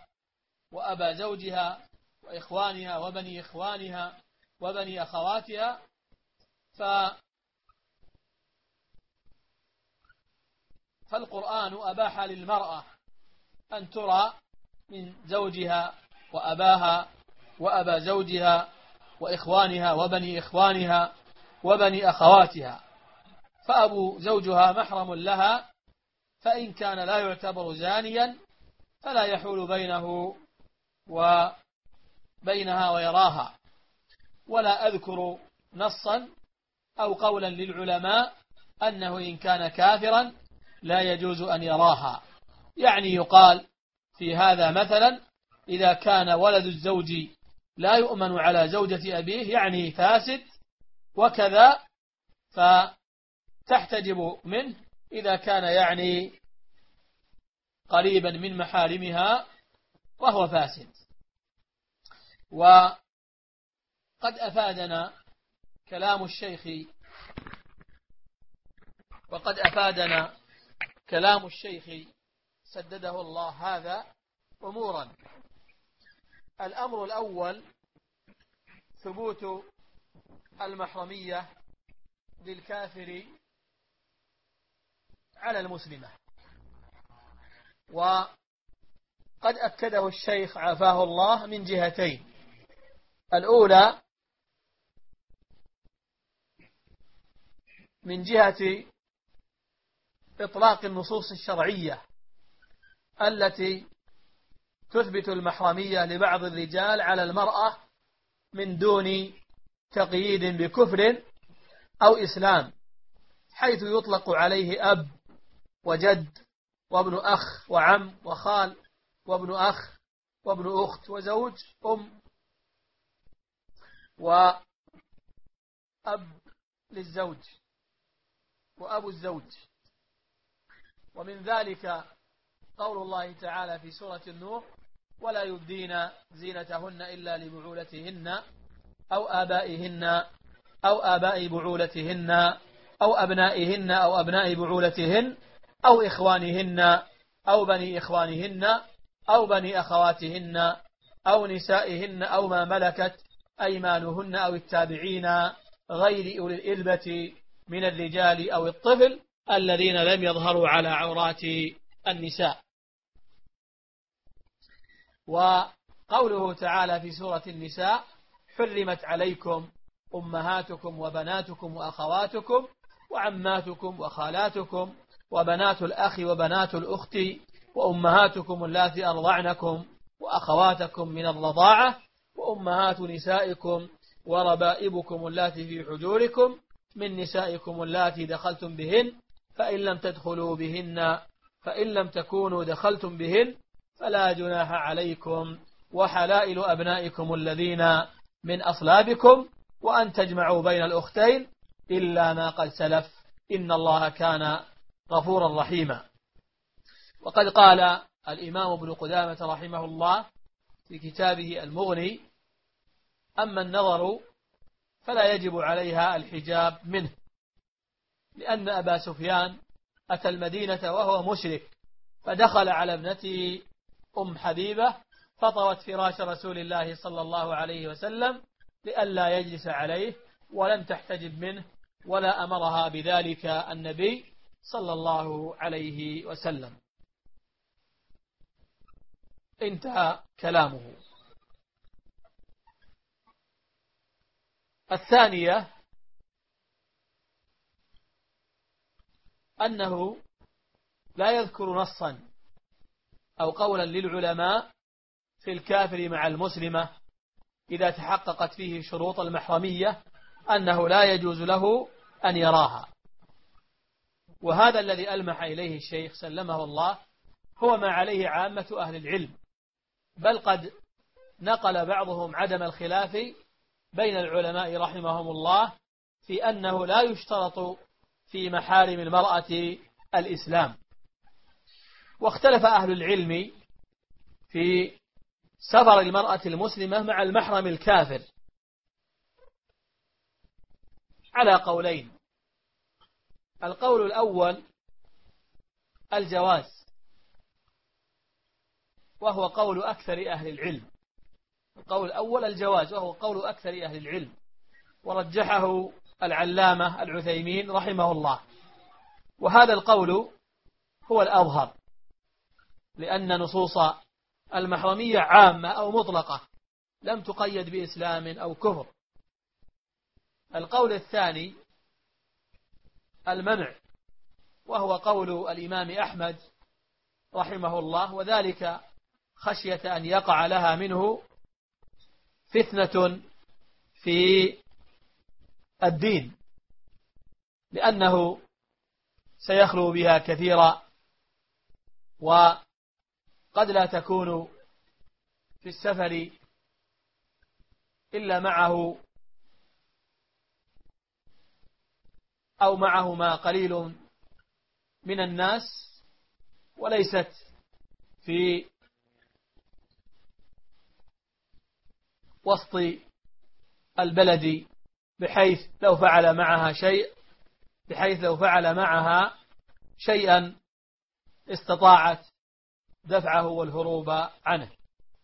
وأبا زوجها وإخوانها وبني إخوانها وبني أخواتها فالقرآن أباح للمرأة أن ترى من زوجها وأباها وأبا زوجها وإخوانها وبني إخوانها وبني أخواتها، فأبو زوجها محرم لها، فإن كان لا يعتبر زانيا فلا يحول بينه وبينها ويراها. ولا أذكر نصا أو قولا للعلماء أنه إن كان كافرا لا يجوز أن يراها. يعني يقال في هذا مثلا إذا كان ولد الزوج لا يؤمن على زوجة أبيه يعني فاسد، وكذا فتحتجب منه إذا كان يعني قريبا من محارمها وهو فاسد. وقد أفادنا كلام الشيخ سدده الله هذا أمورا. الأمر الأول ثبوت المحرمية للكافر على المسلمة، وقد أكده الشيخ عافاه الله من جهتين. الأولى من جهة إطلاق النصوص الشرعية التي تثبت المحرمية لبعض الرجال على المرأة من دون تقييد بكفر أو إسلام، حيث يطلق عليه أب وجد وابن أخ وعم وخال وابن أخ وابن أخت وزوج وأب للزوج وأبو الزوج. ومن ذلك قول الله تعالى في سورة النور: ولا يبدين زينتهن إلا لبعولتهن أو آبائهن أو آباء بعولتهن أو أبنائهن أو أبناء بعولتهن أو إخوانهن أو بني إخوانهن أو بني أخواتهن أو نسائهن أو ما ملكت أيمانهن أو التابعين غير أولي الإربة من الرجال أو الطفل الذين لم يظهروا على عورات النساء. وقوله تعالى في سورة النساء: حرمت عليكم أمهاتكم وبناتكم وأخواتكم وعماتكم وخالاتكم وبنات الأخ وبنات الأخت وأمهاتكم اللاتي أرضعنكم وأخواتكم من الرضاعة وأمهات نسائكم وربائبكم اللاتي في حجوركم من نسائكم اللاتي دخلتم بهن فإن لم تكونوا دخلتم بهن فلا جناح عليكم وحلائل أبنائكم الذين من أصلابكم وأن تجمعوا بين الأختين إلا ما قد سلف إن الله كان غفورا رحيما. وقد قال الإمام ابن قدامة رحمه الله في كتابه المغني: أما النظر فلا يجب عليها الحجاب منه، لأن أبا سفيان أتى المدينة وهو مشرك، فدخل على ابنته أم حبيبة فطوت فراش رسول الله صلى الله عليه وسلم لئلا يجلس عليه، ولم تحتجب منه ولا أمرها بذلك النبي صلى الله عليه وسلم. انتهى كلامه. الثانية أنه لا يذكر نصا أو قولا للعلماء في الكافر مع المسلمة إذا تحققت فيه شروط المحرمية أنه لا يجوز له أن يراها. وهذا الذي ألمح إليه الشيخ سلمه الله هو ما عليه عامة أهل العلم، بل قد نقل بعضهم عدم الخلاف بين العلماء رحمهم الله في أنه لا يشترط في محارم المرأة الإسلام. واختلف أهل العلم في سفر المرأة المسلمة مع المحرم الكافر على قولين. القول الأول الجواز، وهو قول أكثر أهل العلم. القول الأول الجواز وهو قول أكثر أهل العلم، ورجحه العلامة العثيمين رحمه الله. وهذا القول هو الأظهر، لأن نصوص المحرمية عامة أو مطلقة لم تقيد بإسلام أو كفر. القول الثاني المنع، وهو قول الإمام أحمد رحمه الله، وذلك خشية أن يقع لها منه فتنة في الدين، لأنه سيخلو بها كثيرا، وقد لا تكون في السفر إلا معه أو معهما قليل من الناس، وليست في وسط البلد بحيث لو فعل معها شيئا استطاعت دفعه والهروب عنه.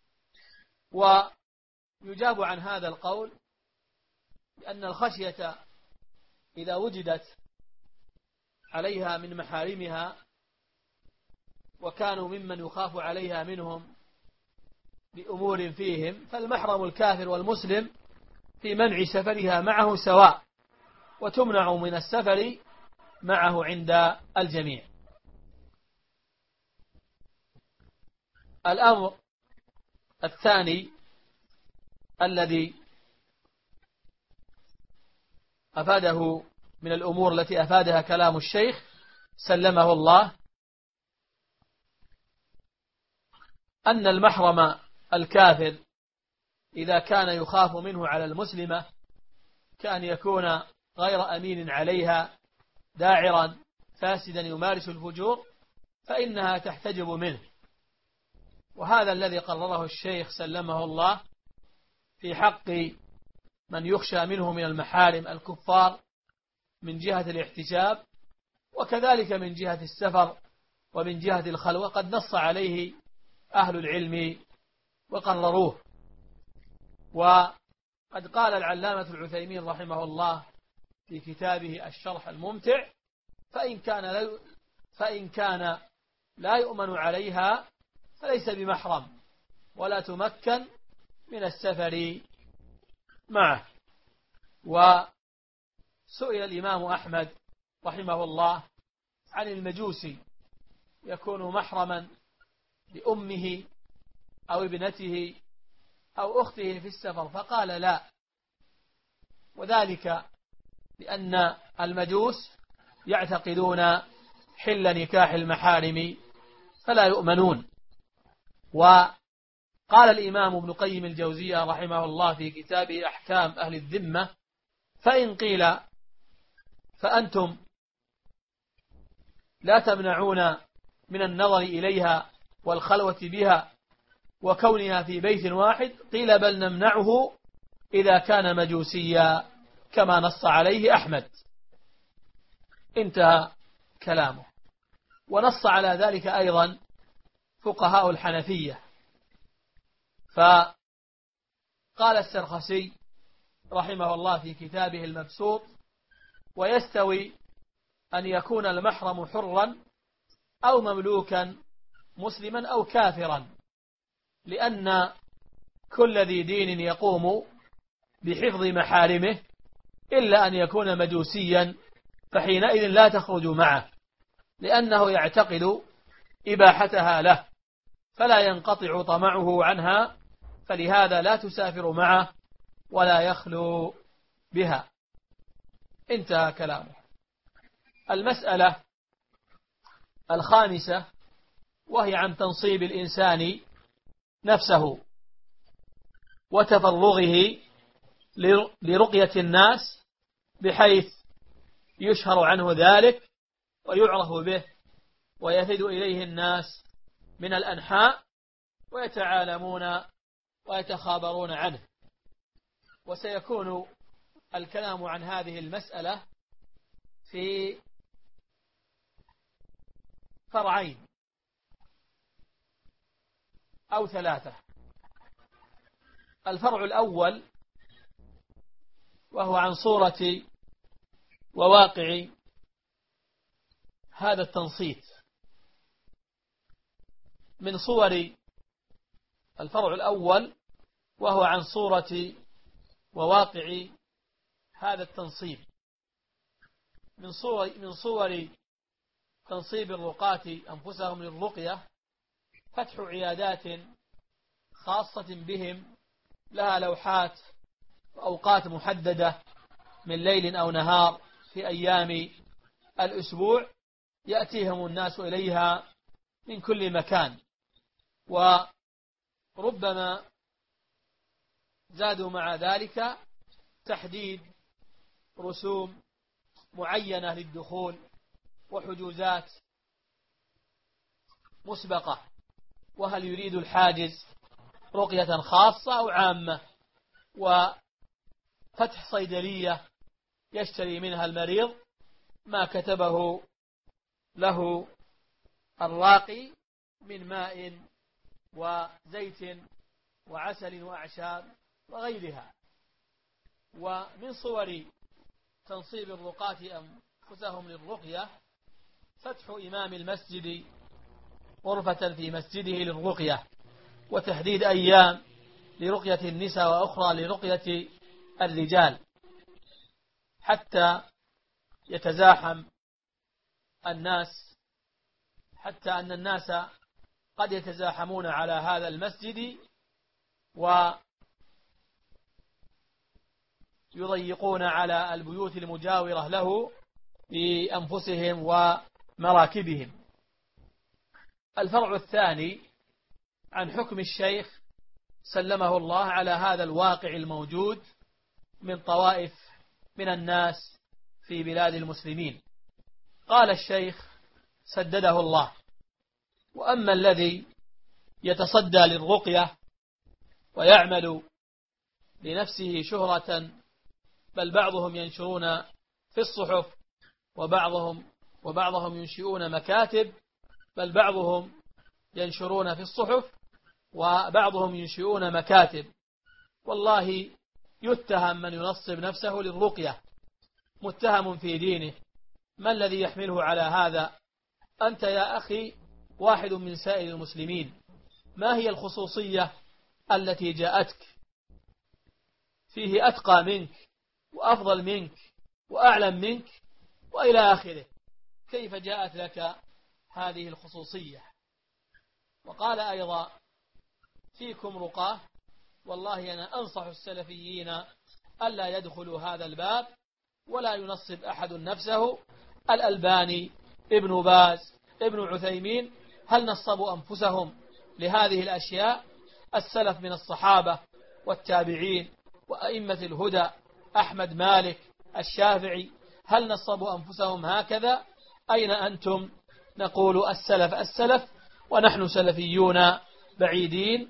ويجاب عن هذا القول بأن الخشية إذا وجدت عليها من محارمها وكانوا ممن يخاف عليها منهم بأمور فيهم، فالمحرم الكافر والمسلم في منع سفرها معه سواء، وتمنع من السفر معه عند الجميع. الأمر الثاني الذي أفاده من الأمور التي أفادها كلام الشيخ سلمه الله، أن المحرم الكافر إذا كان يخاف منه على المسلمة كأن يكون غير أمين عليها داعرا فاسدا يمارس الفجور، فإنها تحتجب منه. وهذا الذي قرره الشيخ سلمه الله في حق من يخشى منه من المحارم الكفار من جهة الاحتجاب، وكذلك من جهة السفر ومن جهة الخلوة، قد نص عليه أهل العلم وقرروه. وقد قال العلامة العثيمين رحمه الله في كتابه الشرح الممتع: فإن كان لا يؤمن عليها فليس بمحرم ولا تمكن من السفر معه. وسئل الإمام أحمد رحمه الله عن المجوسي يكون محرما لأمه أو ابنته أو أخته في السفر، فقال لا، وذلك لأن المجوس يعتقدون حل نكاح المحارم فلا يؤمنون. وقال الإمام ابن قيم الجوزية رحمه الله في كتابه أحكام أهل الذمة: فإن قيل فأنتم لا تمنعون من النظر إليها والخلوة بها وكونها في بيت واحد، قيل بل نمنعه إذا كان مجوسيا كما نص عليه أحمد. انتهى كلامه. ونص على ذلك أيضا فقهاء الحنفية، فقال السرخسي رحمه الله في كتابه المبسوط: ويستوي أن يكون المحرم حرا أو مملوكا مسلما أو كافرا، لأن كل ذي دين يقوم بحفظ محارمه إلا أن يكون مجوسيا، فحينئذ لا تخرج معه، لأنه يعتقد إباحتها له فلا ينقطع طمعه عنها، فلهذا لا تسافر معه ولا يخلو بها. انتهى كلامه. المسألة الخامسة وهي عن تنصيب الإنسان نفسه وتفرغه لرقية الناس بحيث يشهر عنه ذلك ويعرف به ويفد إليه الناس من الأنحاء ويتعالمون ويتخابرون عنه. وسيكون الكلام عن هذه المسألة في فرعين أو ثلاثة. الفرع الأول وهو عن صورة وواقع هذا التنصيت. من صور الفرع الأول، وهو عن صورة وواقع هذا التنصيب. من صور تنصيب الرقاة أنفسهم للرقية فتح عيادات خاصة بهم لها لوحات وأوقات محددة من ليل أو نهار في أيام الأسبوع، يأتيهم الناس إليها من كل مكان، وربما زادوا مع ذلك تحديد رسوم معينة للدخول وحجوزات مسبقة، وهل يريد الحاجز رقية خاصة أو عامة، وفتح صيدلية يشتري منها المريض ما كتبه له الراقي من ماء وزيت وعسل وأعشاب وغيرها. ومن صور تنصيب الرقاة أنفسهم للرقية فتح إمام المسجد غرفة في مسجده للرقية، وتحديد أيام لرقية النساء وأخرى لرقية الرجال، حتى يتزاحم الناس، حتى أن الناس قد يتزاحمون على هذا المسجد ويضيقون على البيوت المجاورة له بأنفسهم ومراكبهم. الفرع الثاني عن حكم الشيخ سلمه الله على هذا الواقع الموجود من طوائف من الناس في بلاد المسلمين. قال الشيخ سدده الله: وأما الذي يتصدى للرقية ويعمل لنفسه شهرة، بل بعضهم ينشرون في الصحف وبعضهم ينشئون مكاتب، بل بعضهم ينشرون في الصحف وبعضهم ينشئون مكاتب، والله يتهم من ينصب نفسه للرقية، متهم في دينه. ما الذي يحمله على هذا؟ أنت يا أخي واحد من سائر المسلمين، ما هي الخصوصية التي جاءتك؟ فيه أتقى منك وأفضل منك وأعلم منك وإلى آخره، كيف جاءت لك هذه الخصوصية؟ وقال أيضا: فيكم رقاه، والله أنا أنصح السلفيين ألا يدخلوا هذا الباب ولا ينصب أحد نفسه. الألباني، ابن باز، ابن عثيمين، هل نصبوا أنفسهم لهذه الأشياء؟ السلف من الصحابة والتابعين وأئمة الهدى، أحمد، مالك، الشافعي، هل نصبوا أنفسهم هكذا؟ أين أنتم؟ نقول السلف السلف، ونحن سلفيون بعيدين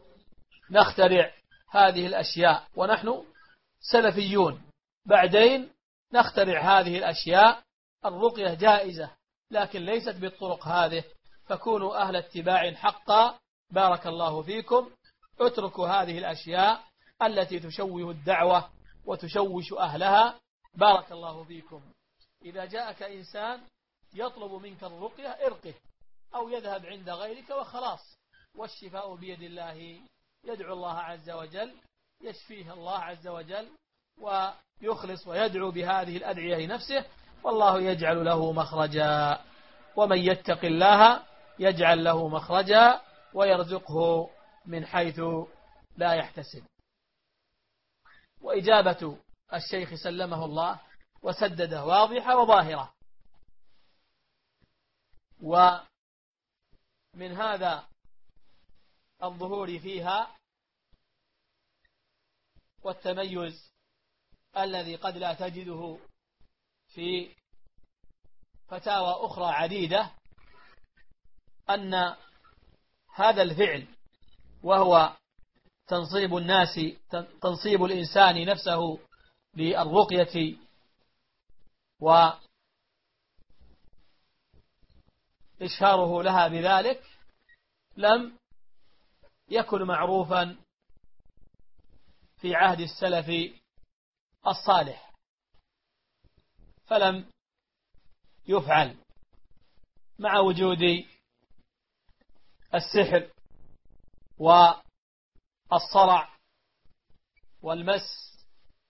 نخترع هذه الأشياء، ونحن سلفيون بعدين نخترع هذه الأشياء. الرقية جائزة لكن ليست بالطرق هذه، فكونوا أهل اتباع حقا. بارك الله فيكم. اتركوا هذه الأشياء التي تشوه الدعوة وتشوش أهلها. بارك الله فيكم. إذا جاءك إنسان يطلب منك الرقية ارقه، أو يذهب عند غيرك وخلاص، والشفاء بيد الله. يدعو الله عز وجل يشفيه الله عز وجل، ويخلص ويدعو بهذه الأدعية لنفسه، والله يجعل له مخرجا. ومن يتق الله يجعل له مخرجا ويرزقه من حيث لا يحتسب. وإجابة الشيخ سلمه الله وسدده واضحة وظاهرة. ومن هذا الظهور فيها والتميز الذي قد لا تجده في فتاوى أخرى عديدة، أن هذا الفعل وهو تنصيب الإنسان نفسه للرقية وإشهاره لها بذلك لم يكن معروفا في عهد السلف الصالح. فلم يفعل مع وجود السحر والصرع والمس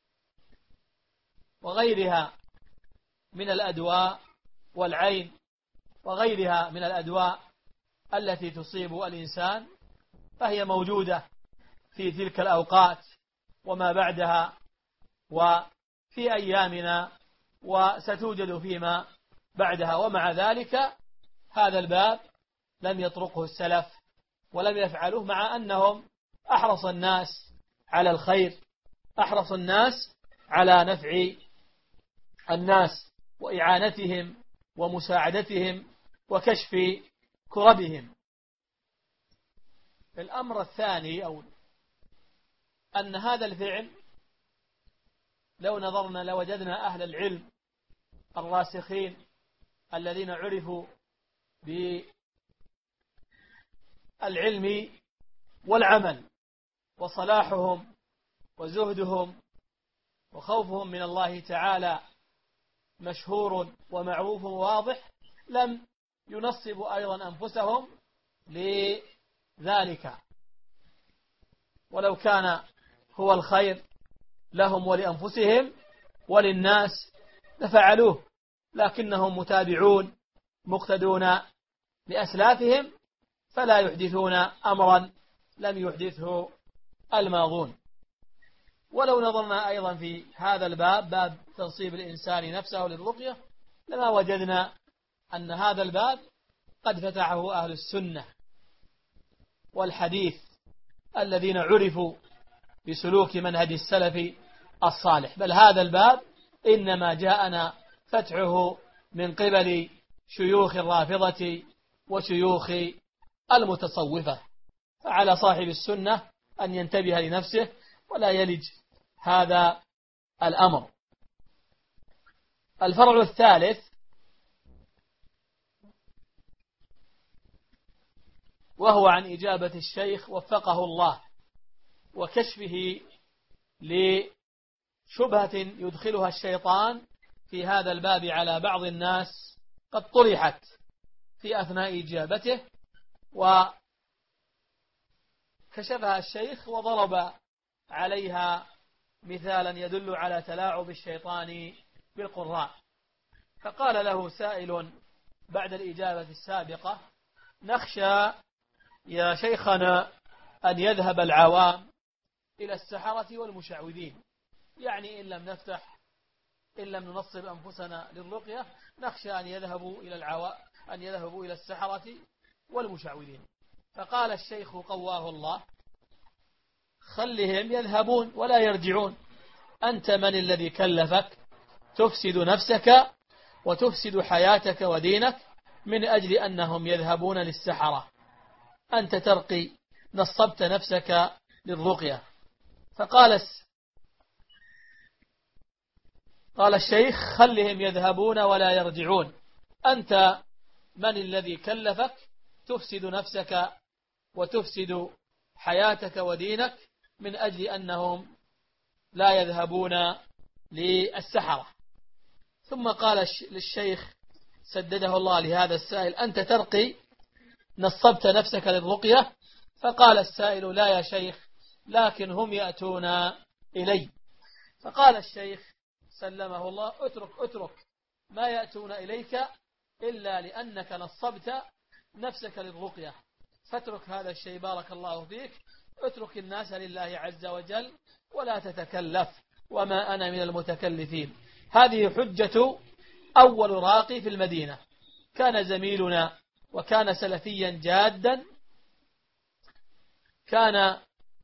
وغيرها من الأدواء والعين وغيرها من الأدواء التي تصيب الإنسان، فهي موجودة في تلك الأوقات وما بعدها وفي أيامنا وستوجد فيما بعدها. ومع ذلك هذا الباب لم يطرقه السلف ولم يفعله، مع أنهم أحرص الناس على الخير، أحرص الناس على نفع الناس وإعانتهم ومساعدتهم وكشف كربهم. الأمر الثاني أو أن هذا الفعل لو نظرنا لوجدنا أهل العلم الراسخين الذين عرفوا بالعلم والعمل وصلاحهم وزهدهم وخوفهم من الله تعالى مشهور ومعروف وواضح، لم ينصبوا أيضا أنفسهم لذلك، ولو كان هو الخير لهم ولأنفسهم وللناس لفعلوه، لكنهم متابعون مقتدون لأسلافهم فلا يحدثون أمرا لم يحدثه الماضون. ولو نظرنا أيضا في هذا الباب، باب تنصيب الإنسان نفسه للرقية، لما وجدنا أن هذا الباب قد فتحه أهل السنة والحديث الذين عرفوا بسلوك منهج السلف الصالح، بل هذا الباب إنما جاءنا فتحه من قبل شيوخ الرافضة وشيوخ المتصوفة. فعلى صاحب السنة أن ينتبه لنفسه ولا يلج هذا الأمر. الفرع الثالث وهو عن إجابة الشيخ وفقه الله وكشفه لشبهة يدخلها الشيطان في هذا الباب على بعض الناس قد طرحت في أثناء إجابته، وكشفها الشيخ وضرب عليها مثالا يدل على تلاعب الشيطان بالقراء. فقال له سائل بعد الإجابة السابقة: نخشى يا شيخنا أن يذهب العوام إلى السحرة والمشعوذين، يعني إن لم ننصب أنفسنا للرقية نخشى أن يذهبوا إلى السحرة والمشعوذين. فقال الشيخ قواه الله: خلهم يذهبون ولا يرجعون، أنت من الذي كلفك تفسد نفسك وتفسد حياتك ودينك من أجل أنهم يذهبون للسحرة؟ أنت ترقي، نصبت نفسك للرقية. فقال الشيخ: خلهم يذهبون ولا يرجعون، أنت من الذي كلفك تفسد نفسك وتفسد حياتك ودينك من أجل أنهم لا يذهبون للسحرة؟ ثم قال للشيخ سدده الله لهذا السائل: أنت ترقي، نصبت نفسك للرقية؟ فقال السائل: لا يا شيخ، لكن هم يأتون إلي. فقال الشيخ سلمه الله: اترك ما يأتون إليك إلا لأنك نصبت نفسك للرقية، فاترك هذا الشيء بارك الله فيك، اترك الناس لله عز وجل ولا تتكلف، وما أنا من المتكلفين. هذه حجة أول راقي في المدينة، كان زميلنا وكان سلفيا جادا، كان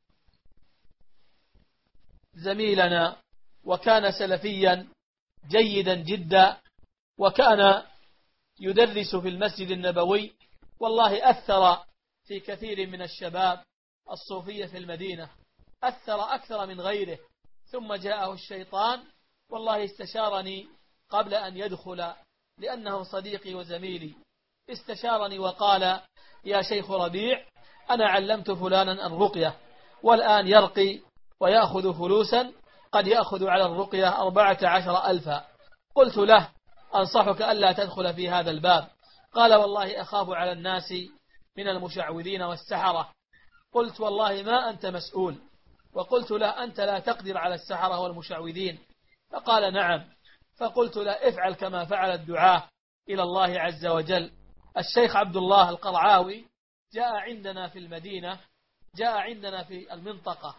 زميلنا وكان سلفيا جيدا جدا، وكان يدرس في المسجد النبوي، والله أثر في كثير من الشباب الصوفية في المدينة، أثر أكثر من غيره. ثم جاءه الشيطان، والله استشارني قبل أن يدخل لأنه صديقي وزميلي، استشارني وقال: يا شيخ ربيع، أنا علمت فلانا الرقية والآن يرقي ويأخذ فلوسا، قد يأخذ على الرقية 14,000، قلت له: أنصحك ألا تدخل في هذا الباب. قال: والله أخاف على الناس من المشعوذين والسحرة. قلت: والله ما أنت مسؤول. وقلت له: أنت لا تقدر على السحرة والمشعوذين. فقال: نعم. فقلت له: افعل كما فعل الدعاة إلى الله عز وجل. الشيخ عبد الله القرعاوي جاء عندنا في المدينة، جاء عندنا في المنطقة،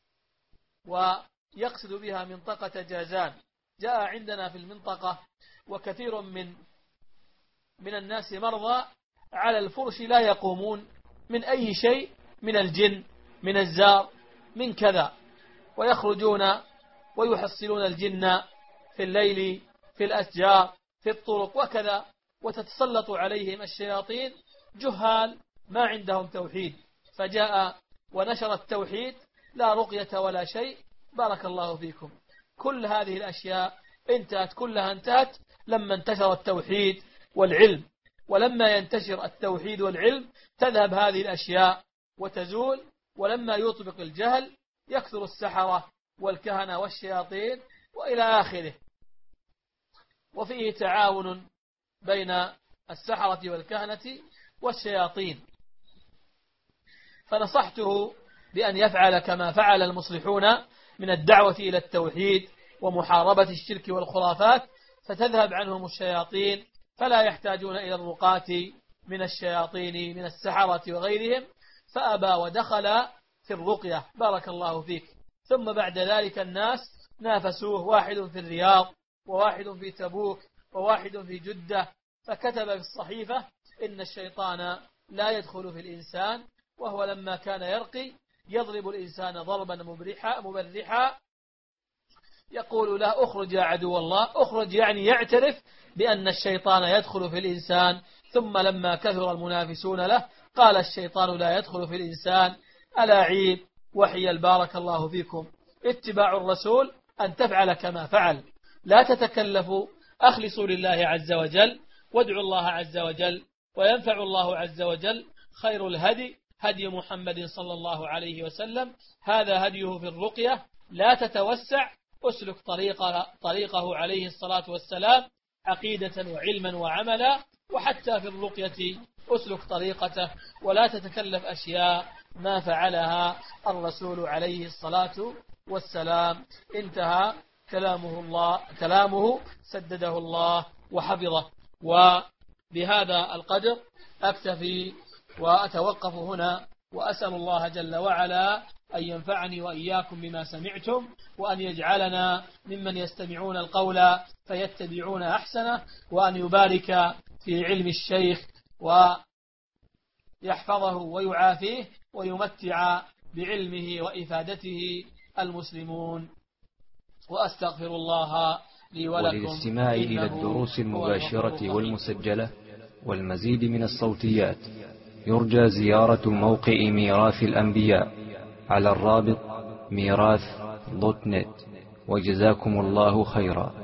ويقصد بها منطقة جازان. جاء عندنا في المنطقة، وكثير من الناس مرضى على الفرش لا يقومون من أي شيء، من الجن، من الزار، من كذا، ويخرجون ويحصلون الجن في الليل، في الأشجار، في الطرق وكذا، وتتسلط عليهم الشياطين جهال ما عندهم توحيد. فجاء ونشر التوحيد، لا رقية ولا شيء. بارك الله فيكم. كل هذه الأشياء كلها انتهت لما انتشر التوحيد والعلم. ولما ينتشر التوحيد والعلم تذهب هذه الأشياء وتزول. ولما يطبق الجهل يكثر السحرة والكهنة والشياطين وإلى آخره. وفيه تعاون بين السحرة والكهنة والشياطين. فنصحته بأن يفعل كما فعل المصلحون من الدعوة إلى التوحيد ومحاربة الشرك والخرافات، فتذهب عنهم الشياطين، فلا يحتاجون إلى الرقاة من الشياطين من السحرة وغيرهم. فأبى ودخل في الرقية. بارك الله فيك. ثم بعد ذلك الناس نافسوه، واحد في الرياض، وواحد في تبوك، وواحد في جدة، فكتب في الصحيفة: إن الشيطان لا يدخل في الإنسان. وهو لما كان يرقي يضرب الإنسان ضربا مبرحا يقول له: أخرج يا عدو الله. أخرج يعني يعترف بأن الشيطان يدخل في الإنسان. ثم لما كثر المنافسون له قال: الشيطان لا يدخل في الإنسان. ألا عيب وحي. بارك الله فيكم. اتباع الرسول أن تفعل كما فعل، لا تتكلفوا. أخلصوا لله عز وجل، وادعوا الله عز وجل، وينفع الله عز وجل. خير الهدي هدي محمد صلى الله عليه وسلم. هذا هديه في الرقية. لا تتوسع، أسلك طريقه عليه الصلاة والسلام عقيدة وعلما وعملا. وحتى في الرقية أسلك طريقته، ولا تتكلف أشياء ما فعلها الرسول عليه الصلاة والسلام. انتهى كلامه سدده الله وحفظه. وبهذا القدر أكتفي وأتوقف هنا، وأسأل الله جل وعلا أن ينفعني وإياكم بما سمعتم، وأن يجعلنا ممن يستمعون القول فيتبعون أحسنه، وأن يبارك في علم الشيخ ويحفظه ويعافيه، ويمتع بعلمه وإفادته المسلمون. وأستغفر الله لي ولكم. وللاستماع إلى الدروس المباشرة والمسجلة والمزيد من الصوتيات يرجى زيارة موقع ميراث الأنبياء على الرابط ميراث.net. وجزاكم الله خيرا.